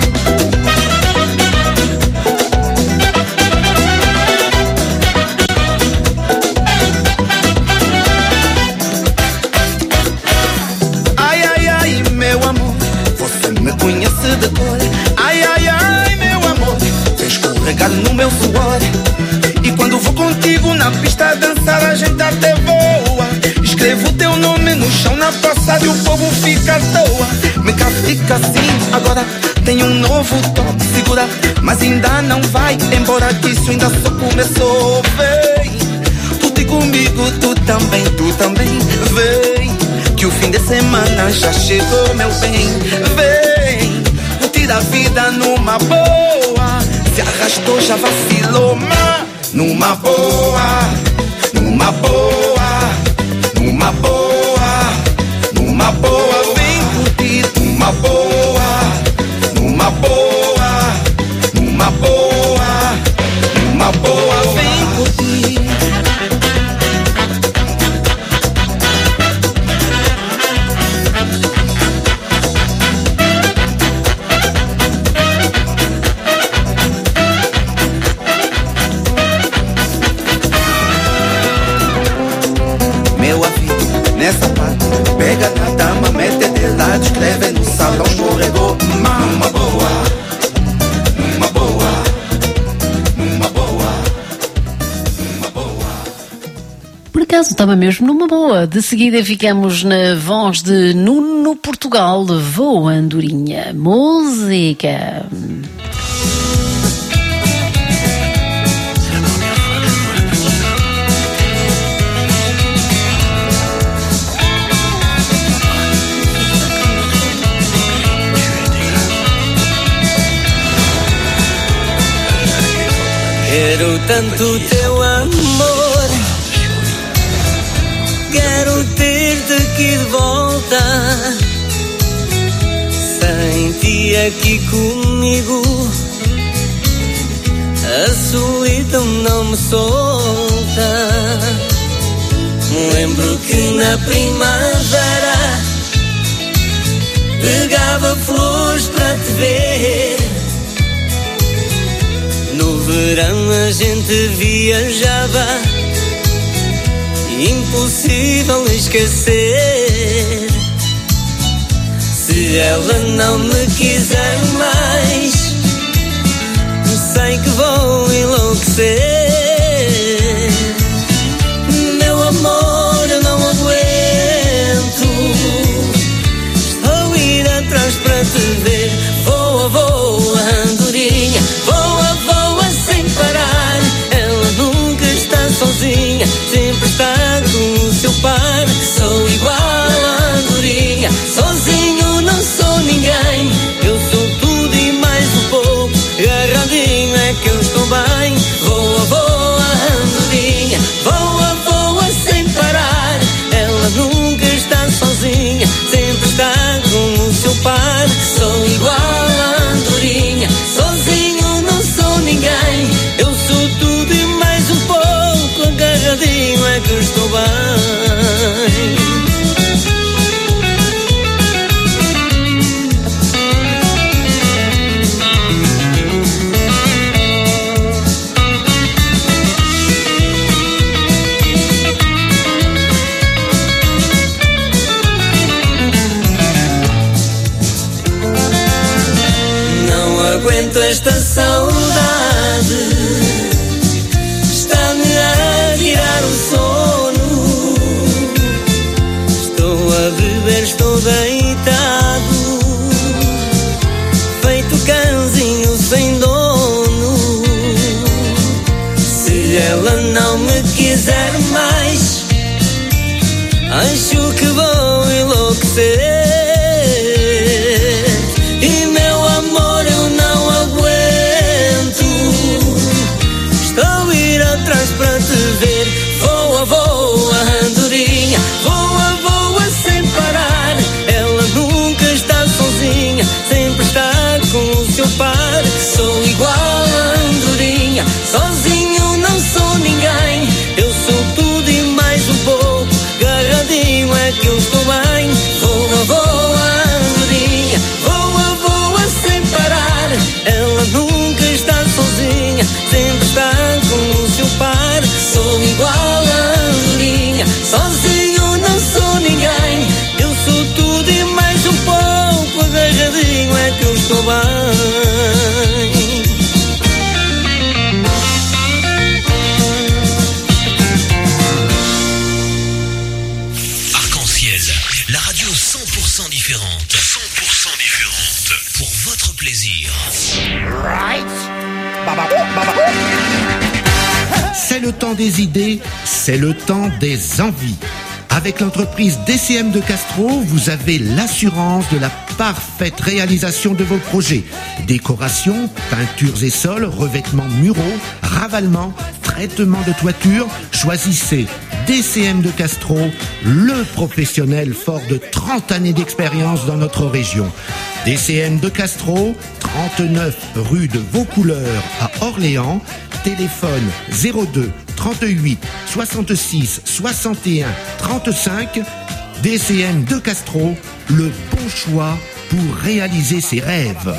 Ai, ai, ai, meu amor, você me conhece de cor. Ai, ai, ai, meu amor, vem escorregar no meu suor. E quando vou contigo na pista dançar, a gente até voa. Escrevo o teu nome no chão na passada e o povo fica à toa. Me fica assim, agora tem um novo toque. Segura, mas ainda não vai embora, que isso ainda só começou. Vem, curte comigo, tu também, vem, que o fim de semana já chegou, meu bem. Vem, curtir a vida numa boa. Se arrastou, já vacilou, mas numa boa, numa boa, numa boa, numa boa. Vem curtir numa boa, numa boa, numa boa, numa boa. Vem curtir. Por acaso estava mesmo numa boa. De seguida ficamos na voz de Nuno Portugal, Voa Andorinha. Música. Quero tanto teu amor, quero ter-te aqui de volta, sem ti aqui comigo, a solidão não me solta. Lembro que na primavera pegava flores para te ver. No verão a gente viajava, impossível esquecer. Se ela não me quiser mais, sei que vou enlouquecer. Meu amor, eu não aguento, estou a ir atrás para te ver. Voa, voa, andorinha, voa, voa sem parar. Ela nunca está sozinha, sempre está com o seu par. Sou igual a andorinha, sozinho não sou ninguém. Eu sou tudo e mais um pouco, agarradinho é que eu estou bem. Voa, voa, andorinha, voa, voa sem parar. Ela nunca está sozinha, sempre está com o seu par. Sou igual a andorinha, sozinho não sou ninguém. Eu sou tudo e mais um pouco, agarradinho é que eu estou bem. Aguento esta saudade, está-me a tirar o sono. Estou a beber, estou deitado, feito cãozinho sem dono. Se ela não me quiser mais, acho que vou enlouquecer. E meu amor, eu não aguento, estou a ir atrás para te ver. Voa, voa, andorinha, voa, voa sem parar. Ela nunca está sozinha, sempre está com o seu par. Sou igual a andorinha, sozinho não sou ninguém. Eu sou tudo e mais um pouco, agarradinho é que eu estou bem. Voa, voa, andorinha, voa, voa sem parar. Ela nunca está sozinha, sempre está com o seu par. Sou igual a andorinha, sozinho não sou ninguém. Eu sou tudo e mais um pouco, agarradinho é que eu estou bem. Arc-en-ciel, la radio 100% différente. 100% différente. Pour votre plaisir. C'est le temps des idées, c'est le temps des envies. Avec l'entreprise DCM de Castro, vous avez l'assurance de la parfaite réalisation de vos projets. Décoration, peintures et sols, revêtements muraux, ravalement, traitement de toiture. Choisissez DCM de Castro, le professionnel fort de 30 années d'expérience dans notre région. DCM de Castro, 39 rue de Vaucouleurs à Orléans. Téléphone 02 38 66 61 35. DCM de Castro, le bon choix pour réaliser ses rêves.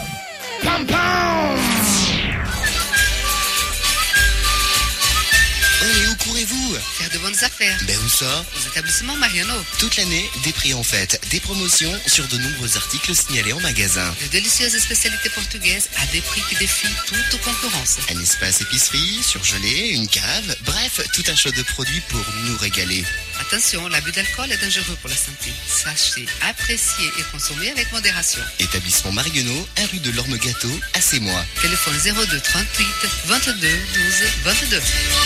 Allez, vous courez voulez-vous? Faire de bonnes affaires. Ben où ça? Aux établissements Mariano. Toute l'année, des prix en fête, des promotions sur de nombreux articles signalés en magasin. De délicieuses spécialités portugaises à des prix qui défient toute concurrence. Un espace épicerie, surgelé, une cave, bref, tout un choix de produits pour nous régaler. Attention, l'abus d'alcool est dangereux pour la santé. Sachez apprécier et consommer avec modération. Établissement Mariano, 1 rue de l'Orme-Gâteau, à Sémois. Téléphone 02 38 22 12 22.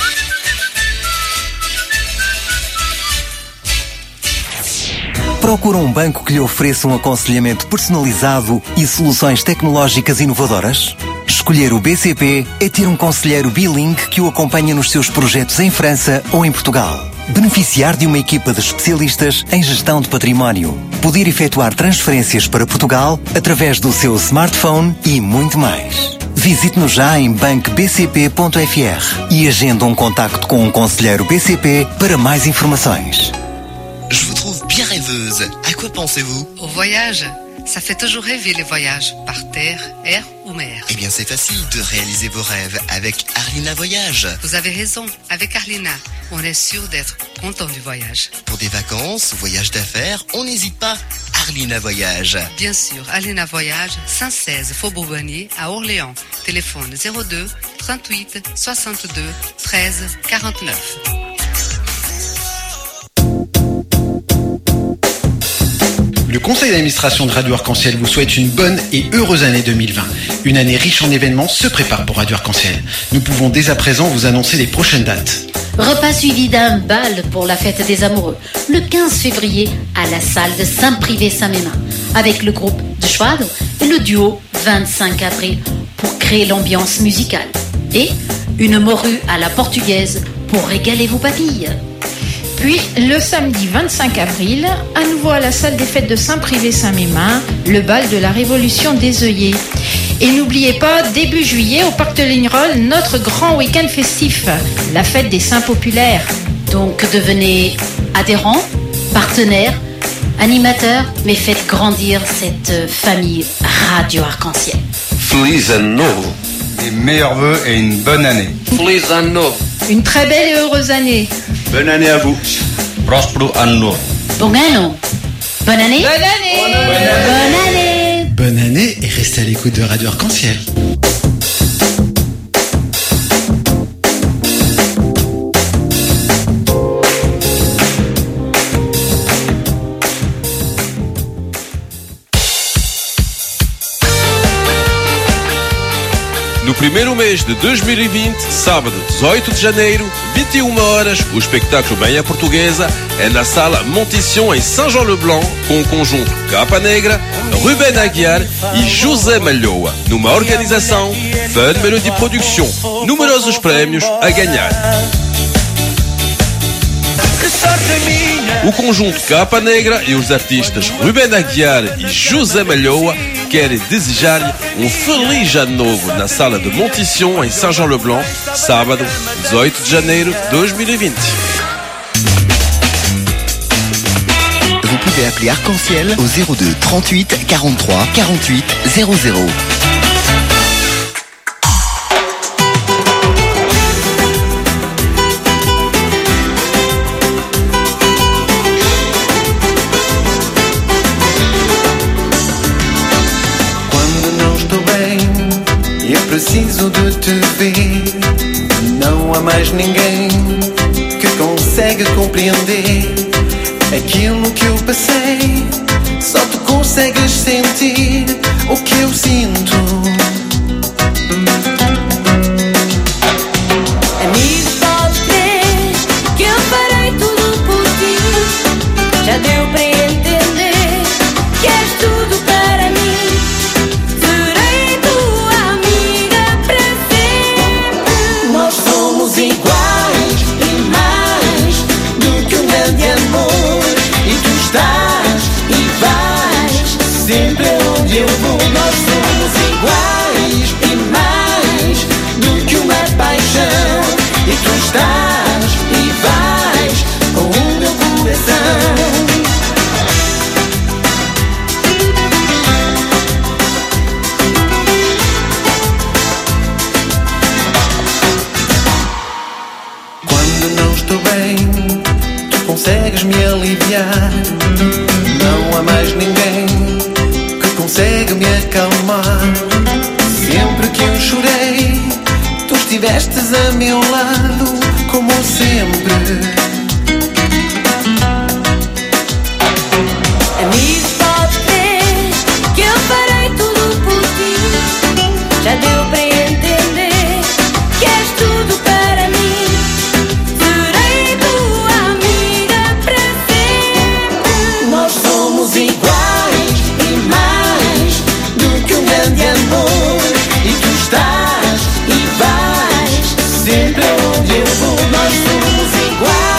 Procura um banco que lhe ofereça um aconselhamento personalizado e soluções tecnológicas inovadoras? Escolher o BCP é ter um conselheiro bilingue que o acompanha nos seus projetos em França ou em Portugal. Beneficiar de uma equipa de especialistas em gestão de património. Poder efetuar transferências para Portugal através do seu smartphone e muito mais. Visite-nos já em bancobcp.fr e agende um contacto com um conselheiro BCP para mais informações. Je vous trouve bien rêveuse. À quoi pensez-vous? Au voyage. Ça fait toujours rêver les voyages, par terre, air ou mer. Eh bien, c'est facile de réaliser vos rêves avec Arlina Voyage. Vous avez raison, avec Arlina, on est sûr d'être content du voyage. Pour des vacances, voyages d'affaires, on n'hésite pas. Arlina Voyage. Bien sûr, Arlina Voyage, 116 Faubourg Bonnier à Orléans. Téléphone 02 38 62 13 49. Le conseil d'administration de Radio Arc-en-Ciel vous souhaite une bonne et heureuse année 2020. Une année riche en événements se prépare pour Radio Arc-en-Ciel. Nous pouvons dès à présent vous annoncer les prochaines dates. Repas suivi d'un bal pour la fête des amoureux, le 15 février à la salle de Saint-Privé-Saint-Mémin, avec le groupe de Schwad et le duo 25 avril pour créer l'ambiance musicale. Et une morue à la portugaise pour régaler vos papilles. Puis, le samedi 25 avril, à nouveau à la salle des fêtes de Saint-Privé-Saint-Mémin, le bal de la Révolution des œillets. Et n'oubliez pas, début juillet, au Parc de Lignerolles, notre grand week-end festif, la fête des Saints populaires. Donc devenez adhérents, partenaires, animateurs, mais faites grandir cette famille Radio Arc-en-Ciel. Feliz Ano Novo. Les meilleurs vœux et une bonne année. Feliz Ano Novo. Une très belle et heureuse année. Bonne année à vous. Próspero Ano Novo. Bon anno. Bonne année. Bonne année. Bonne année. Bonne année et restez à l'écoute de Radio Arc-en-Ciel. No primeiro mês de 2020, sábado 18 de janeiro, 21 horas, o espetáculo Bem à Portuguesa é na Sala Montição em Saint-Jean-le-Blanc, com o conjunto Capa Negra, Ruben Aguiar e José Malhoa, numa organização Fun Melody Production. Numerosos prémios a ganhar. O conjunto Capa Negra e os artistas Ruben Aguiar e José Malhoa querem desejar-lhe um feliz ano novo na sala de Montição em Saint-Jean-le-Blanc, sábado 18 de janeiro de 2020. Vous pouvez appeler Arc-en-Ciel au 02 38 43 48 00. Preciso de te ver. Não há mais ninguém que consegue compreender aquilo que eu passei. Só tu consegues sentir o que eu sinto. Amigo, podes crer que eu farei tudo por ti. Já deu para entender que és tudo para mim. Iguais e mais do que um grande amor. E tu estás e vais sempre onde eu vou. Nós somos iguais. estou bem, tu consegues me aliviar. Não há mais ninguém que consegue me acalmar. Sempre que eu chorei, tu estivestes a meu lado, como sempre. Amigo, podes crer que eu farei tudo por ti. Já deu para entender que és tudo para mim. Serei tua amiga para sempre. Nós somos iguais e mais do que um grande amor. E tu estás e vais sempre onde eu vou. Nós somos iguais.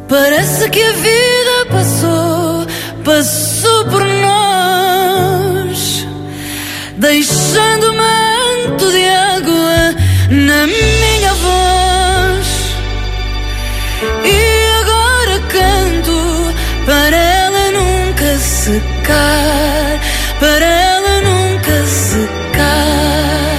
Parece que a vida passou por nós, deixando manto de água na minha voz. E agora canto para ela nunca secar, para ela nunca secar.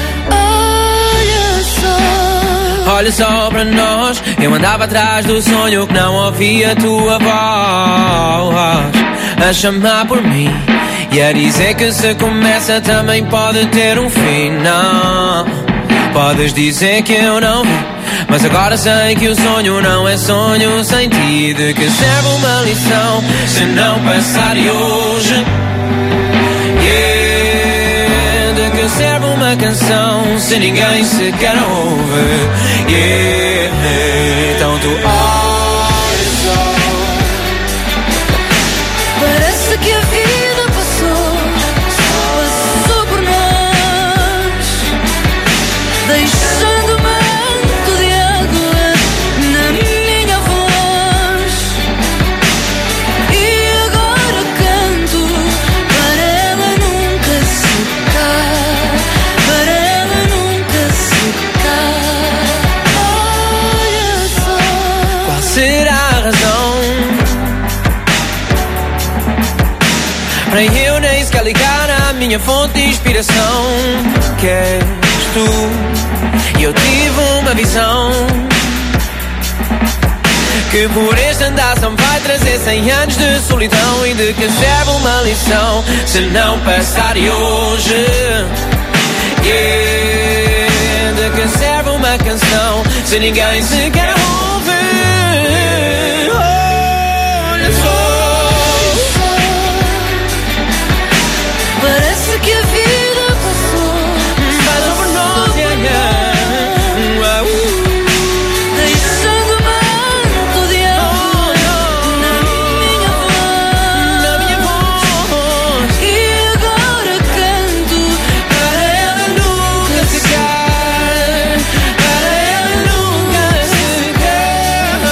Olha só para nós, eu andava atrás do sonho que não ouvia a tua voz a chamar por mim e a dizer que se começa também pode ter um fim. Não, podes dizer que eu não vi, mas agora sei que o sonho não é sonho sem ti. De que serve uma lição se não passar de hoje? De que serve uma canção se ninguém sequer ouve? Então tu olha só. Parece que a vida passou por nós, deixando manto de água na minha voz. E agora canto para ela nunca secar, para ela nunca secar. Olha só. Qual será a razão para eu nem sequer ligar à minha fonte de inspiração, que és tu? E eu tive uma visão que por este andar só me vai trazer 100 anos de solidão. E de que serve uma lição se não passar de hoje? De que serve uma canção se ninguém sequer ouve? Olha só. Parece que a vida passou por nós, deixando manto de água na minha voz. E agora canto para ela nunca secar, para ela nunca secar.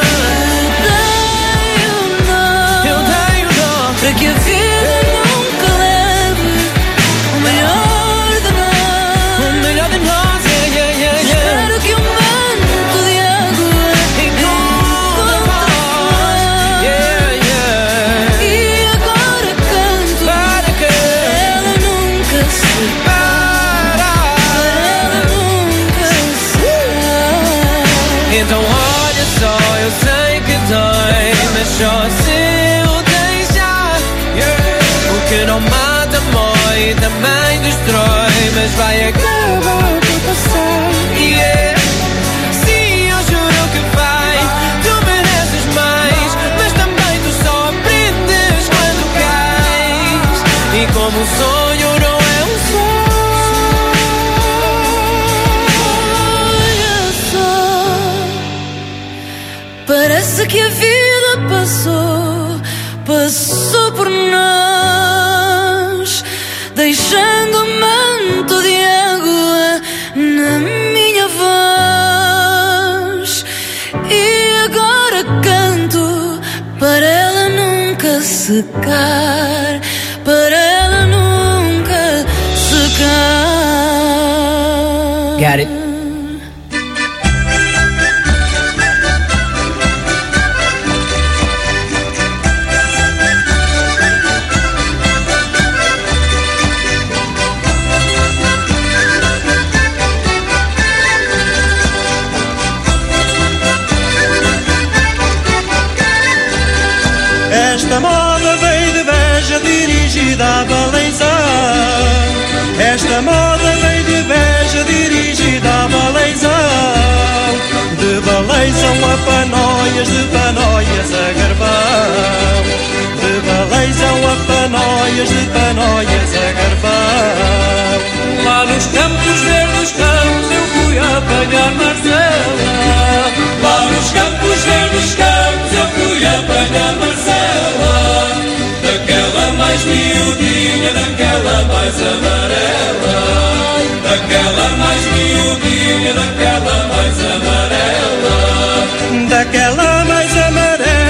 Eu tenho dó para que a vida nunca leve o melhor de nós. O melhor de nós, Espero que o manto de água encontre nós. E agora canto para que ela nunca secar, para ela nunca secar. Então olha só, eu sei que dói, mas só se eu deixar. Porque não mata, mói, também destrói, mas vai acabar por passar. Sim, eu juro que vai, tu mereces mais, mas também tu só aprendes quando cais. E como um sonho não é um sonho. Olha só, parece que a vida passou por nós, deixando manto de água na minha voz. E agora canto para ela nunca secar, para ela nunca secar. Got it. Esta moda veio de Beja, dirigida a Baleizão. Esta moda veio de Beja, dirigida a Baleizão. De Baleizão a Panóias, de Panóias a Garbão. De Baleizão a Panóias, de Panóias a Garbão. Lá nos Campos Verdes Campos eu fui apanhar Marcela. Lá nos Campos Verdes Campos eu fui apanhar Marcela. Daquela mais miudinha, daquela mais amarela. Daquela mais miudinha, daquela mais amarela. Daquela mais amarela.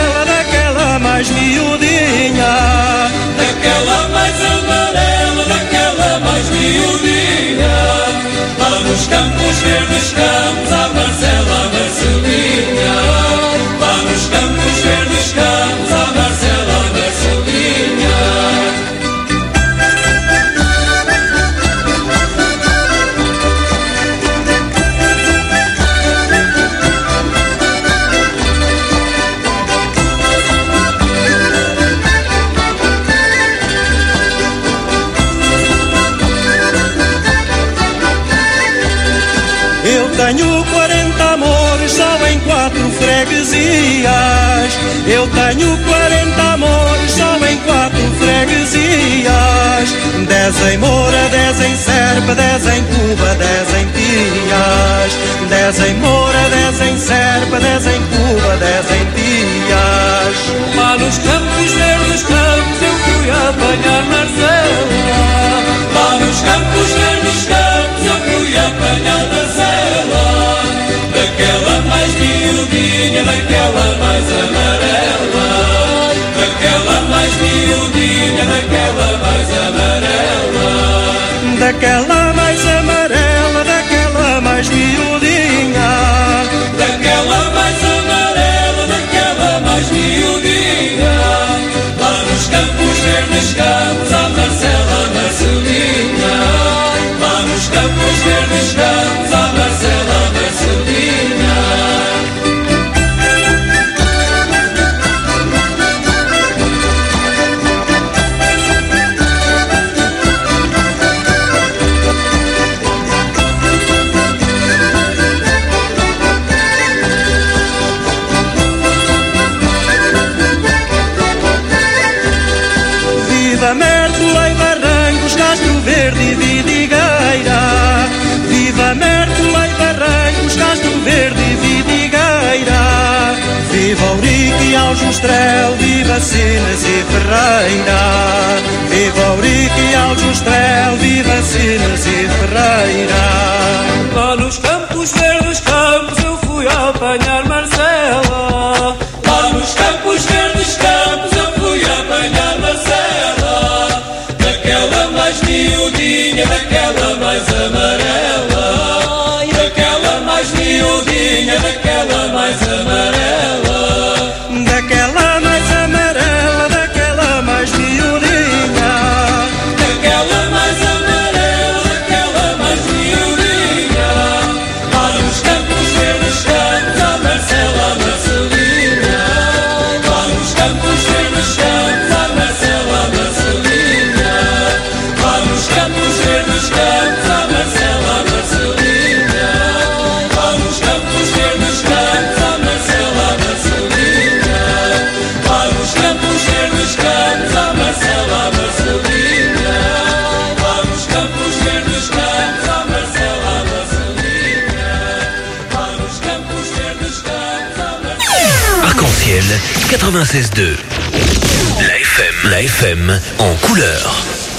tenho 40 amores só em 4 freguesias. Eu tenho 40 amores só em 4 freguesias. 10 em Moura, 10 em Serpa, 10 em Cuba, 10 em Pias. 10 em Moura, 10 em Serpa, 10 em Cuba, 10 em Pias. Lá nos campos verdes campos eu fui apanhar Marcela. Lá nos campos verdes campos eu fui apanhar Marcela. Daquela mais miudinha, daquela mais amarela. Daquela mais miudinha, daquela mais amarela. Daquela mais amarela, daquela mais miudinha. Daquela mais amarela, daquela mais miudinha. Lá nos campos verdes campos a Marcela, a Marcelinha. Lá nos campos verdes campos a Marcela, a Marcelinha. Viva Mértola e Barrancos, Castro Verde e Vidigueira. Viva Mértola e Barrancos, Castro Verde e Vidigueira. Viva Ourique e Aljustrel, viva Sines e Ferreira. Viva Ourique e Aljustrel, viva Sines e Ferreira. Lá nos campos verdes campos eu fui apanhar Marcela. Lá nos campos verdes campos eu fui apanhar Marcela. Daquela mais miudinha, daquela mais amarela. Daquela mais miudinha, daquela mais amarela. Daquela mais amarela, daquela mais miudinha. Daquela mais amarela, daquela mais miudinha. Lá nos campos verdes campos a Marcela, a Marcelinha. Lá nos campos verdes campos a Marcela, a Marcelinha. Lá nos campos verdes campos a Marcela, a Marcelinha. Lá nos campos verdes campos a Marcela, a Marcelinha. Lá nos campos verdes campos a Marcela, a Marcelinha. Lá nos campos verdes campos a Marcela, a Marcelinha. Lá nos campos verdes campos a Marcela. Arc-en-ciel 96.2. La FM en couleur.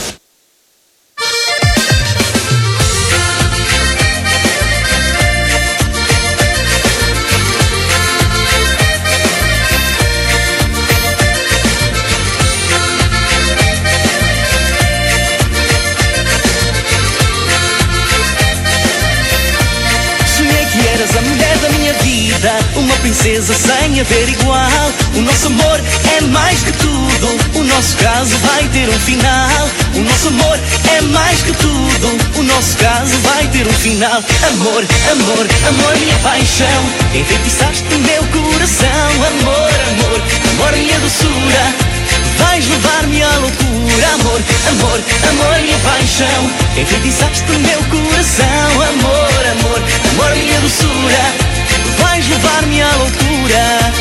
Sonhei que eras a mulher da minha vida, uma princesa sem haver igual. O nosso amor é mais que tudo, o nosso caso vai ter um final. O nosso amor é mais que tudo, o nosso caso vai ter um final. Amor, amor, amor, minha paixão, enfeitiçaste o meu coração. Amor, amor, amor, minha doçura, vais levar-me à loucura. Amor, amor, amor, minha paixão, enfeitiçaste o meu coração. Amor, amor, amor, minha doçura, vais levar-me à loucura.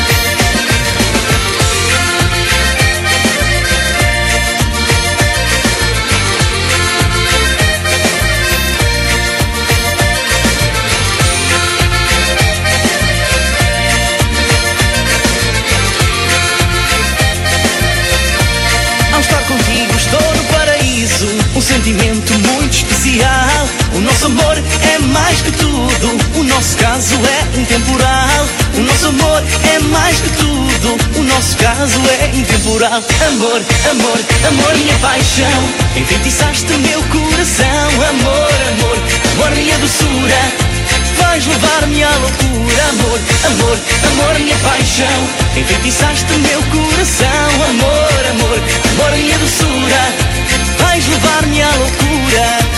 Ao estar contigo estou no paraíso, um sentimento muito especial. O nosso amor é mais que tudo, o nosso caso é intemporal. O nosso amor é mais que tudo, o nosso caso é intemporal. Amor, amor, amor, minha paixão, enfeitiçaste o meu coração. Amor, amor, amor, minha doçura, vais levar-me à loucura. Amor, amor, amor, minha paixão, enfeitiçaste o meu coração. Amor, amor, amor, minha doçura, vais levar-me à loucura.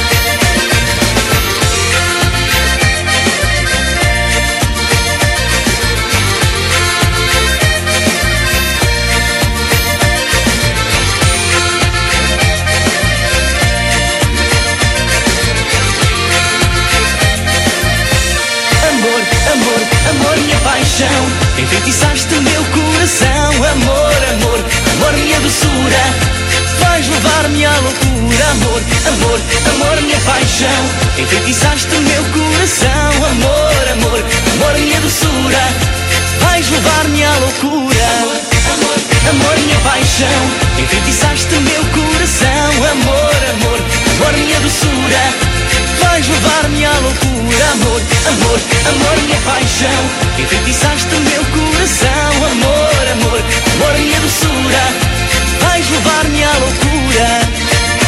enfeitiçaste meu coração. Amor, amor, amor, minha doçura, vais levar-me à loucura. Amor, amor, amor, minha paixão, enfeitiçaste meu coração. Amor, amor, amor, minha doçura, vais levar-me à loucura. Amor, amor, minha paixão, enfeitiçaste meu coração. Amor, amor, amor, minha doçura, vais levar-me à loucura. Amor, amor, amor, minha paixão, enfeitiçaste meu coração. Amor, amor, amor, minha doçura, vais levar-me à loucura.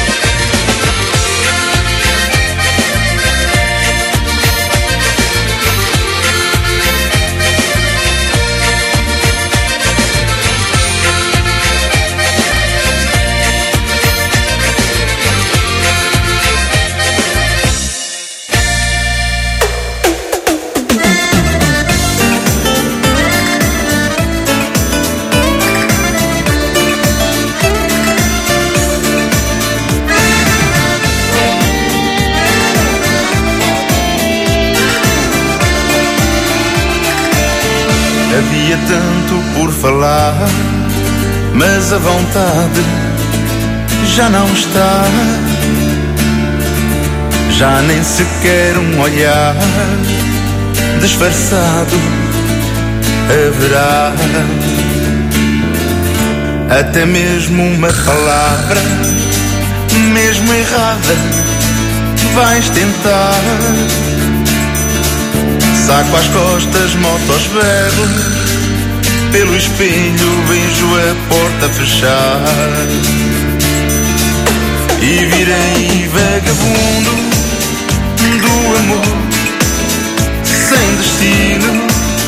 Havia tanto por falar, mas a vontade já não está. Já nem sequer um olhar disfarçado haverá. Até mesmo uma palavra, mesmo errada, vais tentar. Saco às costas, moto aos berros, pelo espelho vejo a porta fechar. E virei vagabundo do amor sem destino.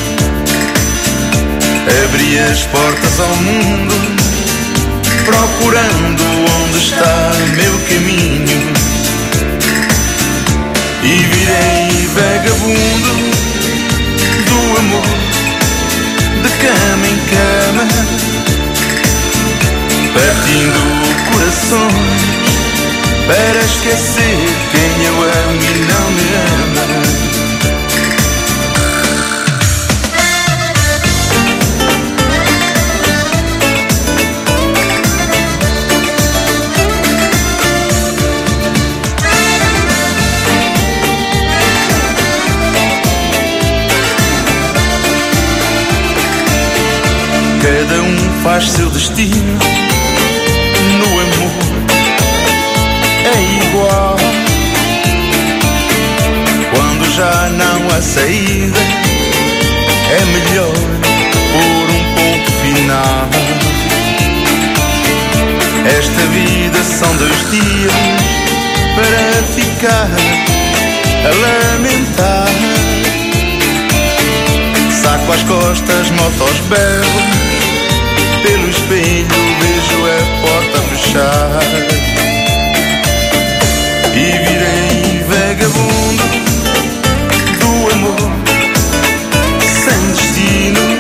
Abri as portas ao mundo, procurando onde está meu caminho. E virei vagabundo do amor, de cama em cama, partindo corações para esquecer quem eu amo e não me ama. Cada um faz seu destino, no amor é igual. Quando já não há saída, é melhor pôr um ponto final. Esta vida são 2 dias para ficar a lamentar. Saco às costas, moto aos berros, pelo espelho vejo a porta fechar. E virei vagabundo do amor sem destino.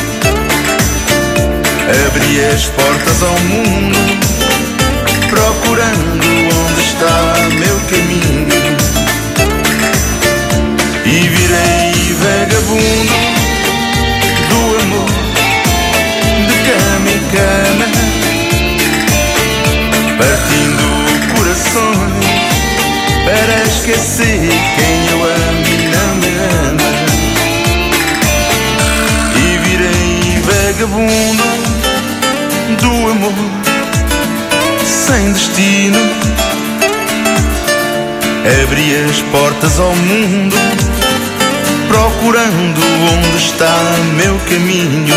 Abri as portas ao mundo, procurando onde está meu caminho. E virei vagabundo do amor, de cama em cama, partindo corações para esquecer quem eu amo e não me ama. E virei vagabundo do amor sem destino. Abri as portas ao mundo, procurando onde está meu caminho.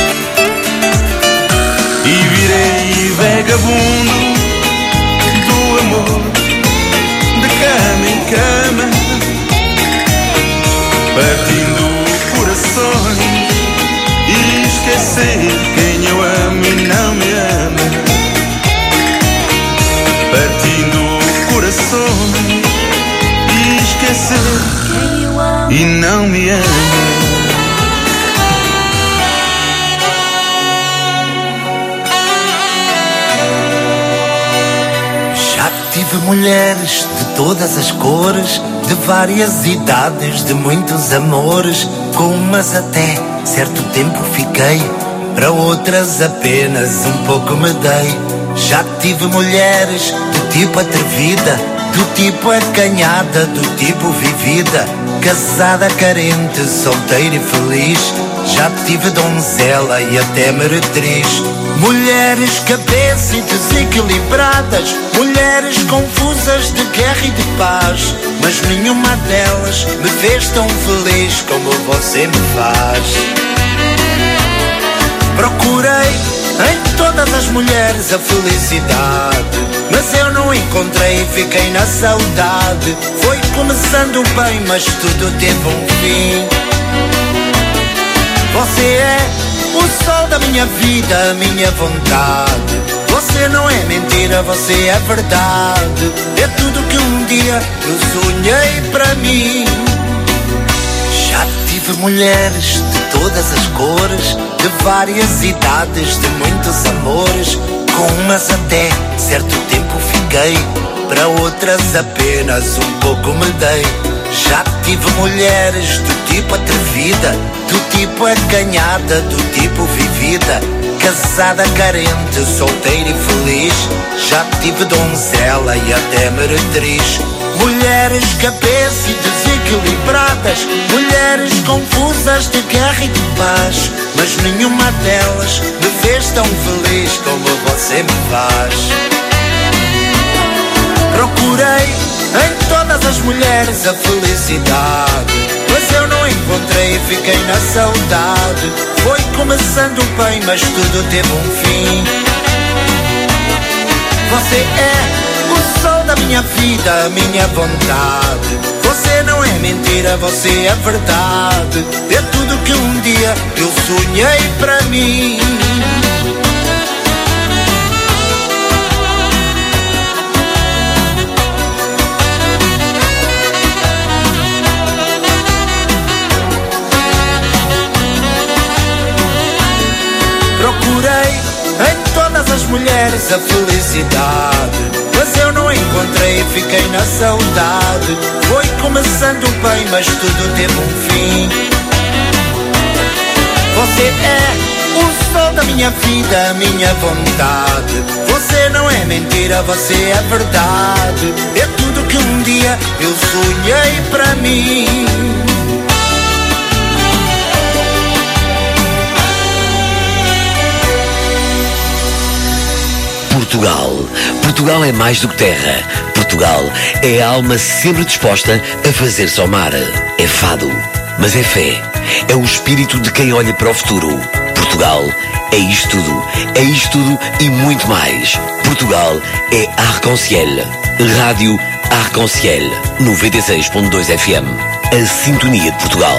E virei vagabundo do amor, de cama em cama, partindo corações e esquecer quem eu amo e não me ama. Partindo corações e esquecer quem eu amo e não me ama. Tive mulheres de todas as cores, de várias idades, de muitos amores. Com umas até certo tempo fiquei, para outras apenas um pouco me dei. Já tive mulheres do tipo atrevida, do tipo acanhada, do tipo vivida, casada, carente, solteira e feliz. Já tive donzela e até meretriz. Mulheres cabeças e desequilibradas, mulheres confusas de guerra e de paz, mas nenhuma delas me fez tão feliz como você me faz. Procurei em todas as mulheres a felicidade, mas eu não encontrei e fiquei na saudade. Foi começando bem, mas tudo teve um fim. Você é o sol da minha vida, a minha vontade. Você não é mentira, você é verdade. É tudo que um dia eu sonhei para mim. Já tive mulheres de todas as cores, de várias idades, de muitos amores. Com umas até certo tempo fiquei, para outras apenas um pouco me dei. Já tive mulheres do tipo atrevida, do tipo acanhada, do tipo vivida, casada, carente, solteira e feliz. Já tive donzela e até meretriz. Mulheres cabeças e desequilibradas, mulheres confusas de guerra e de paz, mas nenhuma delas me fez tão feliz como você me faz. Procurei em todas as mulheres a felicidade, mas eu não encontrei e fiquei na saudade. Foi começando bem, mas tudo teve um fim. Você é o sol da minha vida, a minha vontade. Você não é mentira, você é verdade. É tudo que um dia eu sonhei para mim. Procurei em todas as mulheres a felicidade, mas eu não encontrei e fiquei na saudade. Foi começando bem, mas tudo teve um fim. Você é o sol da minha vida, a minha vontade. Você não é mentira, você é verdade. É tudo que um dia eu sonhei para mim. Portugal é mais do que terra. Portugal é a alma sempre disposta a fazer-se ao mar. É fado, mas é fé. É o espírito de quem olha para o futuro. Portugal é isto tudo e muito mais. Portugal é Arc-en-Ciel. Rádio Arc-en-Ciel 96.2 FM. A sintonia de Portugal.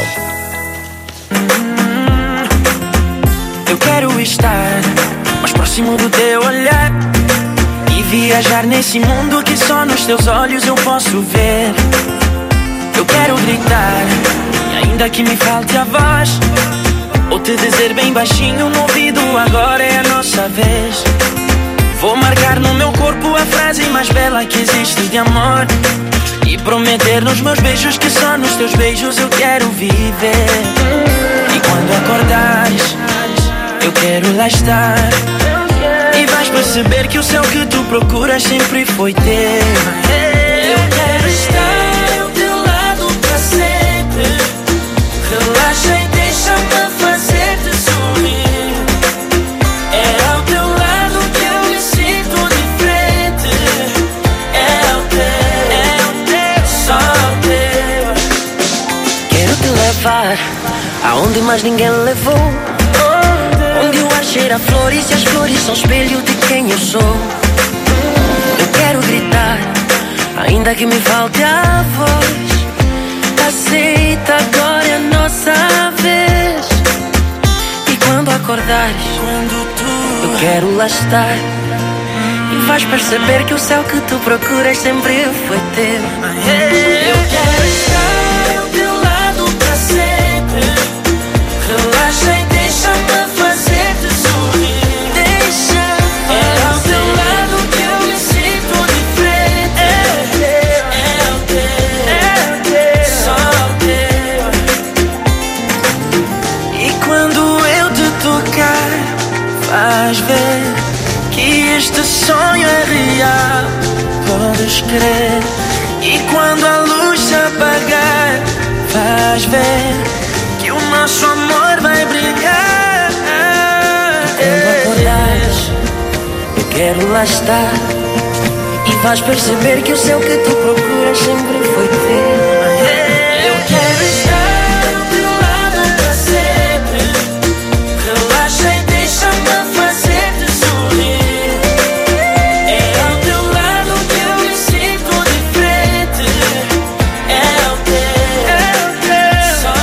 Eu quero estar mais próximo do teu olhar e viajar nesse mundo que só nos teus olhos eu posso ver. Eu quero gritar, e ainda que me falte a voz, ou te dizer bem baixinho no ouvido, agora é a nossa vez. Vou marcar no meu corpo a frase mais bela que existe de amor e prometer nos meus beijos que só nos teus beijos eu quero viver. E quando acordares, eu quero lá estar, e vais perceber que o céu que tu procuras sempre foi teu. Eu quero estar ao teu lado para sempre. Relaxa e deixa-me fazer-te sorrir. É ao teu lado que eu me sinto diferente. É o teu, só o teu. Quero te levar aonde mais ninguém levou, onde o ar cheira a flores e as flores são espelho de quem eu sou. Eu quero gritar, ainda que me falte a voz. Aceita, agora é a nossa vez. E quando acordares, eu quero lá estar, e vais perceber que o céu que tu procuras sempre foi teu. Eu quero estar ao teu lado para sempre. Relaxa e deixa-me fazer-te sorrir. Deixa, é ao teu lado que eu me sinto diferente. este sonho é real, podes crer. E quando a luz se apagar, vais ver que o nosso amor vai brilhar. Quando acordares, eu quero lá estar, e vais perceber que o céu que tu procuras sempre foi teu. Eu quero estar ao teu lado para sempre. Relaxa e deixa-me fazer-te sorrir. É ao teu lado que eu me sinto diferente. É ao teu, só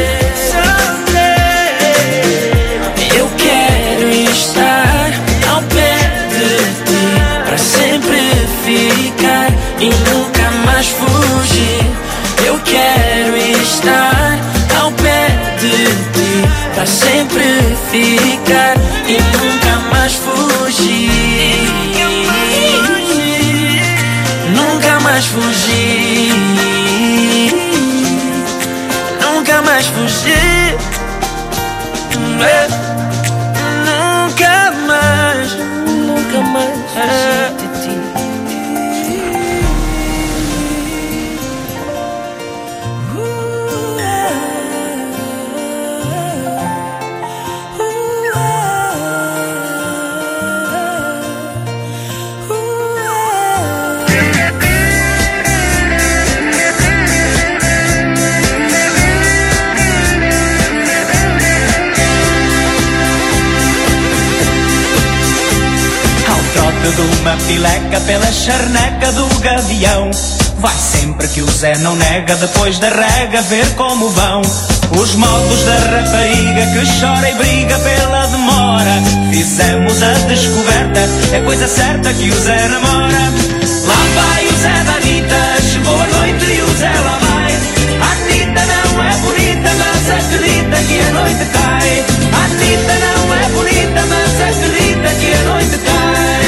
teu. Eu quero estar ao pé de ti, para sempre ficar e nunca mais fugir. Eu quero estar ao pé de ti, para sempre ficar e nunca mais fugir. Nunca mais fugir. Nunca mais fugir. Nunca mais. Nunca mais fugir de ti. De uma pileca pela charneca do gavião. Vai sempre que o Zé não nega, depois da rega ver como vão os modos da rapariga que chora e briga pela demora. Fizemos a descoberta, é coisa certa que o Zé namora. Lá vai o Zé da Anitta, chegou a noite e o Zé lá vai. A Anitta não é bonita, mas acredita que a noite cai. A Anitta não é bonita, mas acredita que a noite cai.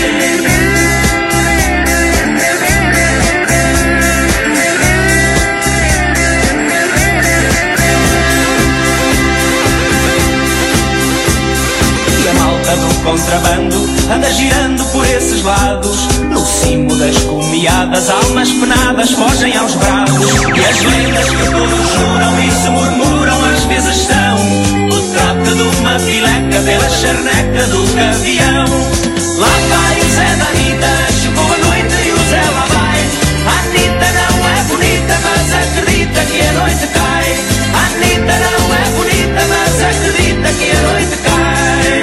Do contrabando anda girando por esses lados. No cimo das comiadas, almas penadas fogem aos brados. E as lendas que todos juram e se murmuram às vezes são o trote de uma pileca pela charneca do gavião. Lá vai o Zé da Anitta, chegou a noite e o Zé lá vai. A Anitta não é bonita, mas acredita que a noite cai. A Anitta não é bonita, mas acredita que a noite cai.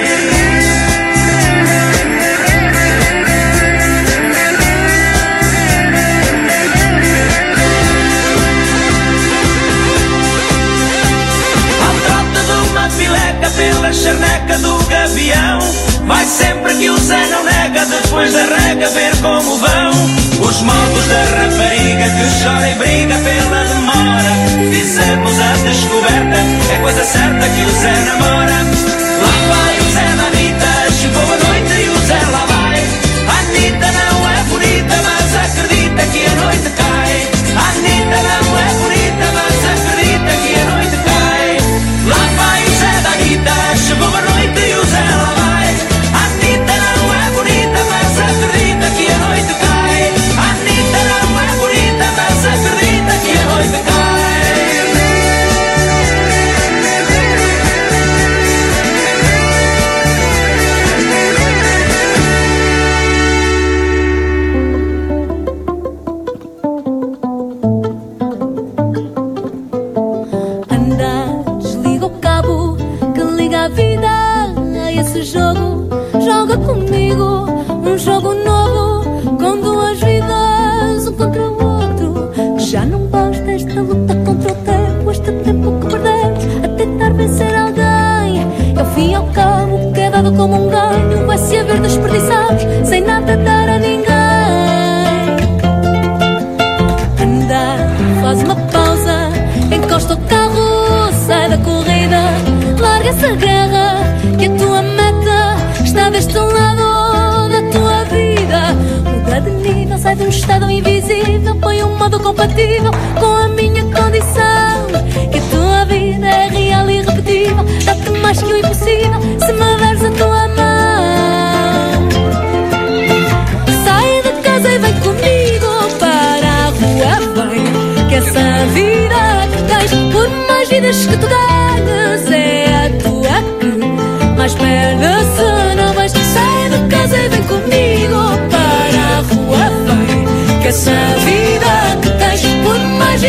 Pela charneca do gavião, vai sempre que o Zé não nega, depois da rega ver como vão os modos da rapariga que chora e briga pela demora. Fizemos a descoberta, é coisa certa que o Zé namora. Lá vai o Zé da Anitta, chegou a noite e o Zé lá vai. A Anitta não é bonita, mas acredita que a noite cai. A Anitta não é bonita, mas acredita que a noite cai. Lá vai o Zé da Anitta, chegou a noite e o Zé lá vai. A Anitta não é bonita, mas acredita que a noite cai. A Anitta não é bonita, mas acredita que a noite cai. Joga comigo um jogo novo, com duas vidas, um contra o outro. Que já não basta esta luta contra o tempo, este tempo que perdemos a tentar vencer alguém. E ao fim e ao cabo, o que é dado como um ganho vai se haver desperdiçados sem nada dar a ninguém. Anda, faz uma pausa, encosta o carro, sai da corrida, larga essa guerra, que a tua meta está deste lado da tua vida. Muda de nível, sai de um estado invisível, põe um modo compatível com a minha condição. Que a tua vida é real e irrepetível, dá-te mais que o impossível se me deres a tua mão.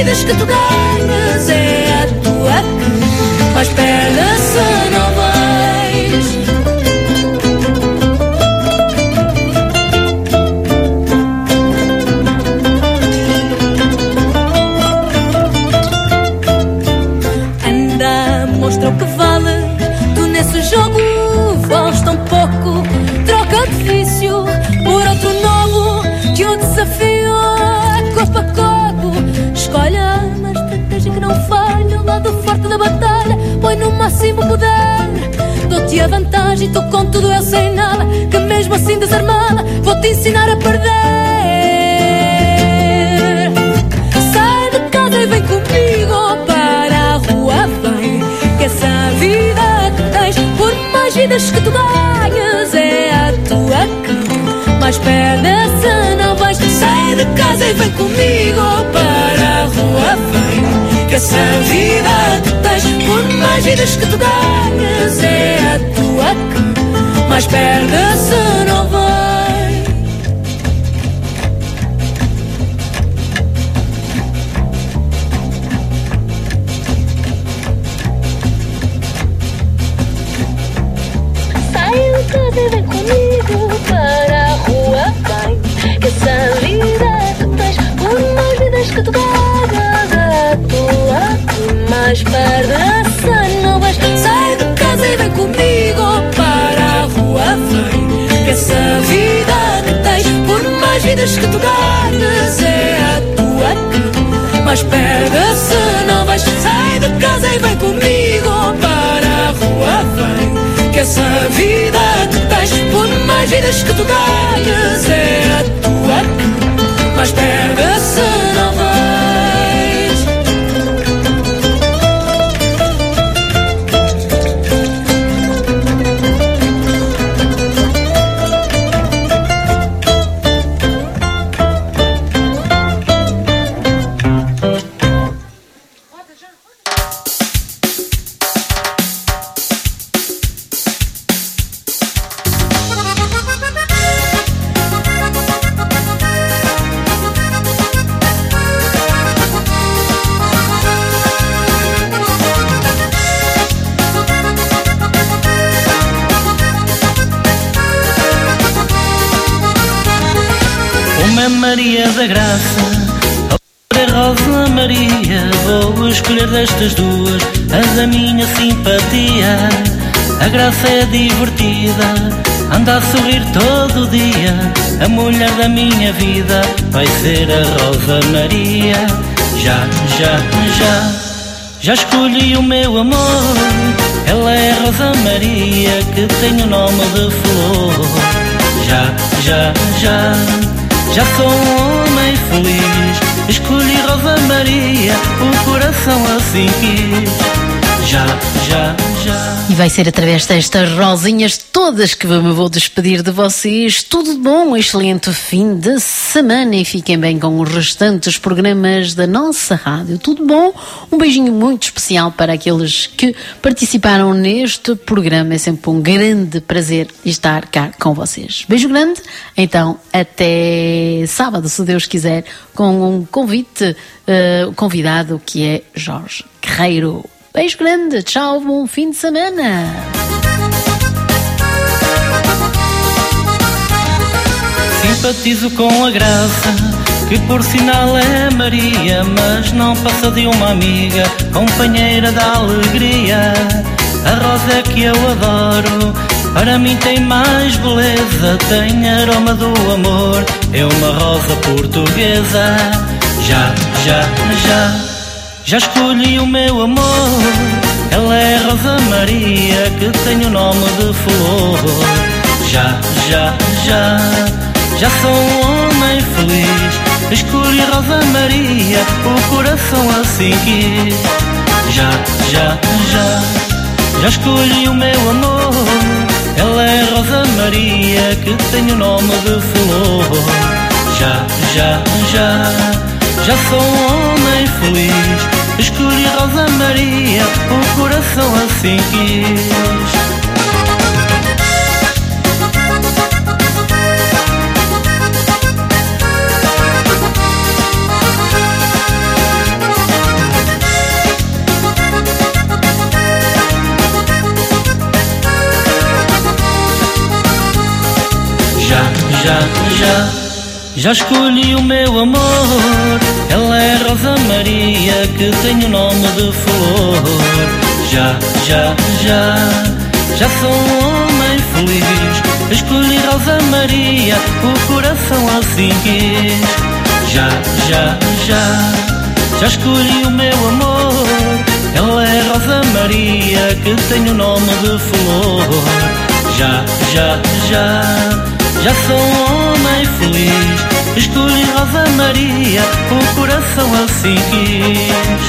vidas que tu ganhas é a tua que mais perda se não vais. Anda, mostra o que vale. Tu nesse jogo vales tão pouco. Troca de vício por outro novo, que o desafio é corpo a corpo. Escolhe uma estratégia que não falha, o lado forte da batalha, põe no máximo poder. Dou-te a vantagem e tu com tudo eu sem nada, que mesmo assim desarmada vou-te ensinar a perder. Sai de casa e vem comigo para a rua, vem, que essa vida que tens, por mais vidas que tu ganhas, é a tua que mais perda se não vais. Sai de casa e vem comigo para a rua, vem, que essa vida que tens, por mais vidas que tu ganhas, é a tua que mais perda se não vais. E vem comigo para a rua, vem, que essa vida que tens, por mais vidas que tu ganhas, a tua que mais perda-se não vais. Sai de casa e vem comigo para a rua, vem, que essa vida que tens, por mais vidas que tu ganhas, é a tua que mais perda-se não vais. Sai de casa e vem comigo para a rua, vem, que essa vida que tens, por mais vidas que tu ganhas, é a tua que mais perda se não vais. Maria da Graça, a Rosa Maria, vou escolher destas duas a da minha simpatia. A Graça é divertida, anda a sorrir todo dia, a mulher da minha vida vai ser a Rosa Maria. Já escolhi o meu amor, ela é a Rosa Maria, que tem o nome de flor. Já sou um homem feliz, escolhi Rosa Maria, o coração assim quis. E vai ser através destas rosinhas todas que me vou despedir de vocês. Tudo de bom, um excelente fim de semana e fiquem bem com os restantes programas da nossa rádio. Tudo bom? Um beijinho muito especial para aqueles que participaram neste programa. É sempre um grande prazer estar cá com vocês. Beijo grande. Então, até sábado, se Deus quiser, com um convidado que é Jorge Guerreiro. Beijo grande, tchau, bom fim de semana. Simpatizo com a Graça, que por sinal é Maria, mas não passa de uma amiga, companheira da alegria. A Rosa é que eu adoro, para mim tem mais beleza, tem aroma do amor, é uma rosa portuguesa. Já escolhi o meu amor, ela é a Rosa Maria, que tem o nome de flor. Já sou um homem feliz, escolhi Rosa Maria, o coração assim quis. Já escolhi o meu amor, ela é a Rosa Maria, que tem o nome de flor. Já sou um homem feliz, escolhi Rosa Maria, o coração assim quis. Já escolhi o meu amor. Ela é Rosa Maria, que tem o nome de flor. Já sou um homem feliz. Escolhi Rosa Maria, o coração assim quis. Já escolhi o meu amor. Ela é Rosa Maria, que tem o nome de flor. Já sou um homem feliz. Escolhi Rosa Maria, o coração assim quis.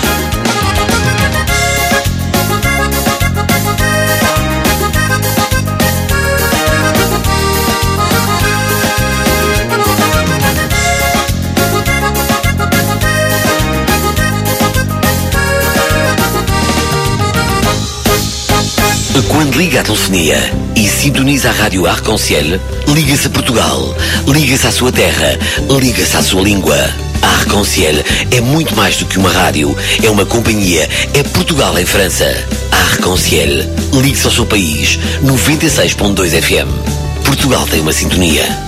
Quando liga a telefonia e sintoniza a rádio Arc-en-Ciel, liga-se a Portugal, liga-se à sua terra, liga-se à sua língua. A Arc-en-Ciel é muito mais do que uma rádio, é uma companhia, é Portugal em França. A Arc-en-Ciel, ligue-se ao seu país, 96.2 FM. Portugal tem uma sintonia.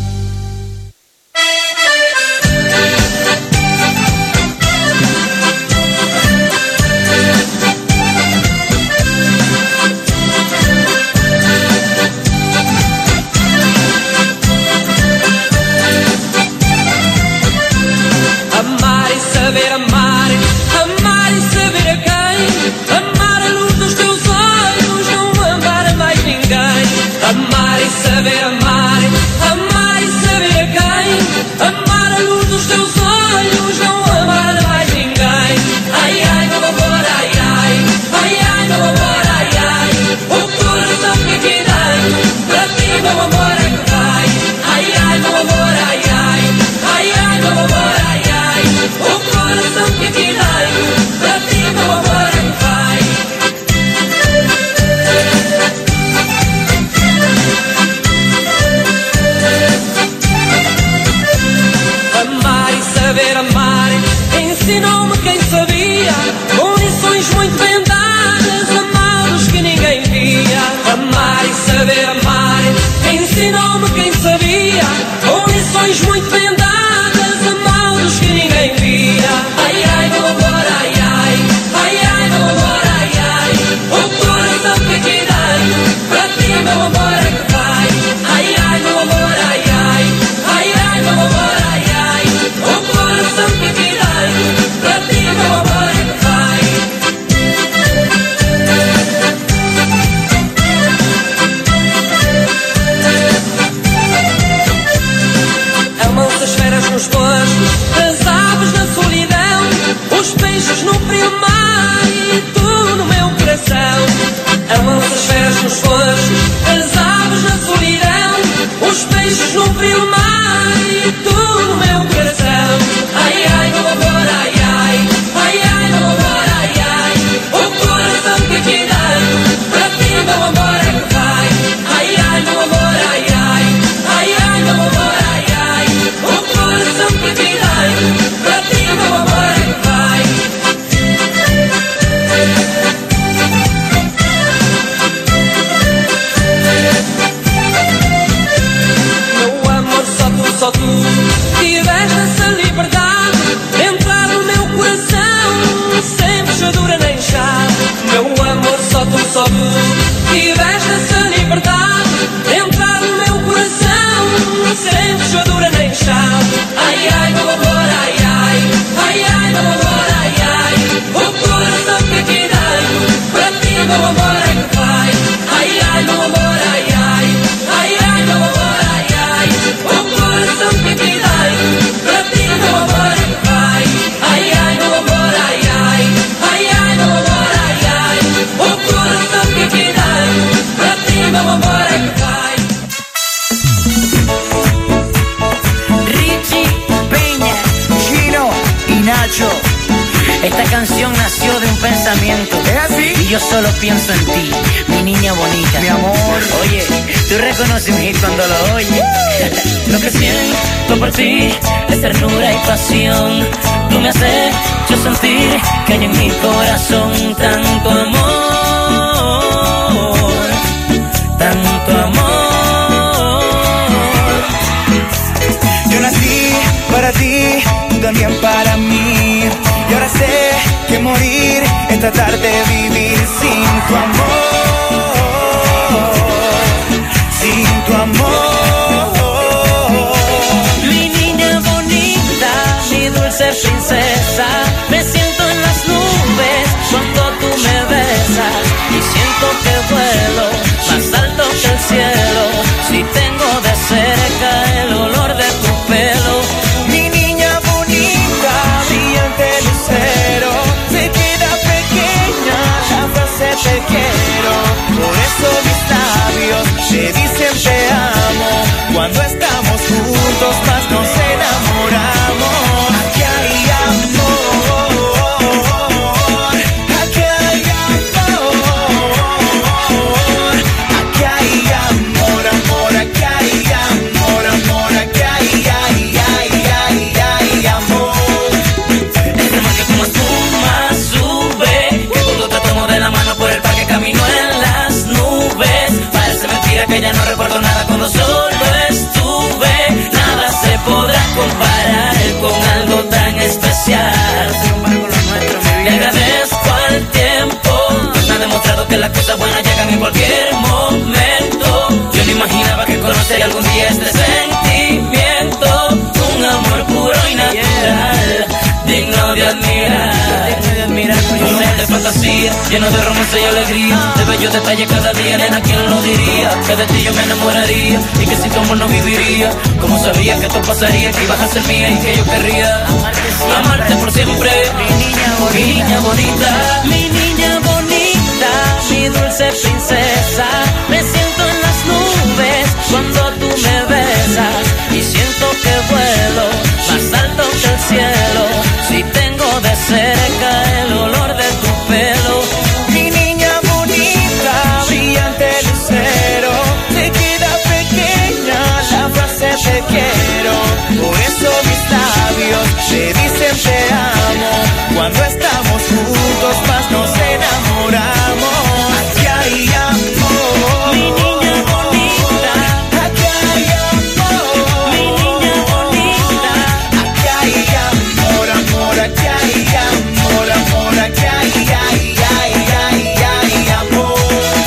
Esta canción nació de un pensamiento. ¿Es así? Y yo solo pienso en ti, mi niña bonita. Mi amor. Oye, tú reconoces un hit cuando lo oyes. Lo que siento por ti es ternura y pasión. Tú me has hecho sentir que hay en mi corazón tanto amor, tanto amor. tratar de vivir sin tu amor, sin tu amor. Mi niña bonita, mi dulce princesa, me siento en las nubes cuando tú me besas y siento que vuelo más alto que el cielo si tengo de cerca el olor de tu pelo. Mi niña bonita, brillante lucero, se queda pequeña la frase te quiero. Por eso mis labios te dicen te amo. Cuando estamos juntos más nos enamoramos. Aquí hay amor, aquí hay amor, aquí hay amor, amor, aquí hay amor, amor, aquí hay amor. Este mar que como espuma sube, que cuando te tomo de la mano por el parque camino en las nubes. Parece mentira que ya no recuerdo nada cuando solo estuve. Nada se podrá comparar con algo tan especial. Te agradezco al tiempo, me ha demostrado que las cosas buenas llegan en cualquier momento. Yo no imaginaba que conocería algún día este sentimiento, un amor puro y natural, digno de admirar. Un mundo de fantasía, lleno de romance y alegría, de bellos detalles cada día, nena, ¿quién lo diría? Que de ti yo me enamoraría y que sin tu amor no viviría. Como sabía que esto pasaría, que ibas a ser mía y que yo querría amarte por siempre. Mi niña bonita, mi niña bonita, mi dulce princesa, me siento en las nubes cuando tú me besas y siento que vuelo más alto que el cielo si tengo de cerca el olor de tu pelo. Mi niña bonita, brillante lucero, te queda pequeña la frase te quiero. Por eso mis labios te dicen te amo. Cuando estamos juntos más nos enamoramos. Aquí hay amor, Mi niña bonita, aquí hay amor, mi niña bonita. aquí hay amor, amor, aquí hay amor, amor, aquí hay amor.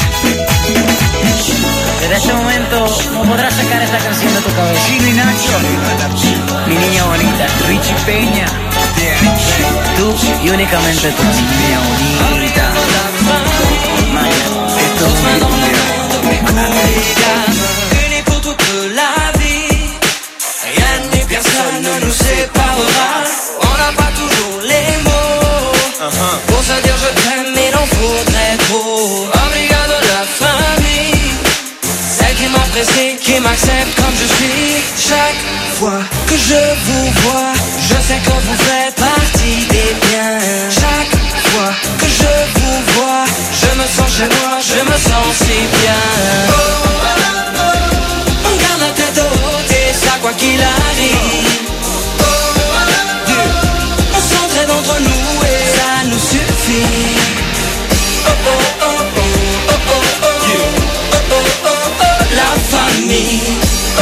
Desde este momento no podrás sacar esta canción de tu cabeza. Chino y Nacho, Mi niña bonita, Richie Peña. Tú y únicamente tú. Mi niña bonita. unis pour toute la vie. Rien ni personne ne nous séparera. On n'a pas toujours les mots pour se dire je t'aime, il en faudrait trop. Obrigado la famille, celle qui m'apprécie, qui m'accepte comme je suis. Chaque fois que je vous vois, je sais que vous faites partie des biens. Chaque fois que je vous vois, je me sens chez moi, je me sens si bien. On garde la tête haute et ça quoi qu'il arrive. On s'entraide entre nous et ça nous suffit. La famille.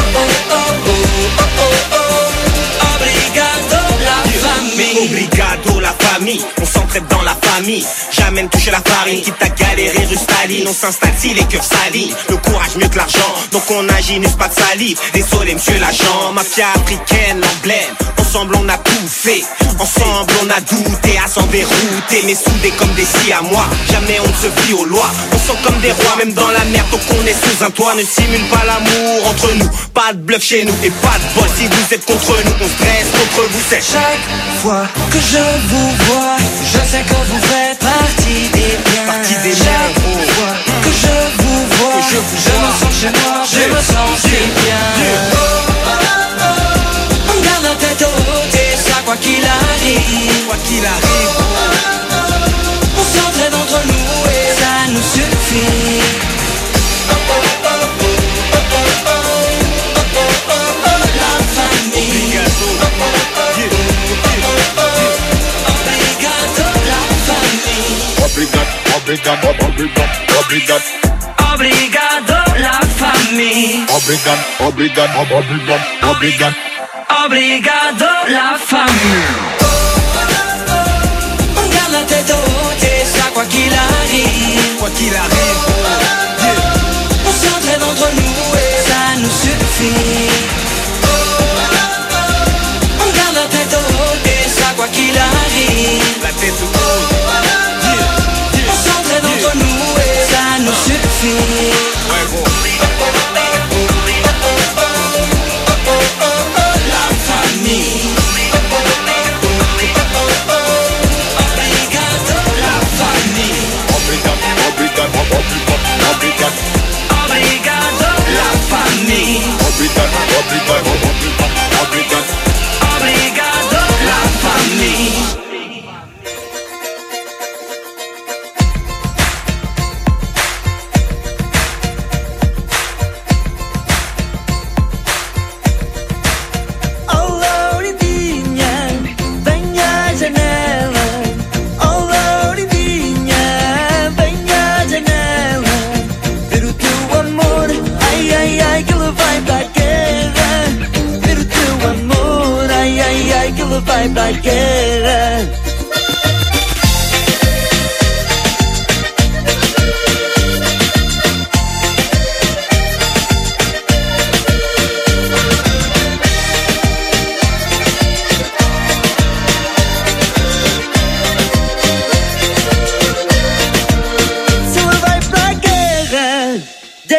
Obrigado la famille. Obrigado la famille, on s'entraide dans la famille. Jamais ne toucher la farine, quitte à galérer rue Staline. On s'installe si les cœurs salis, le courage mieux que l'argent. Donc on agit, n'use pas de salive. Désolé monsieur l'agent, mafia africaine, l'emblème. Ensemble on a tout fait, ensemble on a douté à s'en dérouter. Mais soudés comme des siamois, jamais on ne se fie aux lois. On sent comme des rois, même dans la merde, donc on est sous un toit. Ne simule pas l'amour entre nous, pas de bluff chez nous. Et pas de bol si vous êtes contre nous, on stresse contre vous c'est. Chaque fois que je vous vois, je sais que vous faites partie des biens. Chaque fois que je vous vois, je me sens chez moi, je me sens si bien. On garde la tête haute et ça quoi qu'il arrive. Quoi qu'il arrive, on s'entraide entre nous et ça nous suffit. La famille. Obrigado la famille. Obrigado la famille. Obrigado la famille. On garde la tête haute et ça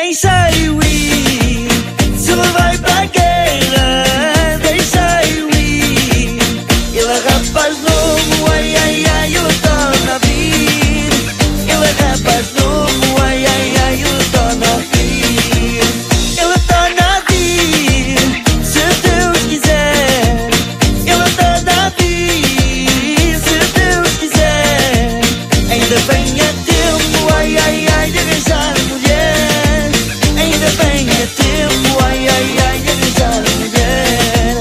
deixa eu ir. Se ele vai para a guerra, deixa eu ir. Ele é rapaz novo, ai ai ai, eu torno a vir. Ele é rapaz novo, ai ai ai, eu torno a vir. Ele torna a vir, se Deus quiser. Ele torna a vir, se Deus quiser. Ainda bem é tempo, ai ai ai, de arranjar mulher. Ainda bem é tempo, ai ai ai, de arranjar mulher.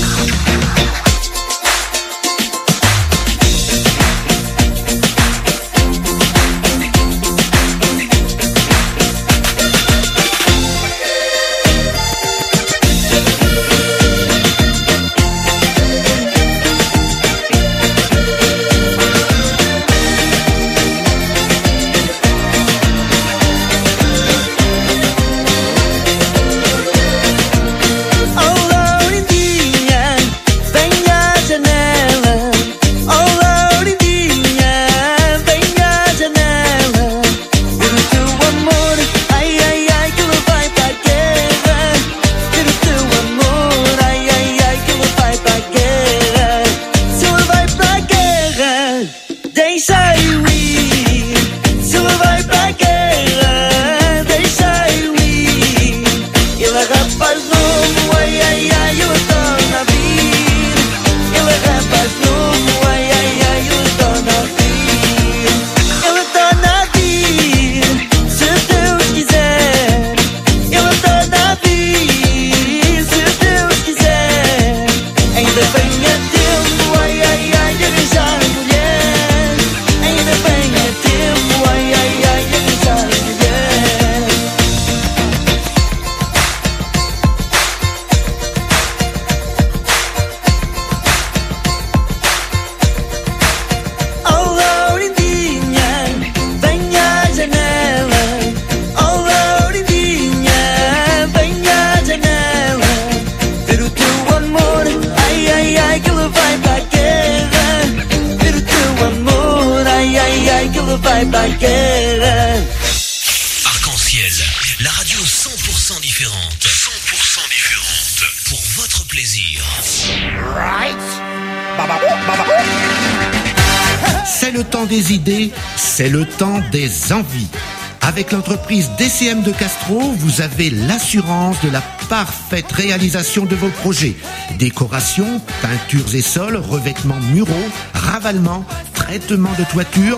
Deixa eu ir. Se ele vai para a guerra, deixa eu ir. Ele é rapaz novo, ai ai ai, eu torno a vir. Ele é rapaz novo, ai ai ai, eu torno a vir. Ele torna a vir, se Deus quiser. Ele torna a vir, se Deus quiser. Ainda bem é tempo, ai ai ai, de arranjar mulher. Ainda bem é tempo, ai ai ai, de arranjar mulher. Oh Laurindinha, vem à janela. Oh Laurindinha, vem à janela. Ver o teu amor, ai ai ai, que ele vai para a guerra. Ver o teu amor, ai ai ai, que ele vai para a guerra. Arc-en-ciel, la radio 100% différente. 100% différente. Pour votre plaisir. C'est le temps des idées, c'est le temps des envies. Avec l'entreprise DCM de Castro, vous avez l'assurance de la parfaite réalisation de vos projets. Décoration, peintures et sols, revêtements muraux, ravalement, traitement de toiture,